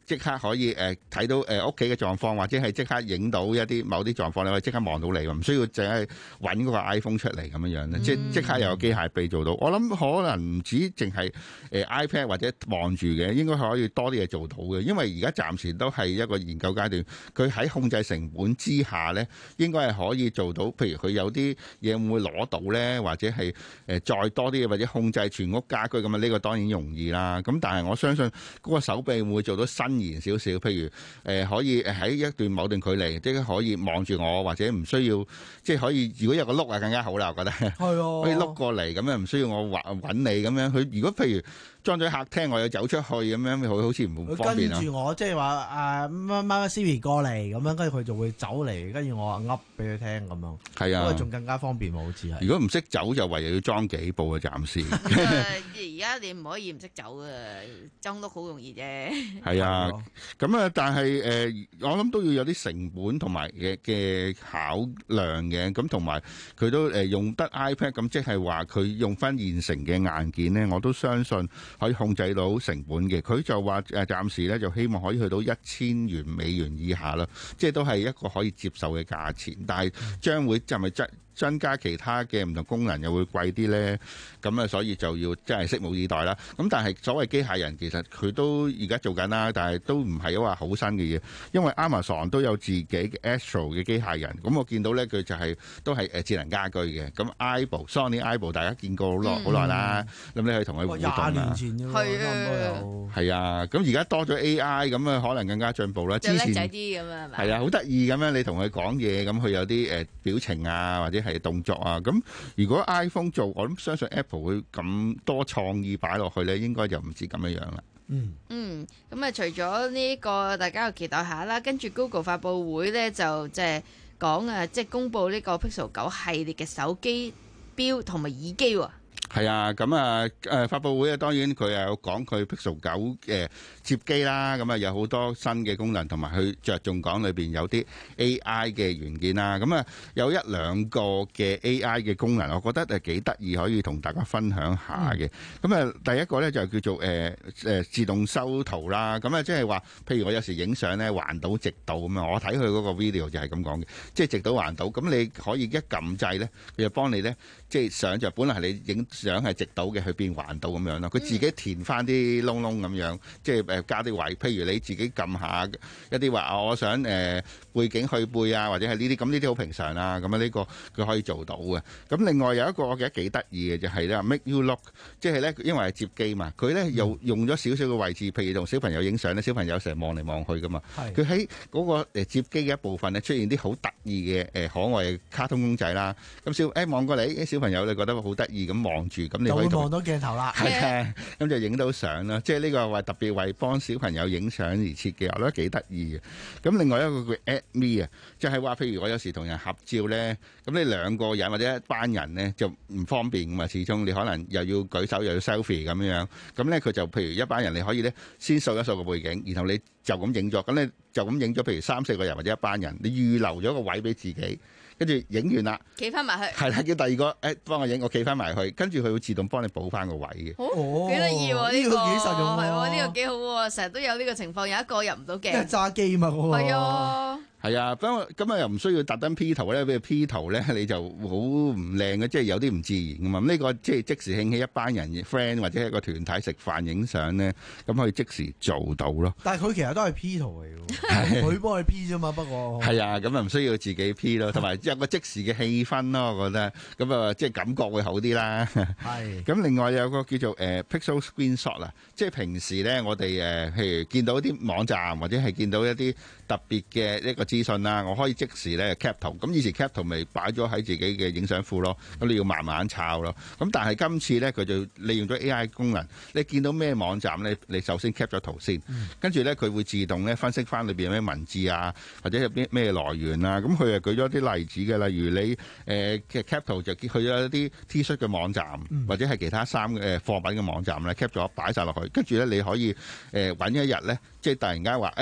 即刻可以誒睇到誒屋企嘅狀況，或者係即刻影到一啲某啲狀況，你可以即刻望到你，唔需要淨係揾嗰個 iPhone 出嚟咁樣樣咧，即即刻有機械臂做到。我諗可能唔止淨係誒 iPad 或者望住嘅，應該可以多啲嘢做到嘅。因為而家暫時都係一個研究階段，佢喺控制成本之下咧，應該係可以做到。譬如佢有啲嘢會唔會攞到咧，或者係誒再多啲嘢，或者控制全屋家居咁啊？呢個當然容易啦。咁但係我相信嗰個手臂會唔會做到伸延少少？譬如誒、呃、可以喺一段某段距離，即係可以望住我，或者唔需要即係可以。如果有個碌啊，更加好啦，我覺得係啊，可以碌過嚟咁樣，唔需要我揾揾你咁樣。佢如果譬如裝咗客廳，我又走出去咁樣，佢好似唔方便啊。 跟住我即係話誒乜乜 Siri 過嚟咁樣，跟住佢就會走嚟，跟住我話噏俾佢聽咁樣。係啊，因為仲更加方便喎，好似係。如果唔識走就唯有要裝幾部啊，暫時。 而家你唔可以唔識走啊，裝都好容易啫。 係啊，咁啊，但係誒，我諗都要有啲成本同埋嘅嘅考量嘅，咁同埋佢都誒用得 iPad，咁即係話佢用翻現成嘅硬件咧，我都相信可以控制到成本嘅。佢就話誒暫時咧就希望可以去到一千元美元以下啦，即係都係一個可以接受嘅價錢，但係將會就咪增增加其他嘅唔同功能又會貴啲咧，咁啊所以就要真係拭目以待啦。咁但係所謂機械人其實佢都而家做緊啦，但係都唔係話好新嘅嘢，因為 Amazon 都有自己嘅 Astro 嘅機械人。咁我見到咧佢就係、是、都係誒智能家居嘅。咁 Aibo Sony Aibo 大家見過好耐好耐啦，咁、嗯、你可以同佢互動啦。廿年前啫喎，差唔多有。係啊，咁而家多咗 A I， 咁啊可能更加進步啦。之前叻仔啲咁啊，係啊，好得意咁樣，你同佢講嘢，咁佢有啲誒表情啊，或者係動作啊。咁如果 iPhone 做，我諗相信 Apple 會咁多創意擺落去咧，應該就唔止咁樣樣啦。 嗯嗯，咁啊，除咗呢個大家又期待下啦，跟住 Google 發佈會咧就即係講啊，即係公佈呢個 Pixel 九系列嘅手機錶同埋耳機喎。 係啊，咁啊誒發佈會啊，當然佢又有講佢 Pixel 九嘅摺機啦，咁啊有好多新嘅功能，同埋佢着重講裏邊有啲 A I 嘅元件啦，咁啊有一兩個嘅 A I 嘅功能，我覺得係幾得意，可以同大家分享下嘅。咁啊、嗯、第一個咧就叫做誒誒、呃、自動修圖啦，咁啊即係話，譬如我有時影相咧橫倒直倒咁樣，我睇佢嗰個 video 就係咁講嘅，即係直倒橫倒，咁你可以一撳掣咧，佢就幫你咧即係想像，本來係你影相係直倒嘅，去變橫倒咁樣咯。佢自己填翻啲窿窿咁樣，即係誒加啲位。譬如你自己撳下一啲話，我想誒、呃、背景去背啊，或者係呢啲，咁呢啲好平常啦。咁啊呢個佢可以做到嘅。咁另外有一個我記得幾得意嘅就係咧 Make You Look，即係咧因為係摺機嘛，佢咧又用咗少少嘅位置，譬如同小朋友影相咧，小朋友成日望嚟望去噶嘛。佢喺嗰個誒摺機嘅一部分咧出現啲好得意嘅誒可愛嘅卡通公仔啦。咁小誒望過嚟，啲小朋友你覺得好得意咁望住，咁你可以望到鏡頭啦。 係啊，咁就影到相啦。即係呢個話特別為幫小朋友影相而設計，我覺得幾得意嘅。咁另外一個叫 At Me 啊，就係話譬如我有時同人合照咧，咁你兩個人或者一班人咧就唔方便㗎嘛，始終你可能又要舉手又要 selfie 咁樣，咁咧佢就譬如一班人你可以咧先掃一掃個背景，然後你就咁影咗，咁你就咁影咗，譬如三四個人或者一班人，你預留咗個位俾自己。跟住影完啦， 企翻埋去， 係啦，叫第二個誒幫我影，我企翻埋去，跟住佢會自動幫你補翻個位嘅。 哦，幾得意喎呢個， 幾實用喎， 係喎呢個幾好喎，成日都有呢個情況，有一個入唔到鏡， 揸機嘛， 係啊。 係啊，不過咁啊又唔需要特登 P 圖咧，譬如 P 圖咧你就好唔靚嘅，即係有啲唔自然噶嘛。咁呢個即係即時興起一班人 friend 或者一個團體食飯影相咧，咁可以即時做到咯。 但係佢其實都係 P 圖嚟嘅，佢幫佢 P 啫嘛。不過係啊，咁啊唔需要自己 P 咯，同埋有個即時嘅氣氛咯，我覺得咁啊即係感覺會好啲啦。係。咁另外有個叫做誒、呃、Pixel Screenshot 啦，即係平時咧我哋誒、呃、譬如見到啲網站或者係見到一啲特別嘅一個資訊啦，我可以即時咧 cap 圖，咁以前 cap 圖咪擺咗喺自己嘅影相庫咯，咁你要慢慢抄咯。咁但係今次咧佢就利用咗 A I 功能，你見到咩網站咧，你首先 cap 咗圖先，跟住咧佢會自動咧分析翻裏邊有咩文字啊，或者有啲咩來源啊。咁佢又舉咗啲例子嘅，例如你誒嘅 cap 圖就去咗一啲 T 恤嘅網站，嗯、或者係其他衫嘅貨品嘅網站咧 cap 咗擺晒落去，跟住咧你可以誒揾、呃、一日咧，即係突然間話誒。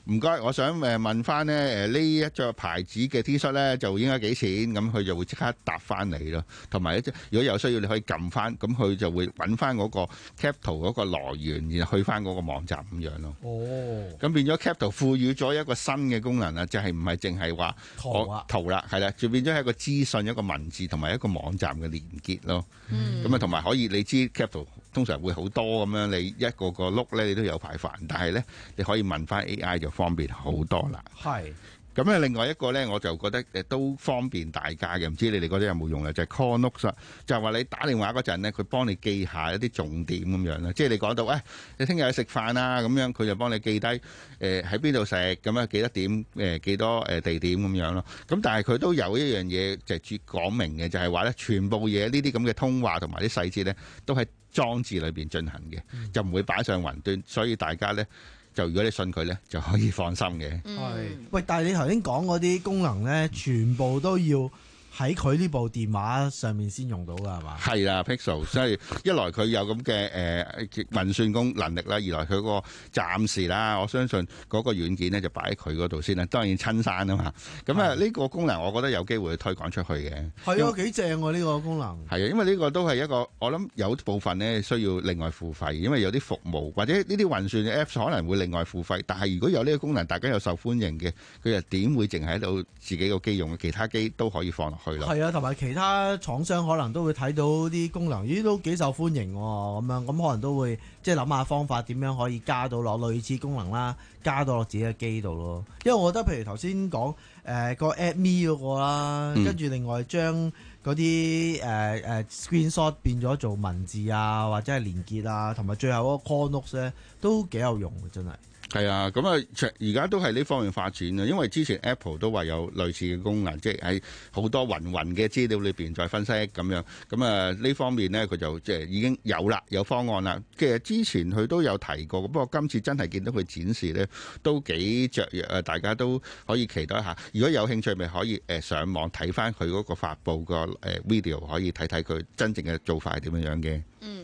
唔該，我想誒問翻咧誒呢一隻牌子嘅 T 恤咧就應該幾錢？咁佢就會即刻答翻你咯。同埋咧，如果有需要，你可以撳翻，咁佢就會揾翻嗰個 cap 圖嗰個來源，然後去翻嗰個網站咁樣咯。哦，咁變咗 cap 圖賦予咗一個新嘅功能啊，就係唔係淨係話圖啊圖啦，係啦，就變咗係一個資訊、一個文字同埋一個網站嘅連結咯。嗯，咁啊同埋可以你知 cap 圖通常會好多咁樣，你一個個碌咧你都有排煩，但係咧你可以問翻 A I 就方便好多啦。係。咁啊，另外一個咧，我就覺得誒都方便大家嘅，唔知你哋覺得有冇用咧？就係 Call Notes，就係話你打電話嗰陣咧，佢幫你記下一啲重點咁樣啦。即係你講到誒、哎，你聽日去食飯啊，咁樣佢就幫你記低誒喺邊度食，咁啊幾多點誒幾多誒地點咁樣咯。咁但係佢都有一樣嘢就係講明嘅，就係話咧全部嘢呢啲咁嘅通話同埋啲細節咧，都係裝置裏邊進行嘅，嗯、就唔會擺上雲端，所以大家咧。就如果你信佢咧，就可以放心嘅。係、 嗯，喂，但係你頭先講嗰啲功能咧，全部都要喺佢呢部電話上面先用到㗎，係嘛？係啦 Pixel， 所以一來佢有咁嘅誒運算功能力啦，二來佢個暫時啦，我相信嗰個軟件咧就擺喺佢嗰度先啦。當然親山啊嘛，咁啊呢個功能我覺得有機會推廣出去嘅。係啊，幾正喎呢個功能。係啊，因為呢個都係一個我諗有部分咧需要另外付費，因為有啲服務或者呢啲運算嘅 Apps 可能會另外付費。但係如果有呢個功能，大家又受歡迎嘅，佢又點會淨係喺度自己個機用嘅？其他機都可以放落去啦。係啊，同埋其他廠商可能都會睇到啲功能，咦都幾受歡迎喎，咁樣咁可能都會即係諗下方法點樣可以加到落類似功能啦，加到落自己嘅機度咯。因為我覺得譬如頭先講誒個 Add Me 嗰個啦，跟住、嗯、另外將嗰啲誒誒 Screenshot 變咗做文字啊，或者係連結啊，同埋最後嗰個 Call Notes 咧都幾有用嘅，真係。係啊，咁啊，而家都係呢方面發展啊。因為之前 Apple 都話有類似嘅功能，即係喺好多雲雲嘅資料裏邊再分析咁樣。咁啊呢方面呢，佢就即係已經有啦，有方案啦。其實之前佢都有提過，不過今次真係見到佢展示呢，都幾雀躍啊！大家都可以期待一下。如果有興趣，咪可以誒上網睇翻佢嗰個發布個誒 video，可以睇睇佢真正嘅做法係點樣樣嘅。嗯。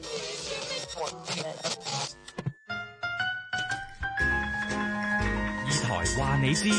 話你知，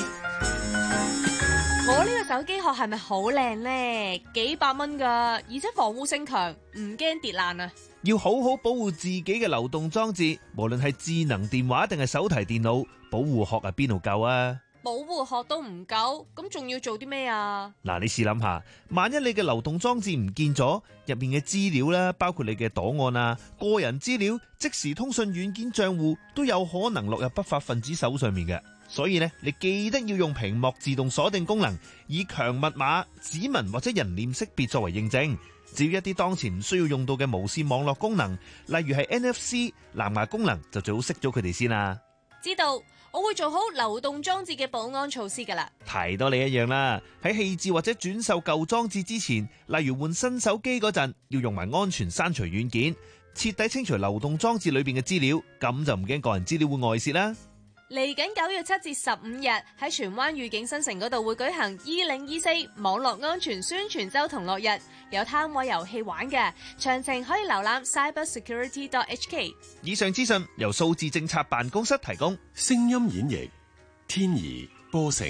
我呢個手機殼係咪好靚呢？幾百蚊噶，而且防護性強，唔驚跌爛啊！ 要好好保護自己嘅流動裝置，無論係智能電話定係手提電腦，保護殼係邊度夠啊？ 保護殼都唔夠，咁仲要做啲咩啊？ 嗱，你試諗下，萬一你嘅流動裝置唔見咗，入面嘅資料啦，包括你嘅檔案啊、個人資料、即時通訊軟件賬戶，都有可能落入不法分子手上面嘅。所以呢，你記得要用屏幕自動鎖定功能，以強密碼、指紋或者人臉識別作為認證。至於一啲當前唔需要用到嘅無線網絡功能，例如係 N F C、藍牙功能，就最好熄咗佢哋先啦。 知道，我會做好流動裝置嘅保安措施噶啦。 提多你一樣啦，喺棄置或者轉售舊裝置之前，例如換新手機嗰陣，要用埋安全刪除軟件，徹底清除流動裝置裏邊嘅資料，咁就唔驚個人資料會外泄啦。 嚟緊九月七至十五日喺荃灣御景新城嗰度會舉行二零二四網絡安全宣傳周同樂日，有攤位遊戲玩嘅，詳情可以瀏覽 cyber security dot h k。 以上資訊由數字政策辦公室提供。 聲音演繹天怡波成。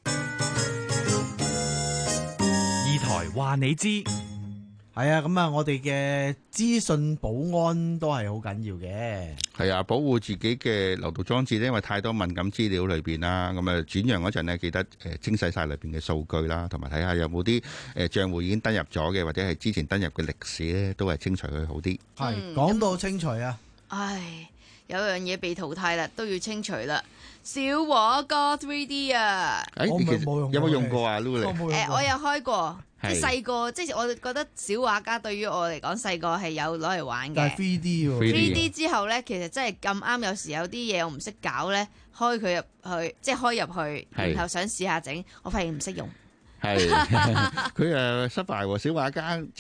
二台話你知。 係啊，咁啊，我哋嘅資訊保安都係好緊要嘅。 係啊，保護自己嘅流動裝置咧，因為太多敏感資料裏邊啦，咁啊轉讓嗰陣呢，記得誒清洗晒裏邊嘅數據啦，同埋睇下有冇啲誒賬戶已經登入咗嘅，或者係之前登入嘅歷史咧，都係清除佢好啲。 係講到清除啊， 唉，有樣嘢被淘汰啦，都要清除啦。小畫家 three D 啊， 誒，我冇用，有冇用過啊 Lulu？ 誒，我有開過。即係細個，即係我覺得小畫家對於我嚟講，細個係有攞嚟玩嘅。 但係 three D 喎 ，three D 之後咧，其實真係咁啱，有時有啲嘢我唔識搞咧，開佢入去，即係開入去，然後想試下整，我發現唔識用。 係佢誒失敗喎，小畫家即係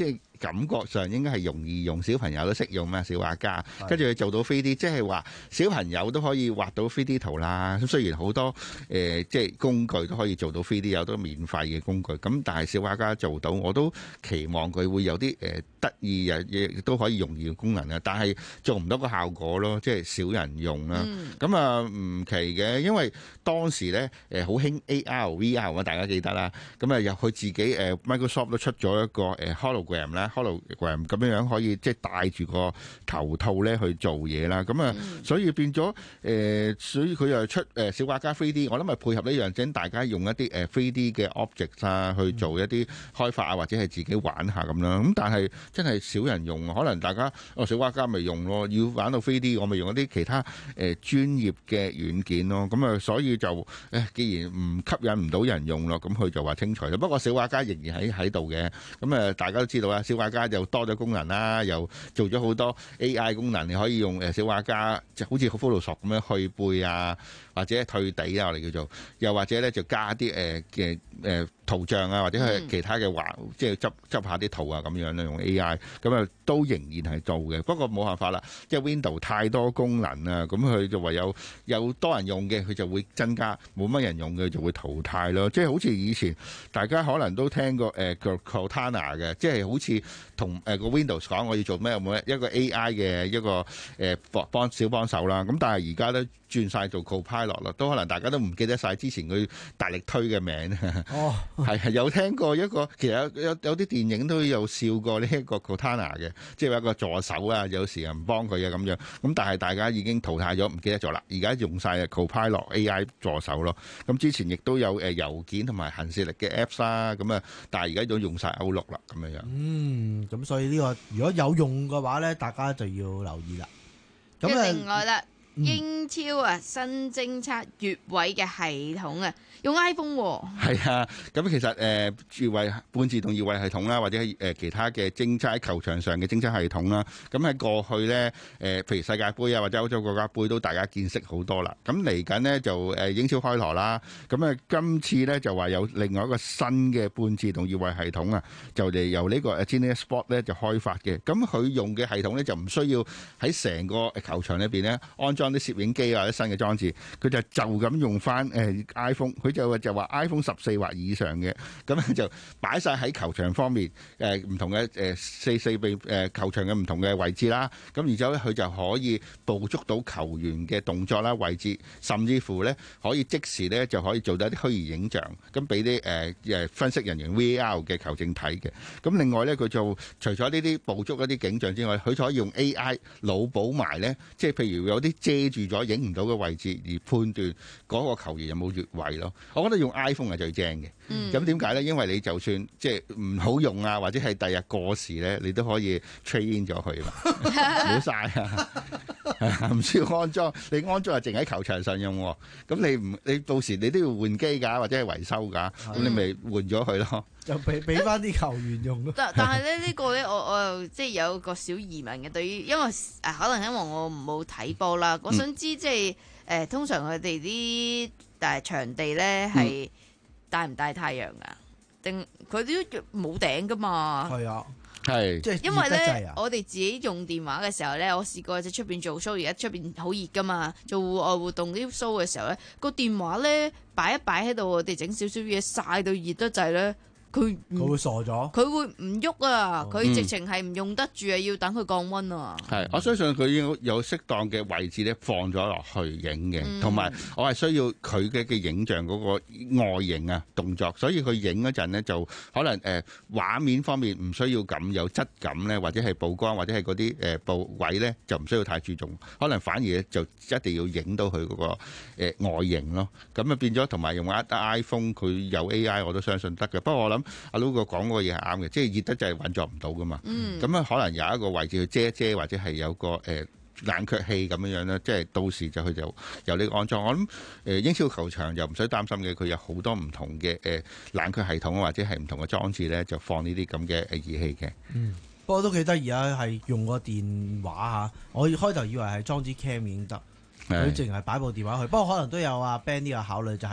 感覺上應該係容易用，小朋友都識用咩小畫家，跟住佢做到 three D， 即係話小朋友都可以畫到 three D 圖啦。咁雖然好多誒、呃、即係工具都可以做到 three D， 有好多免費嘅工具，咁但係小畫家做到，我都期望佢會有啲誒得意又亦都可以容易嘅功能啊。但係做唔到個效果咯，即係少人用啦。咁啊唔奇嘅，因為當時咧誒好興 A R V R 啊，大家記得啦。咁啊又佢自己誒 Microsoft 都出咗一個誒 hologram 啦 ，hologram 咁樣樣可以即係戴住個頭套咧去做嘢啦。咁啊，所以變咗誒，所以佢又出誒小畫家 three D， 我諗係配合呢樣，整大家用一啲誒 three D 嘅 object 啊去做一啲開發啊，或者係自己玩下咁啦。咁但係真係少人用，可能大家哦小畫家咪用咯，要玩到 three D 我咪用一啲其他誒專業嘅軟件咯。咁啊，所以就誒既然唔吸引唔到人用咯，咁佢就話清除啦。不過小畫家仍然喺喺度嘅。咁啊，大家都知道啦，小畫家又多咗功能啦，又做咗好多 A I 功能，你可以用誒小畫家，就好似 Photoshop 咁樣去背啊，或者退地啊，我哋叫做，又或者咧就加啲誒嘅誒圖像啊，或者係其他嘅畫，嗯、即係執執下啲圖啊咁樣咧，用 A I， 咁啊都仍然係做嘅。不過冇辦法啦，即係 Windows 太多功能啊，咁佢就唯有有多人用嘅，佢就會增加；冇乜人用嘅就會淘汰咯。即係好似以前大家可能都聽過誒叫 Cortana 嘅，即係好似同誒個 Windows 講我要做咩冇一個 A I 嘅一個誒幫幫小幫手啦。咁但係而家都轉晒做 Copilot 啦，都可能大家都唔記得晒之前佢大力推嘅名。哦，係係有聽過一個，其實有有有啲電影都有笑過呢一個 Cortana 嘅，即係有一個助手啊，有時唔幫佢啊咁樣。咁但係大家已經淘汰咗，唔記得咗啦。而家用晒 Copilot A I 助手咯。咁之前亦都有誒郵件同埋行事曆嘅 Apps 啦。咁啊，但係而家都用晒 Outlook啦咁樣樣。 嗯，咁所以呢個如果有用嘅話咧，大家就要留意啦。咁啊，另外啦。英超啊，新偵測越位嘅系統啊，用 iPhone 喎。係啊，咁其實誒越位半自動越位系統啦，或者係誒其他嘅偵測喺球場上嘅偵測系統啦。咁喺過去咧誒，譬如世界盃啊，或者歐洲國家盃都大家見識好多啦。咁嚟緊呢，就誒英超開鑼啦。咁啊，今次咧就話有另外一個新嘅半自動越位系統啊，就嚟由呢個 Genius Sport 咧就開發嘅。咁佢用嘅系統咧就唔需要喺成個球場裏邊咧安裝裝啲攝影機或者新嘅裝置，佢就就咁用翻誒 iPhone，佢就就話 iPhone 十四或以上嘅，咁咧就擺晒喺球場方面誒唔同嘅誒四四比誒球場嘅唔同嘅位置啦。咁然之後咧，佢就可以捕捉到球員嘅動作啦、位置，甚至乎咧可以即時咧就可以做到一啲虛擬影像，咁俾啲誒誒分析人員 V R 嘅球證睇嘅。咁另外咧，佢就除咗呢啲捕捉一啲景象之外，佢可以用 A I 腦補埋咧，即係譬如有啲遮住咗影唔到嘅位置，而判斷嗰個球員有冇越位咯。我覺得用 iPhone 係最正嘅。咁點解咧？因為你就算即係唔好用啊，或者係第日過時咧，你都可以 train in 咗佢嘛，冇晒啊，唔需要安裝。你安裝係淨喺球場上用，咁你唔你到時你都要換機㗎，或者係維修㗎，咁你咪換咗佢咯。 就俾俾翻啲球員用咯。 但但係咧呢、呢個咧，我我又即係有個小疑問嘅，對於因為誒可能因為我冇睇波啦，我想知即係誒通常佢哋啲誒場地咧係帶唔帶太陽噶？定佢都冇頂噶嘛？ 係啊， 係即係因為咧，我哋自己用電話嘅時候咧，我試過喺出邊做 show，而家出邊好熱噶嘛，做戶外活動啲 show 嘅時候咧，個電話咧擺一擺喺度，我哋整少少嘢曬到熱得滯咧。佢佢會傻咗， 佢會唔喐啊！佢、哦、直情係唔用得住啊，要等佢降溫啊！ 係，我相信佢要有適當嘅位置咧放咗落去影嘅，同埋、嗯、我係需要佢嘅嘅影像嗰個外形啊動作，所以佢影嗰陣咧就可能誒畫、呃、面方面唔需要咁有質感咧，或者係曝光或者係嗰啲誒部位咧就唔需要太注重，可能反而就一定要影到佢嗰、嗰個、呃、外形咯。咁啊變咗同埋用一 iPhone 佢有 A I 我都相信得嘅，不過我諗。阿 Lu 哥講嗰個嘢係啱嘅，即係熱得就係運作唔到噶嘛。咁啊、嗯，可能有一個位置去遮一遮，或者係有個誒、呃、冷卻器咁樣樣咧，即係到時就佢就有呢個安裝。我諗誒、呃、英超球場又唔使擔心嘅，佢有好多唔同嘅誒、呃、冷卻系統或者係唔同嘅裝置咧，就放呢啲咁嘅誒儀器嘅。 嗯，不過都幾得意啊，係用個電話嚇，我開頭以為係裝支 cam 已經得，佢淨係擺部電話去。不過可能都有啊 Ben 呢個考慮就係、是。誒、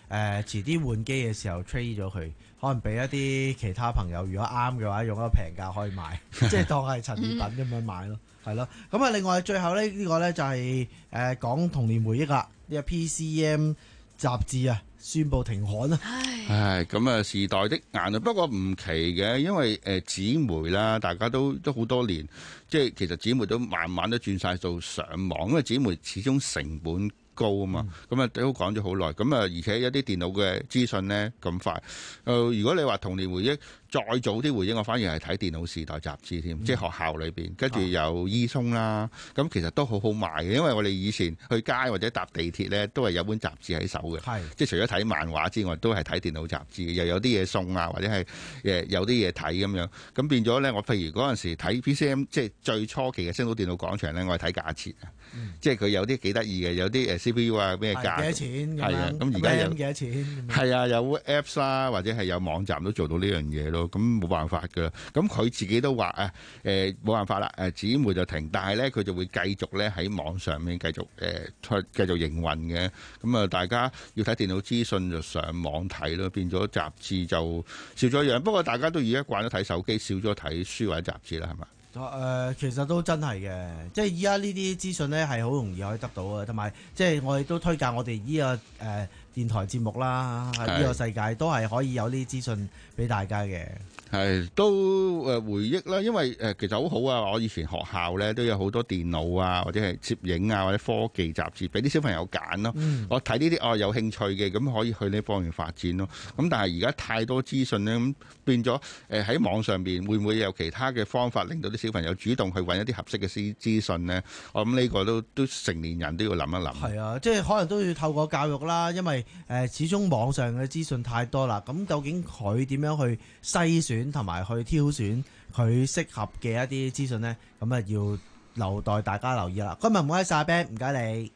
誒遲啲換機嘅時候 trade 咗佢，可能俾一啲其他朋友，如果啱嘅話，用一個平價可以買，即係當係陳列品咁樣買咯，係咯。咁啊，另外最後咧呢個咧就係誒講童年回憶啦，呢個 P C M 雜誌啊宣布停刊啊。 唉，咁啊時代的眼淚，不過唔奇嘅，因為誒紙媒啦，大家都都好多年，即係其實紙媒都慢慢都轉晒到上網，因為紙媒始終成本高啊嘛，咁啊都講咗好耐，咁啊而且一啲電腦嘅資訊呢咁快，誒、呃、如果你話童年回憶再早啲回憶，我反而係睇電腦時代雜誌添，嗯、即係學校裏邊，跟住有伊松啦，咁、啊、其實都好好賣嘅，因為我哋以前去街或者搭地鐵呢，都係有本雜誌喺手嘅，即係除咗睇漫畫之外，都係睇電腦雜誌，又有啲嘢送啊，或者係誒有啲嘢睇咁樣，咁變咗呢，我譬如嗰陣時睇 P C M， 即係最初期嘅星島電腦廣場呢，我係睇價錢啊，嗯、即係佢有啲幾得意嘅，有啲誒 C P U 啊咩價，幾多錢咁樣，咁而家有幾多錢，係啊，有 Apps 啦，或者係有網站都做到呢樣嘢咯。咁冇辦法噶啦，咁佢自己都話啊，誒冇辦法啦，誒紙媒就停，但係咧佢就會繼續咧喺網上面繼續誒出繼續營運嘅，咁啊大家要睇電腦資訊就上網睇咯，變咗雜誌就少咗樣。不過大家都而家慣咗睇手機，少咗睇書或者雜誌啦，係嘛？ 誒、呃，其實都真係嘅，即係依家呢啲資訊咧係好容易可以得到嘅，同埋即係我哋都推介我哋呢、這個誒、呃、電台節目啦，喺呢個世界都係可以有呢啲資訊俾大家嘅。 係都誒回憶啦，因為誒其實好好啊！我以前學校咧都有好多電腦啊，或者係攝影啊，或者科技雜誌，俾啲小朋友揀咯。嗯、我睇呢啲哦有興趣嘅，咁可以去呢方面發展咯。咁但係而家太多資訊咧，咁變咗誒喺網上邊會唔會有其他嘅方法，令到啲小朋友主動去揾一啲合適嘅資資訊呢？我諗呢個都都成年人都要諗一諗。係啊，即係可能都要透過教育啦，因為誒始終網上嘅資訊太多啦。咁究竟佢點樣去篩選？同埋去挑選佢適合嘅一啲資訊呢，咁啊要留待大家留意啦。今日唔該晒 Ben， 唔該你。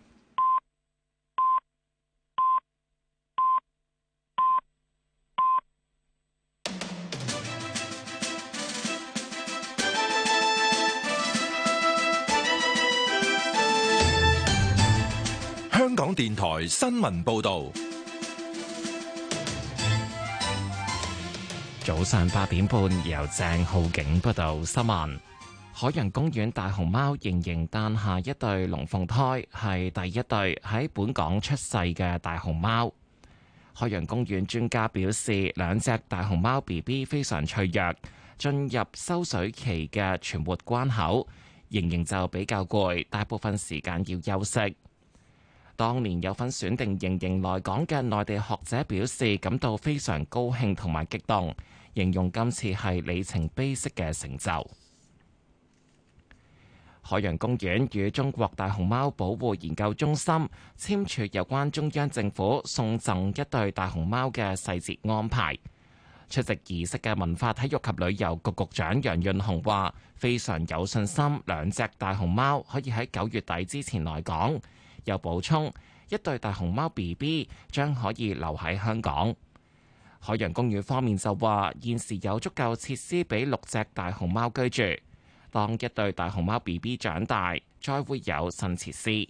香港電台新聞報導。 早上八點半，由鄭浩景報道新聞。海洋公園大熊貓仍然誕下一對龍鳳胎，係第一對喺本港出世嘅大熊貓。海洋公園專家表示，兩隻大熊貓 B B 非常脆弱，進入收水期嘅存活關口，仍然就比較攰，大部分時間要休息。當年有份選定盈盈來港嘅內地學者表示，感到非常高興同埋激動，形容今次係里程碑式嘅成就。海洋公園與中國大熊貓保護研究中心簽署有關中央政府送贈一對大熊貓嘅細節安排。出席儀式嘅文化體育及旅遊局局長楊潤雄話，非常有信心兩隻大熊貓可以喺九月底之前來港。又補充，一對大熊貓 B B 將可以留喺香港。海洋公園方面就話，現時有足夠設施俾六隻大熊貓居住。當一對大熊貓 B B 長大，再會有新設施。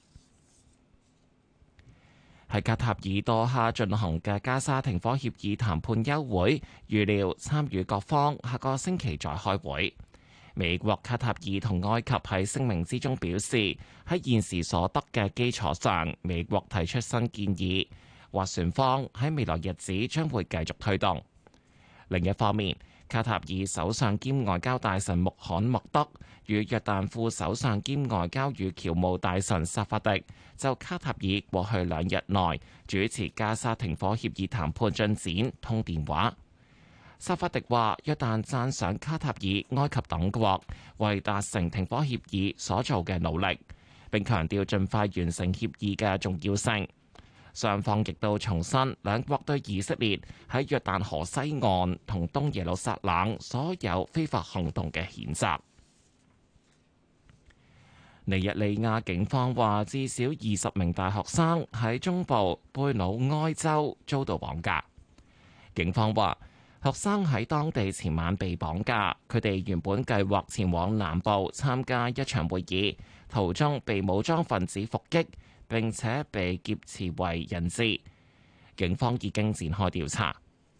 喺卡塔爾多哈進行嘅加沙停火協議談判休會，預料參與各方下個星期再開會。美國、卡塔爾同埃及喺聲明之中表示，喺現時所得嘅基礎上，美國提出新建議，斡旋方喺未來日子將會繼續推動。另一方面，卡塔爾首相兼外交大臣穆罕默德與約旦副首相兼外交與僑務大臣薩法迪就卡塔爾過去兩日內主持加沙停火協議談判進展通電話。薩法迪話：約旦讚賞卡塔爾、埃及等國為達成停火協議所做嘅努力，並強調盡快完成協議嘅重要性。雙方亦都重申兩國對以色列喺約旦河西岸同東耶路撒冷所有非法行動嘅譴責。尼日利亞警方話，至少二十名大學生喺中部貝魯埃州遭到綁架。警方話，學生喺當地前晚被綁架，佢哋原本計劃前往南部參加一場會議，途中被武裝分子伏擊，並且被劫持為人質。 警方已經展開調查。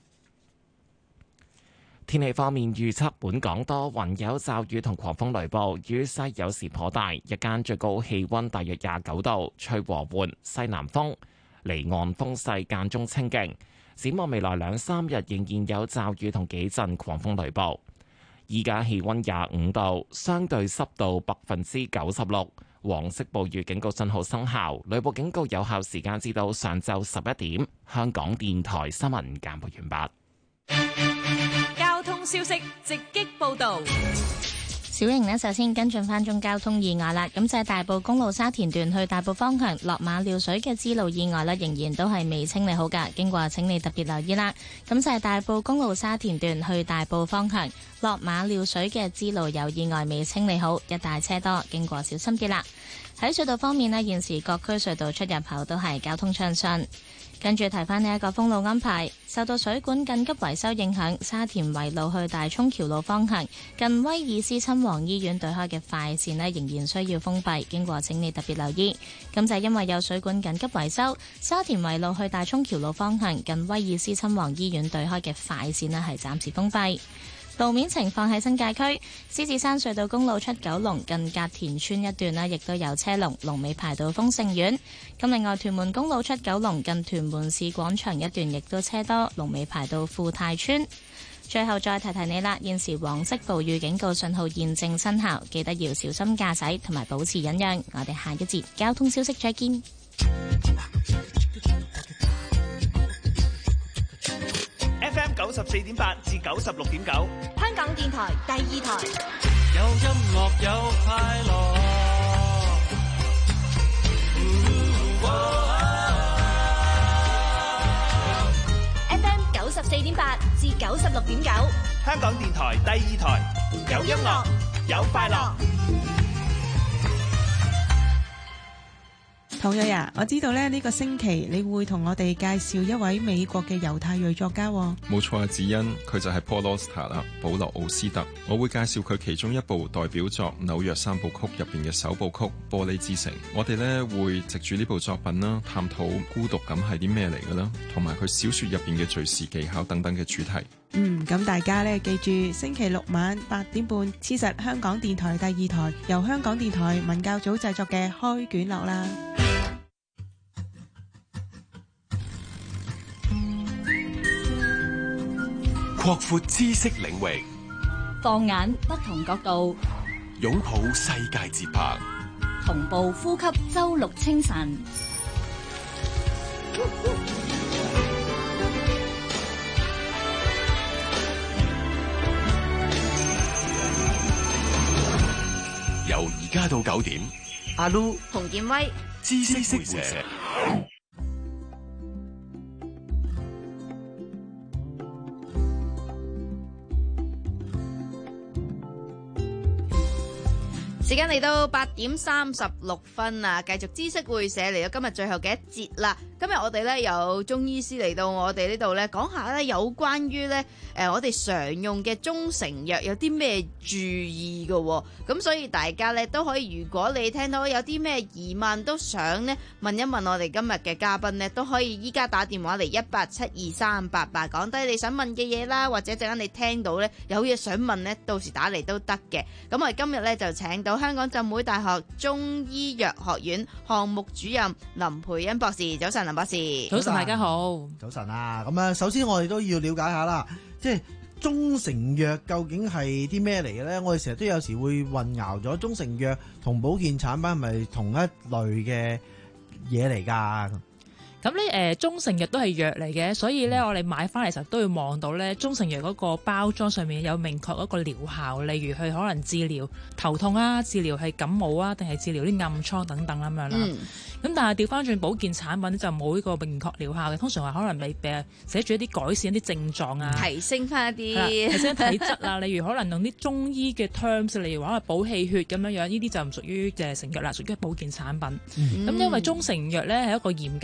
天氣方面預測，本港多雲有驟雨同狂風雷暴，雨勢有時頗大，日間最高氣溫大約廿九度，吹和緩西南風，離岸風勢間中清勁。展望未來兩三日仍然有驟雨同幾陣狂風雷暴。依家氣溫廿五度，相對濕度百分之九十六，黃色暴雨警告信號生效，雷暴警告有效時間至到上晝十一點。香港電台新聞簡報完畢。 交通消息直擊報道。 小瑩呢，首先跟進翻宗交通意外啦。咁就係大埔公路沙田段去大埔方向落馬料水嘅支路意外呢，仍然都係未清理好噶，經過請你特別留意啦。咁就係大埔公路沙田段去大埔方向落馬料水嘅支路有意外未清理好，一帶車多，經過小心啲啦。喺隧道方面呢，現時各區隧道出入口都係交通暢順。跟住提翻呢一個封路安排，受到水管緊急維修影響，沙田圍路去大涌橋路方向近威爾斯親王醫院對開嘅快線呢，仍然需要封閉，經過請你特別留意。咁就係因為有水管緊急維修，沙田圍路去大涌橋路方向近威爾斯親王醫院對開嘅快線呢，係暫時封閉。路面情況喺新界區獅子山隧道公路出九龍近隔田村一段呢，亦都有車龍，龍尾排到豐盛苑。咁另外屯門公路出九龍近屯門市廣場一段亦都車多，龍尾排到富泰村。最後再提提你啦，現時黃色暴雨警告信號現正生效，記得要小心駕駛同埋保持忍讓。我哋下一節交通消息再見。 F M 九十四點八至九十六點九， 香港電台第二台。 有音樂有快樂。 F M 九十四點八至九十六點九， 香港電台第二台。有音樂有快樂。 陶蕊啊，我知道咧呢個星期你會同我哋介紹一位美國嘅猶太裔作家。 冇錯啊，子欣，佢就係 Paul Auster 啦，保羅奧斯特。我會介紹佢其中一部代表作《紐約三部曲》入邊嘅首部曲《玻璃之城》。我哋咧會藉住呢部作品啦，探討孤獨感係啲咩嚟嘅啦，同埋佢小說入邊嘅敘事技巧等等嘅主題。 嗯，咁大家咧記住，星期六晚八點半，黐實香港電台第二台，由香港電台文教組製作嘅開卷樂啦。 擴闊知識領域， 放眼不同角度， 擁抱世界節拍， 同步呼吸周六清晨。 由而家到九點， 阿 Lu、 洪建威、 知識會社。 時間嚟到八點三十六分啊！繼續知識會社嚟到今日最後嘅一節啦。今日我哋咧有中醫師嚟到我哋呢度咧，講下咧有關於咧誒我哋常用嘅中成藥有啲咩注意嘅、哦。咁所以大家咧都可以，如果你聽到有啲咩疑問，都想咧問一問我哋今日嘅嘉賓咧，都可以依家打電話嚟一八七二三八八，講低你想問嘅嘢啦，或者陣間你聽到咧有嘢想問咧，到時打嚟都得嘅。咁我哋今日咧就請到香港浸會大學中醫藥學院項目主任林培恩博士。早晨，林博士。 早晨，大家好。 早晨啊，咁啊，首先我哋都要了解下啦，即係中成藥究竟係啲咩嚟嘅咧？我哋成日都有時會混淆咗中成藥同保健產品係咪同一類嘅嘢嚟㗎？ 咁咧誒，中成藥都係藥嚟嘅，所以咧我哋買翻嚟時候都要望到咧中成藥嗰個包裝上面有明確嗰個療效，例如佢可能治療頭痛啊，治療係感冒啊，定係治療啲暗瘡等等咁樣啦。咁、嗯、但係調翻轉保健產品就冇呢個明確療效嘅，通常話可能未誒寫住一啲改善一啲症狀啊， 提升翻一啲提升體質啊，例如可能用啲中醫嘅 terms， 例如話補氣血咁樣樣，呢啲就唔屬於誒成藥啦，屬於保健產品。咁、嗯、因為中成藥咧係一個嚴格標準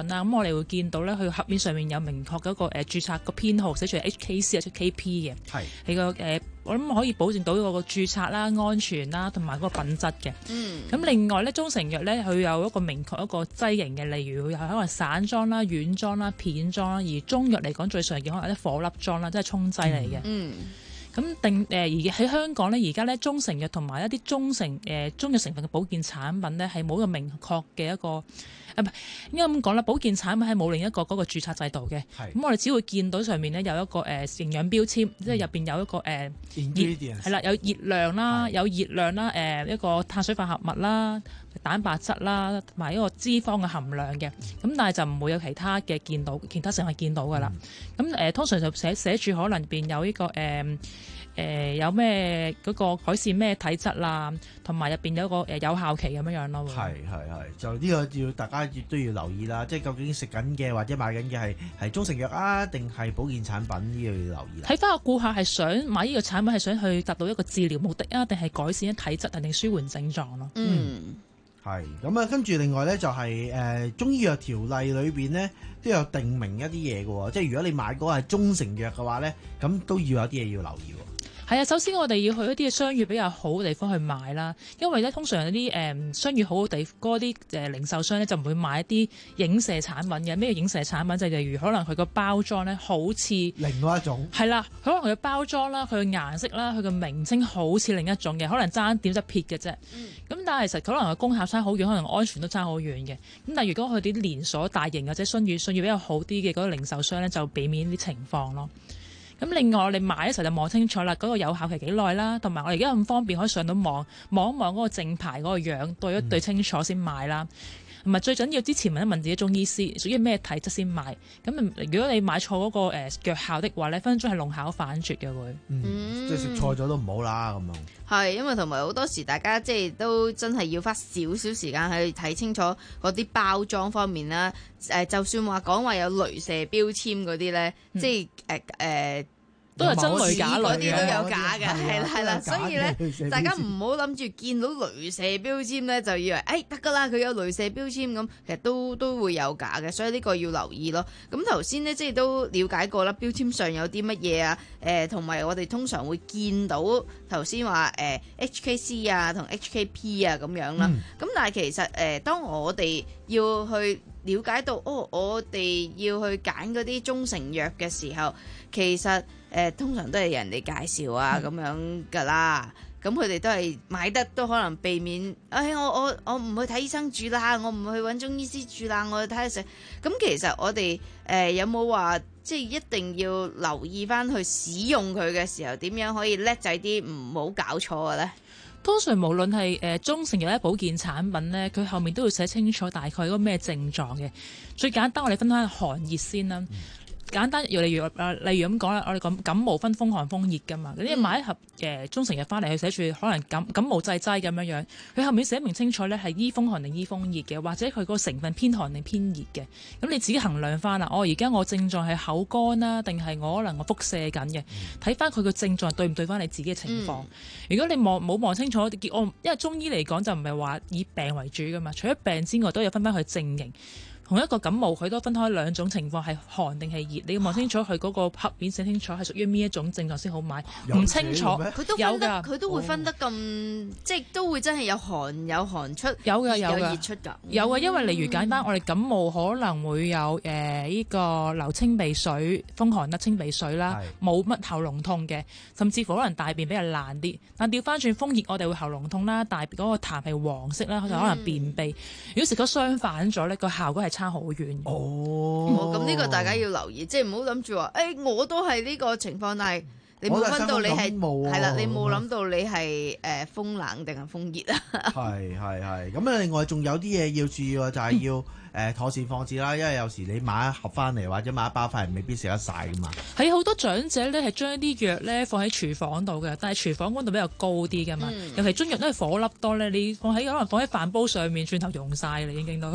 訊啦。咁我哋會見到咧，佢盒面上面有明確嘅一個誒註冊個編號，寫住係 H K C 或者 H K P 嘅。係係個誒，我諗可以保證到嗰個註冊啦、安全啦同埋嗰個品質嘅。嗯。咁另外咧，中成藥咧，佢有一個明確一個劑型嘅，例如佢有可能散裝啦、軟裝啦、片裝啦。而中藥嚟講，最常見可能係啲顆粒裝啦，即係沖劑嚟嘅。嗯。咁定誒而喺香港咧，而家咧中成藥同埋一啲中成誒、呃、中藥成分嘅保健產品咧，係冇一個明確嘅一個啊，唔係應該咁講啦。保健產品係冇另一個嗰個註冊制度嘅。咁我哋只會見到上面咧有一個誒、呃、營養標籤，嗯、即係入邊有一個誒、呃、熱係啦，有熱量啦，有熱量啦，誒、呃、一個碳水化合物啦、蛋白質啦，同埋一個脂肪嘅含量嘅。咁但係就唔會有其他嘅見到，其他成分見到㗎啦。咁誒、呃、通常就寫寫住可能入邊有呢、這個誒。呃誒、呃、有咩嗰個改善咩體質啦，同埋入邊有一個誒有效期咁樣樣咯。係係係，就呢個要大家都要留意啦。即係究竟食緊嘅或者買緊嘅係係中成藥啊，定係保健產品，呢個要留意啦。睇翻個顧客係想買呢個產品係想去達到一個治療目的啊，定係改善一體質定係舒緩症狀咯。嗯，係咁啊。跟住另外咧就係、是、誒、呃、中醫藥條例裏邊咧都有定明一啲嘢嘅喎，即係如果你買嗰個係中成藥嘅話咧，咁都要有啲嘢要留意。係啊，首先我哋要去一啲嘅商譽比較好嘅地方去買啦，因為咧通常有啲誒商譽好嘅地嗰啲誒零售商咧就唔會買一啲影射產品嘅。咩影射產品就係例如可能佢個包裝咧好似另外一種，係啦，可能佢嘅包裝啦、佢嘅顏色啦、佢嘅名稱好似另一種嘅，可能爭點一撇嘅啫。咁、嗯、但係其實可能個功效差好遠，可能安全都差好遠嘅。咁但係如果佢啲連鎖大型或者信譽信譽比較好啲嘅嗰個零售商咧，就避免呢啲情況咯。咁另外我哋買嘅時候就望清楚啦，嗰、嗰個有效期幾耐啦，同埋我哋而家咁方便可以上到網望一望嗰個正牌嗰個樣，對一對清楚先買啦。同埋最緊要之前問一問自己中醫師屬於咩體質先買。咁如果你買錯嗰個誒藥效的話咧，分分鐘係弄巧反拙嘅會。嗯，即係食錯咗都唔好啦咁樣。係，因為同埋好多時大家即係都真係要花少少時間去睇清楚嗰啲包裝方面啦。誒，就算話講話有雷射標籤嗰啲咧，嗯、即係誒誒。呃呃都係真類假類嗰啲都有假嘅，係啦係啦，所以咧大家唔好諗住見到雷射標籤咧就以為誒得㗎啦，佢有雷射標籤咁，其實都都會有假嘅，所以呢個要留意咯。咁頭先咧即係都了解過啦，標籤上有啲乜嘢啊？誒同埋我哋通常會見到頭先話誒 H K C 啊同 H K P 啊咁樣啦。咁、嗯、但係其實誒、呃、當我哋要去了解到哦，我哋要去揀嗰啲中成藥嘅時候，其實誒、呃、通常都係人哋介紹啊咁、嗯、樣噶啦，咁佢哋都係買得都可能避免，誒、哎、我我我唔去睇醫生住啦，我唔去揾中醫師住啦，我去睇下食。咁其實我哋誒、呃、有冇話即係一定要留意翻去使用佢嘅時候，點樣可以叻仔啲，唔好搞錯嘅咧？通常無論係誒中成藥咧保健產品咧，佢後面都會寫清楚大概嗰個咩症狀嘅。最簡單，我哋分開寒熱先啦。嗯簡單，例如例如咁講啦，我哋講感冒分風寒風熱噶嘛。嗰啲買一盒誒中成藥翻嚟，佢寫住可能感感冒劑劑咁樣樣，佢後面寫明清楚咧係醫風寒定醫風熱嘅，或者佢個成分偏寒定偏熱嘅。咁你自己衡量翻啦。哦，而家我症狀係口乾啦，定係我可能我腹瀉緊嘅？睇翻佢個症狀對唔對翻你自己嘅情況。嗯、如果你望冇望清楚，我因為中醫嚟講就唔係話以病為主噶嘛，除咗病之外都有分翻佢症型。同一個感冒，佢都分開兩種情況，係寒定係熱。你要望清楚佢嗰個盒面寫清楚係屬於邊一種症狀先好買。唔清楚，佢都分得，佢都會分得咁、哦，即係都會真係有寒有寒出，有嘅有嘅有熱出㗎。有嘅，因為例如簡單，我哋感冒可能會有誒依、呃呢個流清鼻水、風寒得清鼻水啦，冇乜喉嚨痛嘅，甚至乎可能大便比較爛啲。但調翻轉風熱，我哋會喉嚨痛啦，大便嗰個痰係黃色啦，就可能便秘。嗯、如果食咗相反咗咧，個效果係差好遠。哦，咁呢個大家要留意，即係唔好諗住話，誒、欸，我都係呢個情況，但係你冇分到你係係啦，你冇諗到你係誒、呃、風冷定係風熱啊？係係係，咁啊，另外仲有啲嘢要注意喎，就係、是、要誒、呃、妥善放置啦，因為有時你買一盒翻嚟或者買一包翻嚟，未必食得晒噶嘛。係好多長者咧係將啲藥咧放喺廚房度嘅，但係廚房溫度比較高啲噶嘛，嗯、尤其中藥都係火粒多咧，你放喺可能放喺飯煲上面，轉頭溶晒啦已經都。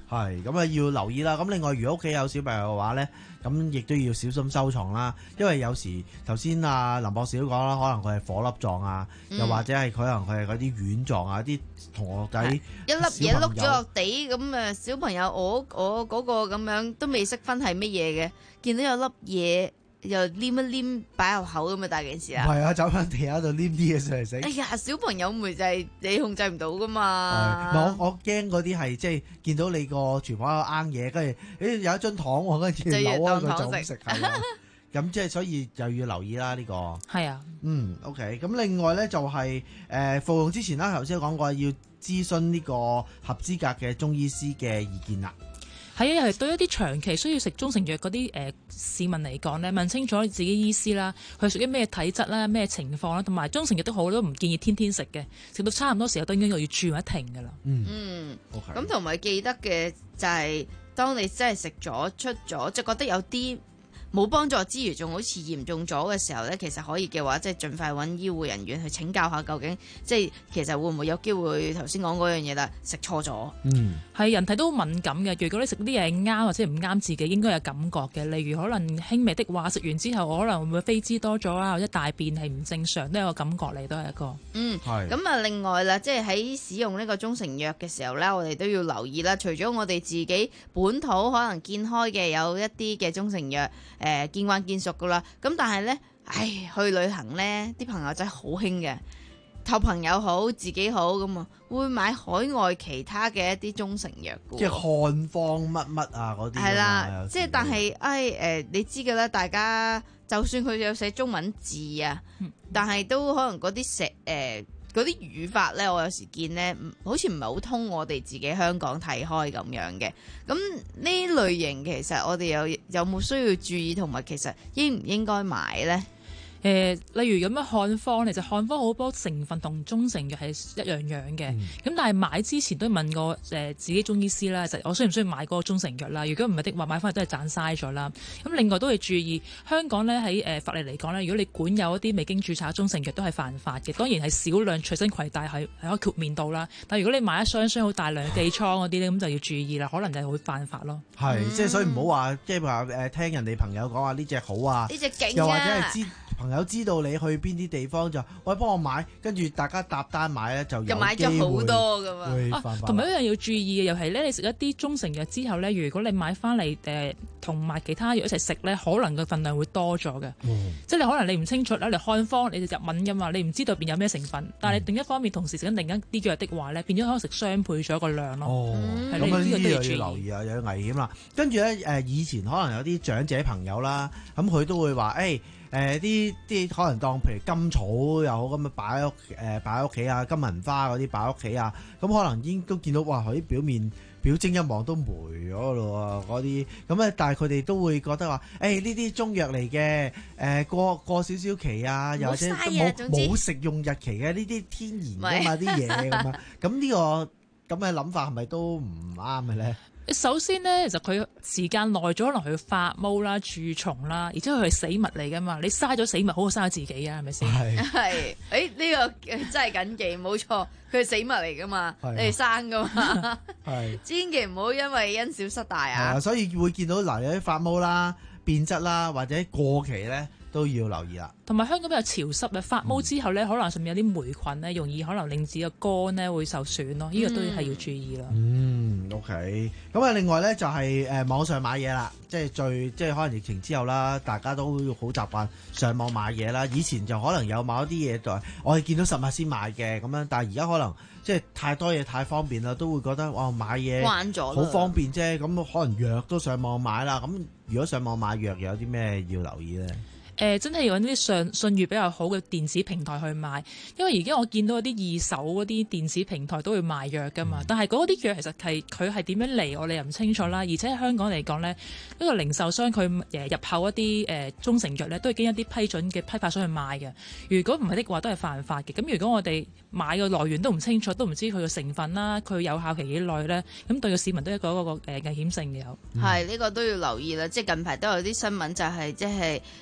係咁啊，要留意啦。咁另外，如果屋企有小朋友嘅話咧，咁亦都要小心收藏啦。因為有時頭先阿林博士都講啦，可能佢係顆粒狀啊，嗯、又或者係佢可能佢係嗰啲丸狀啊，啲同學仔一粒嘢碌咗落地，咁啊小朋友我我嗰個咁樣都未識分係乜嘢嘅，見到有粒嘢。又黏一黏擺入口咁啊，大件事啊！ 唔係啊，走翻地下度黏啲嘢上嚟食。 哎呀，小朋友咪就係你控制唔到噶嘛。 我我驚嗰啲係即係見到你個廚房有啱嘢，跟住誒有一樽糖喎，跟住扭開佢就咁食。係啊，咁即係所以就要留意啦呢個。 係啊， 嗯 OK。咁另外咧就係誒服用之前啦，頭先講過要諮詢呢個合資格嘅中醫師嘅意見啦。 係啊，係對一啲長期需要食中成藥嗰啲誒市民嚟講咧，問清楚自己醫師啦，佢屬於咩體質啦、咩情況啦，同埋中成藥都好都唔建議天天食嘅，食到差唔多時候都應該要轉一停㗎啦。 嗯，咁同埋記得嘅就係、是，當你真係食咗出咗，即係覺得有啲冇幫助之餘，仲好似嚴重咗嘅時候咧，其實可以嘅話，即係盡快揾醫護人員去請教下，究竟即係其實會唔會有機會頭先講嗰樣嘢啦，食錯咗。嗯， 係人體都好敏感嘅，如果你食啲嘢啱或者唔啱自己，應該有感覺嘅。例如可能輕微的話，食完之後我可能會唔會飛滋多咗啊，或者大便係唔正常，都有個感覺嚟，都係一個。 嗯，係。咁啊，另外啦，即係喺使用呢個中成藥嘅時候咧，我哋都要留意啦。除咗我哋自己本土可能見開嘅有一啲嘅中成藥。誒、呃、見慣見熟噶啦，咁但係咧，唉，去旅行咧，啲朋友仔好興嘅，託朋友好，自己好咁啊，會買海外其他嘅一啲中成藥嘅， 即係漢方乜乜啊嗰啲。係啦， 即係但係，唉誒、呃，你知嘅啦，大家就算佢有寫中文字啊，嗯、但係都可能嗰啲石誒。呃嗰啲語法咧，我有時見咧，好似唔係好通我哋自己香港睇開咁樣嘅。咁呢類型其實我哋有有冇需要注意，同埋其實應唔應該買咧？ 誒、呃，例如咁樣漢方，其實漢方好多成分同中成藥係一樣樣嘅。咁、嗯、但係買之前都問過誒、呃、自己中醫師啦，就我需唔需要買嗰個中成藥啦？如果唔係的話，買翻嚟都係賺嘥咗啦。咁另外都係注意香港咧喺誒法例嚟講咧，如果你管有一啲未經註冊中成藥都係犯法嘅。當然係少量隨身攜帶係係可以豁免到啦。但係如果你買一箱箱好大量寄倉嗰啲咧，咁就要注意啦，可能就係會犯法咯。 係、嗯，即係所以唔好話即係話誒聽人哋朋友講話呢隻好啊， 呢隻勁啊， 又或者係知。朋友知道你去邊啲地方就，喂幫我買，跟住大家搭單買咧就有機會又買咗好多噶嘛。 同埋、啊、一樣要注意嘅，又係咧，你食一啲中成藥之後咧，如果你買翻嚟誒同埋其他藥一齊食咧，可能個份量會多咗嘅。嗯、即係你可能你唔清楚啦，你漢方你就日文噶嘛，你唔知道入邊有咩成分。但係你另一方面同時食緊另一啲藥的話咧，變咗可能食雙倍咗個量咯。哦， 咁呢啲又要留意啊，有危險啦。跟住咧誒，以前可能有啲長者朋友啦，咁佢都會話誒。欸誒啲啲可能當譬如甘草又好咁樣擺喺屋誒擺喺屋企啊，金銀花嗰啲擺喺屋企啊，咁可能已經都見到哇佢啲表面表徵一望都霉咗咯喎嗰啲，咁咧但係佢哋都會覺得話誒呢啲中藥嚟嘅，誒過過少少期啊，又或者冇冇食用日期嘅呢啲天然㗎嘛啲嘢咁啊，咁呢個咁嘅諗法係咪都唔啱嘅咧？ 首先呢，其實佢時間耐咗，可能佢發毛啦、蛀蟲啦，而且佢係死物嚟噶嘛。你嘥咗死物，好過嘥咗自己啊，係咪先？係。係。誒、欸、呢、呢個真係緊記，冇錯，佢係死物嚟噶嘛，你係生噶嘛。係。千祈唔好因為因小失大啊。 啊，所以會見到嗱有啲發毛啦、變質啦，或者過期咧。都要留意啦， 同埋香港比較潮濕嘅發毛之後咧，嗯、可能上面有啲霉菌咧，容易可能令自己嘅肝咧會受損咯，呢、嗯、個都係要注意啦。 嗯 ，OK，咁啊，另外咧就係、是、誒、呃、網上買嘢啦，即係最即係可能疫情之後啦，大家都好習慣上網買嘢啦。以前就可能有某一啲嘢就我哋見到實物先買嘅咁樣，但係而家可能即係太多嘢太方便啦，都會覺得哇買嘢慣咗好方便啫。咁可能藥都上網買啦。咁如果上網買藥有啲咩要留意咧？ 誒、呃、真係要揾啲信信譽比較好嘅電子平台去買，因為而家我見到有啲二手嗰啲電子平台都會賣藥㗎嘛，嗯、但係嗰啲藥其實係佢係點樣嚟，我哋又唔清楚啦。而且喺香港嚟講呢，呢、呢個零售商佢誒入口一啲誒、呃、中成藥呢，都係經一啲批准嘅批發商去賣嘅。如果唔係的話，都係犯法嘅。咁如果我哋買嘅來源都唔清楚，都唔知佢嘅成分啦，佢有效期幾耐呢，咁對個市民都係一個一個誒危險性嘅有。 係呢、呢個都要留意啦，即係近排都有啲新聞就係、是、即係誒網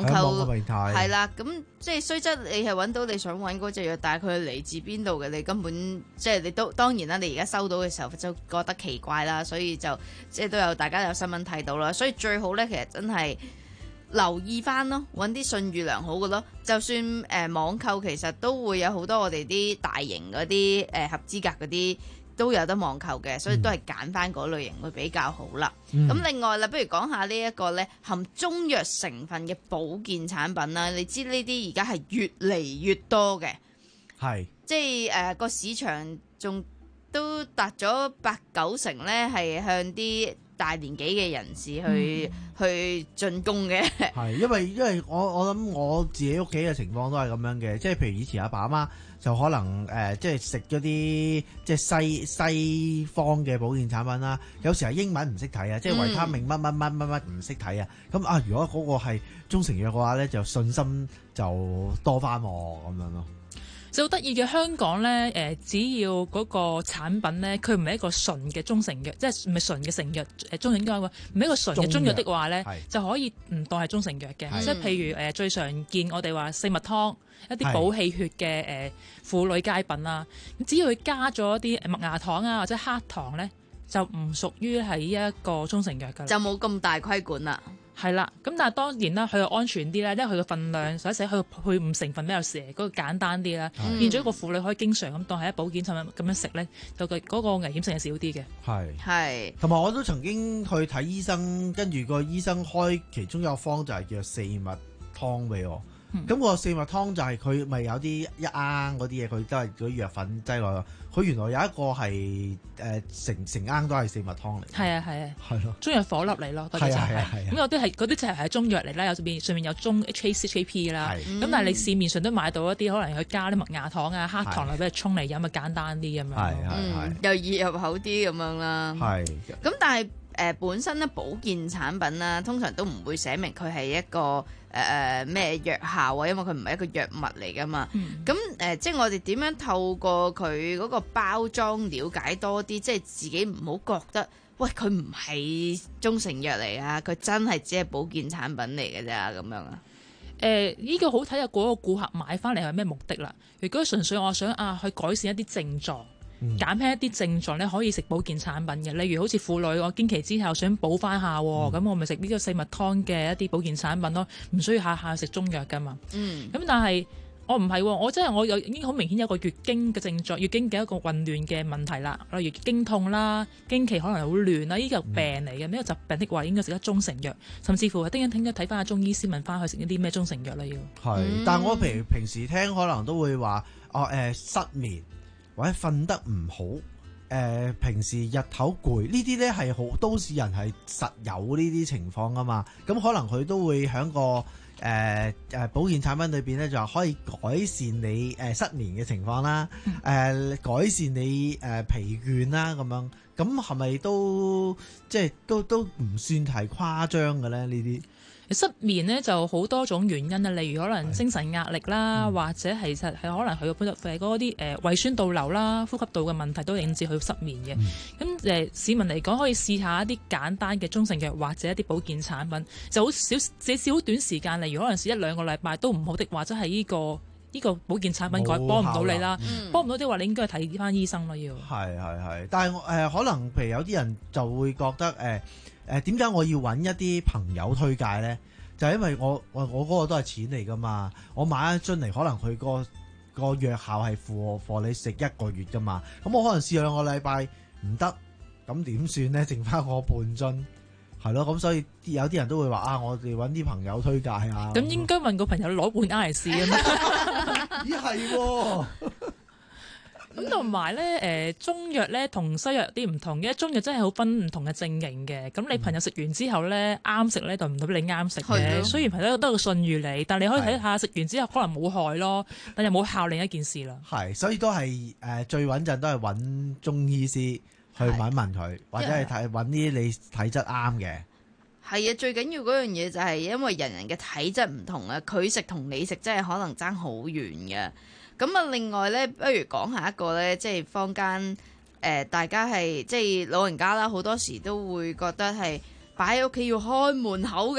購平台係啦，咁即係雖則你係揾到你想揾嗰隻藥，但係佢嚟自邊度嘅，你根本即係你都當然啦，你而家收到嘅時候就覺得奇怪啦，所以就即係都有大家有新聞睇到啦，所以最好咧其實真係留意翻咯，揾啲信譽良好嘅咯。就算誒、呃、網購其實都會有好多我哋啲大型嗰啲誒合資格嗰啲都有得網購嘅，所以都係揀翻嗰類型會比較好啦。咁、嗯、另外啦，不如講下呢一個咧含中藥成分嘅保健產品啦。你知呢啲而家係越嚟越多嘅，係即係誒個市場仲都達咗八九成咧，係向啲大年紀嘅人士去、嗯、去進攻嘅。 係因為因為我我諗我自己屋企嘅情況都係咁樣嘅，即係譬如以前阿爸阿媽就可能誒、呃、即係食咗啲即係西西方嘅保健產品啦，有時係英文唔識睇啊，即係維他命乜乜乜乜乜唔識睇啊，咁啊如果嗰個係中成藥嘅話咧，就信心就多翻喎咁樣咯。 就好得意嘅香港咧，誒、呃、只要嗰個產品咧，佢唔係一個純嘅中成藥，即係唔係純嘅成藥誒中成應該話唔係一個純嘅中藥的話咧，就可以唔當係中成藥嘅。即係譬如誒、呃、最常見我哋話四物湯一啲補氣血嘅誒婦女佳品啦，只要佢加咗一啲麥芽糖啊或者黑糖咧，就唔屬於係一個中成藥㗎， 就冇咁大規管啦。 係啦，咁但係當然啦，佢又安全啲啦，因為佢嘅份量，所以寫佢配伍成分比較少，嗰、嗰個簡單啲啦，嗯、變咗一個婦女可以經常咁當係一保健產品咁樣食咧，就佢嗰個危險性係少啲嘅。係係， 同埋我都曾經去睇醫生，跟住個醫生開其中有個方就係叫四物湯俾我。咁、嗯、個四物湯就係佢咪有啲一罌嗰啲嘢，佢都係嗰啲藥粉擠落去。佢原來有一個係誒、呃、成成罌都係四物湯嚟。係啊係啊，係咯，中藥火粒嚟咯，多啲就係。咁有啲係嗰啲就係係中藥嚟啦，有邊上面有中 H A C H A P 啦。咁但係你市面上都買到一啲可能佢加啲麥芽糖啊、黑糖嚟俾佢沖嚟飲，咪簡單啲咁樣。係係又易入口啲咁樣啦。係。咁但係誒、呃、本身咧保健產品啦，通常都唔會寫明佢係一個。誒誒咩藥效啊？因為佢唔係一個藥物嚟噶嘛。咁誒、嗯呃，即係我哋點樣透過佢嗰個包裝了解多啲，即係自己唔好覺得，喂佢唔係中成藥嚟啊，佢真係只係保健產品嚟嘅咋咁樣啊？ 誒、呃，呢、這個好睇下嗰個顧客買翻嚟係咩目的啦。如果純粹我想啊去改善一啲症狀。減輕一啲症狀咧，可以食保健產品嘅，例如好似婦女我經期之後想補翻下，咁、嗯、我咪食呢個四物湯嘅一啲保健產品咯，唔需要下下食中藥噶嘛。嗯，咁但係我唔係，我真係我有已經好明顯有個月經嘅症狀，月經嘅一個混亂嘅問題啦，例如經痛啦、經期可能好亂啦，呢個病嚟嘅，呢、嗯、個疾病的話應該食得中成藥，甚至乎係聽一聽一睇翻下中醫師問翻佢食一啲咩中成藥啦要。係， 嗯、但係我譬如平時聽可能都會話，哦誒、呃、失眠。或者瞓得唔好，誒、呃、平時日頭攰，呢啲咧係好都市人係實有呢啲情況㗎嘛，咁可能佢都會喺個誒誒、呃、保健產品裏邊咧就可以改善你誒、呃、失眠嘅情況啦，誒、呃、改善你誒、呃、疲倦啦咁樣，咁係咪都即係都都唔算係誇張嘅咧呢啲？ 失眠咧就好多種原因啊，例如可能精神壓力啦，或者係實係可能佢本身誒嗰啲誒胃酸倒流啦、呼吸道嘅問題都引致佢失眠嘅。咁誒、嗯、市民嚟講可以試下一啲簡單嘅中成藥或者一啲保健產品，就好少少少短時間，例如可能試一兩個禮拜都唔好的話，即係呢個呢、呢個保健產品改幫唔到你啦，幫唔到的話，你應該睇翻醫生咯要。係係係，但係誒、呃、可能譬如有啲人就會覺得誒。呃誒點解我要揾一啲朋友推介呢？就係、是、因為我我我嗰個都係錢嚟噶嘛，我買一樽嚟，可能佢個個藥效係貨貨你食一個月噶嘛，咁我可能試兩個禮拜唔得，咁點算呢？剩翻我半樽，係咯，咁所以有啲人都會話啊，我哋揾啲朋友推介啊。咁應該問個朋友攞半 I 嚟試啊嘛。咦係喎。 咁同埋咧，誒中藥咧同西藥有啲唔同嘅，中藥真係好分唔同嘅症型嘅。咁你朋友食完之後咧，啱食咧就唔代表你啱食嘅。雖然朋友都有個信譽你，但你可以睇下食完之後可能冇害咯，但又冇效另一件事啦。係，所以都係誒、呃、最穩陣都係揾中醫師去問問佢，或者係睇揾啲你體質啱嘅。係啊，最緊要嗰樣嘢就係因為人人嘅體質唔同啊，佢食同你食真係可能爭好遠嘅。咁啊，另外咧，不如講下一個咧，即係坊間誒、呃，大家係即係老人家啦，好多時都會覺得係擺喺屋企要開門口嘅，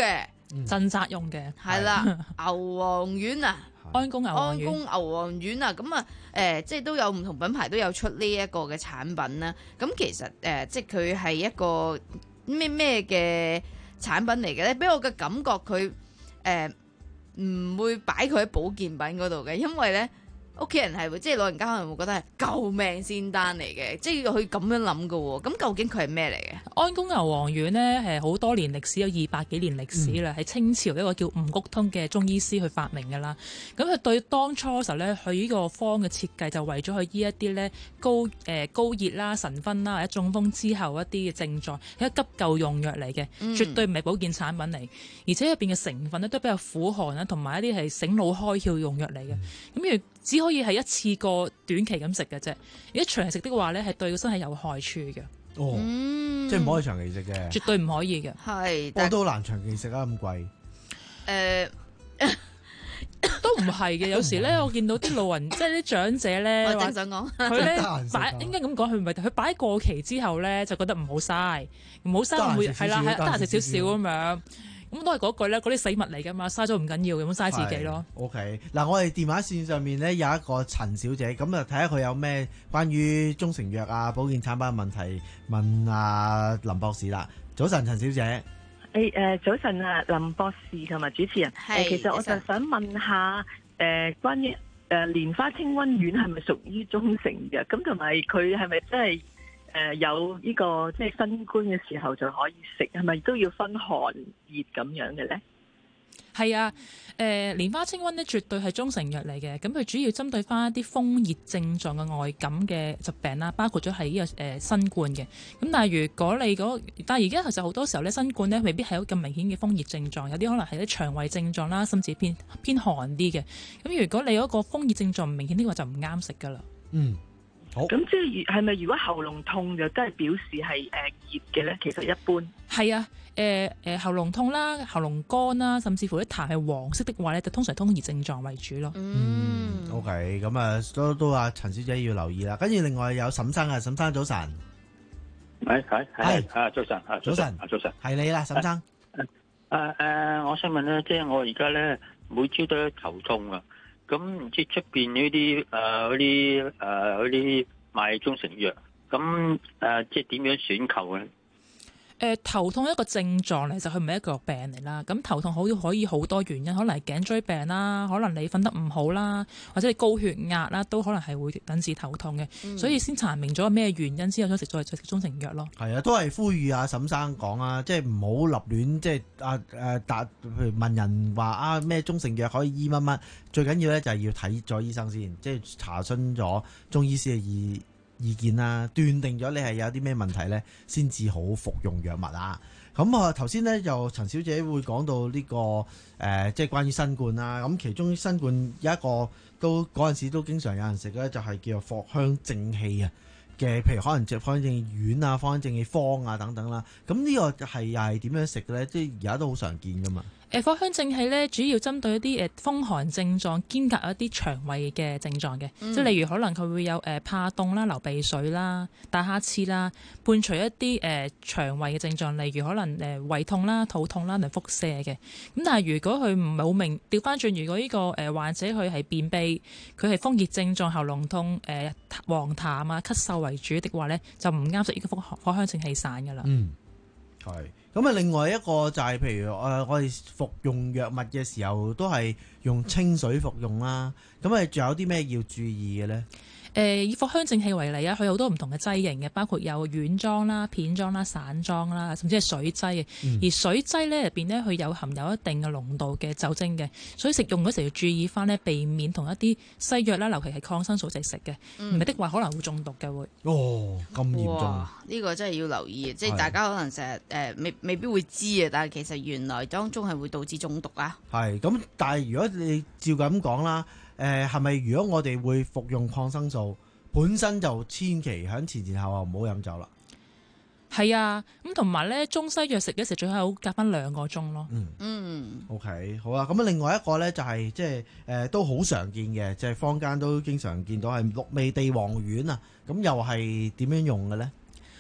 鎮宅用嘅， 係啦，牛黃丸啊， 安宮牛黃丸， 安宮牛黃丸啊，咁啊誒，即係都有唔同品牌都有出呢一個嘅產品啦。咁其實誒、呃，即係佢係一個咩咩嘅產品嚟嘅咧？俾我嘅感覺佢誒唔會擺佢喺保健品嗰度嘅，因為咧。屋企人係會，即係老人家可能會覺得係救命仙丹嚟嘅，即係佢咁樣諗嘅喎。咁究竟佢係咩嚟嘅？ 安宮牛黃丸呢係好多年歷史，有二百幾年歷史啦，係、嗯、清朝一個叫吳谷通嘅中醫師去發明嘅啦。咁佢對當初嘅時候咧，佢呢個方嘅設計就為咗去醫一啲咧高誒、呃、高熱啦、神昏啦或者中風之後一啲嘅症狀，係一急救用藥嚟嘅，嗯、絕對唔係保健產品嚟。而且入邊嘅成分咧都比較苦寒啦，同埋一啲係醒腦開竅用藥嚟嘅。咁如只可以係一次過短期咁食嘅啫，如果長期食的話咧，係對個身體有害處嘅。 哦，嗯、即係唔可以長期食嘅， 絕對唔可以嘅。 係， 我都好難長期食啊，咁貴。誒、 呃， 都唔係嘅。有時咧，我見到啲老人，即係啲長者咧， 我正想講， 佢咧擺應該咁講，佢唔係佢擺過期之後咧，就覺得唔好嘥，唔好閒會係啦，係得閒食少少咁樣。咁都係嗰句咧，嗰啲死物嚟噶嘛，嘥咗唔緊要，咁嘥自己咯。 O K， 嗱，我哋電話線上面咧有一個陳小姐，咁啊睇下佢有咩關於中成藥啊、保健產品嘅問題問啊林博士啦。早晨，陳小姐。 誒誒、呃，早晨啊，林博士同埋主持人。係、呃。其實我就想問下，誒、呃，關於誒蓮花清瘟丸係咪屬於中成藥？咁同埋佢係咪真係？誒、呃、有呢、這個即係新冠嘅時候就可以食，係咪都要分寒熱咁樣嘅咧？ 係啊，誒、呃、蓮花清瘟咧絕對係中成藥嚟嘅，咁佢主要針對翻一啲風熱症狀嘅外感嘅疾病啦，包括咗係呢個誒、呃、新冠嘅。咁但係如果你嗰、那個，但係而家其實好多時候咧，新冠咧未必係有咁明顯嘅風熱症狀，有啲可能係啲腸胃症狀啦，甚至偏偏寒啲嘅。咁如果你嗰個風熱症狀唔明顯啲話，就唔啱食噶啦。 嗯。 咁即係係咪如果喉嚨痛就真係表示係誒熱嘅咧？其實一般係啊，誒、呃、誒、呃、喉嚨痛啦、喉嚨乾啦，甚至乎啲痰係黃色的話咧，就通常通熱症狀為主咯。 嗯 ，OK， 咁啊都都話陳小姐要留意啦。跟住另外有沈生啊，沈生早晨。 係係係啊，早晨啊，早晨啊，早晨係你啦，沈生。 誒誒誒，我想問咧，即係我而家咧每朝都頭痛啊。咁唔知出邊呢啲誒嗰啲誒嗰啲賣中成藥，咁誒、呃、即係點樣選購咧？ 誒、呃、頭痛一個症狀嚟，就佢唔係一個病嚟啦。咁頭痛好可以好多原因，可能係頸椎病啦，可能你瞓得唔好啦，或者你高血壓啦，都可能係會引致頭痛嘅。嗯、所以先查明咗咩原因之後，再食再再食中成藥咯。 係啊，都係呼籲阿沈生講啊，即係唔好立亂，即係啊誒答，譬如問人話啊咩中成藥可以醫乜乜，最緊要咧就係要睇咗醫生先，即係查詢咗中醫師嘅意意見啦，斷定咗你係有啲咩問題咧，先至好服用藥物啊。咁啊頭先咧就陳小姐會講到呢、這個誒、呃，即係關於新冠啦。咁其中新冠有一個都嗰陣時都經常有人食咧，就係、是、叫做藿香正氣啊嘅，譬如可能隻藿香正氣丸啊、藿香正氣方啊等等啦。咁呢個係又係點樣食嘅咧？即係而家都好常見噶嘛。 誒藿香正氣咧，主要針對一啲誒風寒症狀兼夾一啲腸胃嘅症狀嘅，即係、嗯、例如可能佢會有誒怕凍啦、流鼻水啦、打乞嗤啦，伴隨一啲誒腸胃嘅症狀，例如可能誒胃痛啦、肚痛啦、同腹瀉嘅。咁但係如果佢唔係好明，調翻轉，如果呢個誒患者佢係便秘，佢係風熱症狀、喉嚨痛、誒黃痰啊、咳嗽為主的話咧，就唔啱食呢個藿藿香正氣散噶啦。 嗯，係。咁啊，另外一個就係譬如誒，我哋服用藥物嘅時候都係用清水服用啦。咁啊，仲有啲咩要注意嘅咧？ 誒以藿香正氣為例啊，佢有好多唔同嘅劑型嘅，包括有丸裝啦、片裝啦、散裝啦，甚至係水劑嘅。嗯、而水劑咧入邊咧，佢有含有一定嘅濃度嘅酒精嘅，所以食用嗰時要注意翻咧，避免同一啲西藥啦，尤其係抗生素食食嘅，唔係、嗯、的話可能會中毒嘅會。 哦，咁嚴重！ 呢、呢個真係要留意，即係大家可能成日誒未未必會知啊，但係其實原來當中係會導致中毒啊。係咁，但係如果你照咁講啦。誒係咪如果我哋會服用抗生素，本身就千祈喺前前後後唔好飲酒啦。 係啊，咁同埋咧中西藥食嘅時最好隔翻兩個鐘咯。 嗯嗯 ，OK 好啊。咁啊，另外一個咧就係即係誒都好常見嘅，即係坊間都經常見到係六味地黃丸啊。咁又係點樣用嘅咧？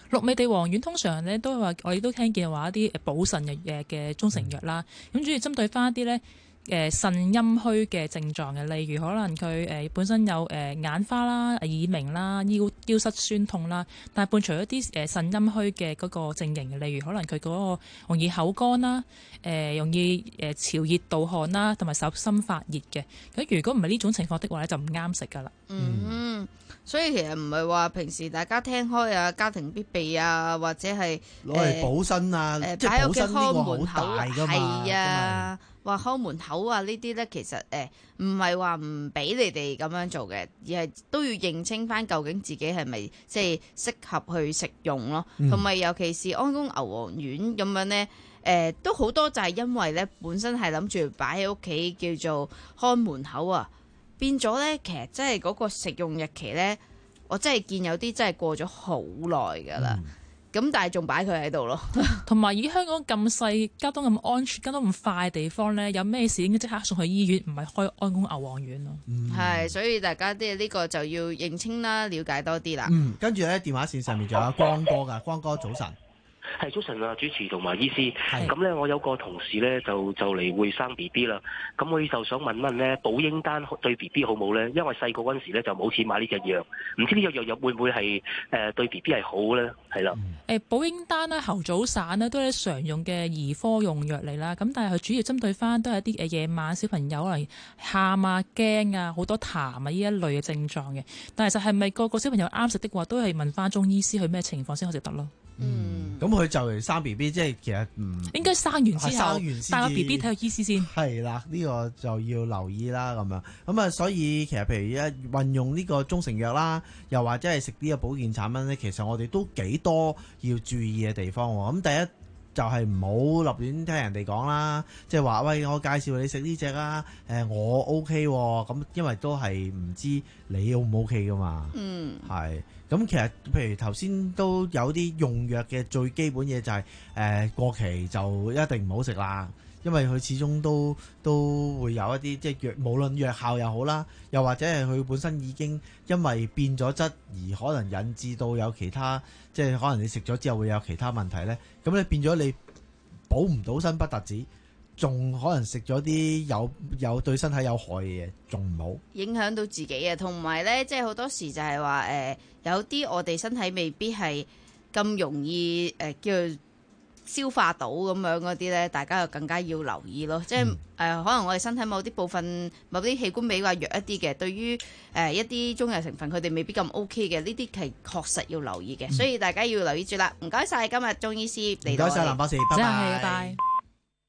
六味地黃丸通常咧都係話，我哋都聽見話一啲誒補腎嘅嘅中成藥啦。咁、嗯、主要針對翻一啲咧誒腎陰虛嘅症狀嘅，例如可能佢誒、呃、本身有誒、呃、眼花啦、耳鳴啦、腰腰膝酸痛啦，但係伴隨一啲誒腎陰虛嘅嗰個症型嘅，例如可能佢嗰個容易口乾啦、誒、呃、容易誒潮熱盜汗啦，同埋手心發熱嘅。咁如果唔係呢種情況的話咧，就唔啱食噶啦。 嗯。所以其實唔係話平時大家聽開啊，家庭必備啊，或者係攞嚟補身啊， 誒即係補身呢個好大㗎嘛。 係啊，話開門口啊呢啲咧，其實誒唔係話唔俾你哋咁樣做嘅，而係都要認清翻究竟自己係咪即係適合去食用咯。同埋、嗯、尤其是安宮牛黃丸咁樣咧，誒、呃、都好多就係因為咧本身係諗住擺喺屋企叫做看門口啊。變咗咧，其實真係嗰個食用日期咧，我真係見有啲真係過咗好耐噶啦。咁、嗯、但係仲擺佢喺度咯。 同埋以香港咁細、交通咁安全、交通咁快嘅地方咧，有咩事應該即刻送去醫院，唔係開安宮牛黃丸咯。 係、嗯，所以大家啲呢個就要認清啦，了解多啲啦。 嗯，跟住咧電話線上面仲有光哥噶，光哥早晨。 係早晨啊，主持同埋醫師。咁咧，我有個同事咧就就嚟會生 B B 啦。咁我就想問問咧，保嬰丹對 B B 好冇咧？因為細個嗰陣時咧就冇錢買呢隻藥，唔知呢隻藥又會唔會係誒對 B B 係好咧？係啦。 誒保嬰丹啦、猴早散咧都係常用嘅兒科用藥嚟啦。咁但係佢主要針對翻都係一啲誒夜晚小朋友可能喊啊、驚啊、好多痰啊呢一類嘅症狀嘅。但係就係咪個個小朋友啱食的話，都係問翻中醫師佢咩情況先可以食得咯？ 嗯，咁佢就嚟生 B B，即係其實唔應該生完之後， 生完帶個 B B 睇個醫師先。 係啦，呢、這個就要留意啦，咁樣咁啊，所以其實譬如一運用呢個中成藥啦，又或者係食呢個保健產品咧，其實我哋都幾多要注意嘅地方。咁第一就係唔好立亂聽人哋講啦，即係話喂，我介紹你食呢隻啊，誒我 OK 喎，咁因為都係唔知你 O 唔 OK 噶嘛。嗯，係。咁其實譬如頭先都有啲用藥嘅最基本嘢就係、是、誒、呃、過期就一定唔好食啦，因為佢始終都都會有一啲即係藥，無論藥效又好啦，又或者係佢本身已經因為變咗質而可能引致到有其他即係可能你食咗之後會有其他問題咧，咁你變咗你補唔到身不特止，仲可能食咗啲有有對身體有害嘅嘢，仲唔好影響到自己啊！同埋咧，即係好多時就係話誒，有啲我哋身體未必係咁容易誒、呃、叫做消化到咁樣嗰啲咧，大家就更加要留意咯。即係誒、呃，可能我哋身體某啲部分、某啲器官比較弱一啲嘅，對於誒、呃、一啲中藥成分，佢哋未必咁 OK 嘅，呢啲係確實要留意嘅。嗯、所以大家要留意住啦。唔該晒，今日中醫師嚟到。 唔該晒，林博士，拜拜。拜拜。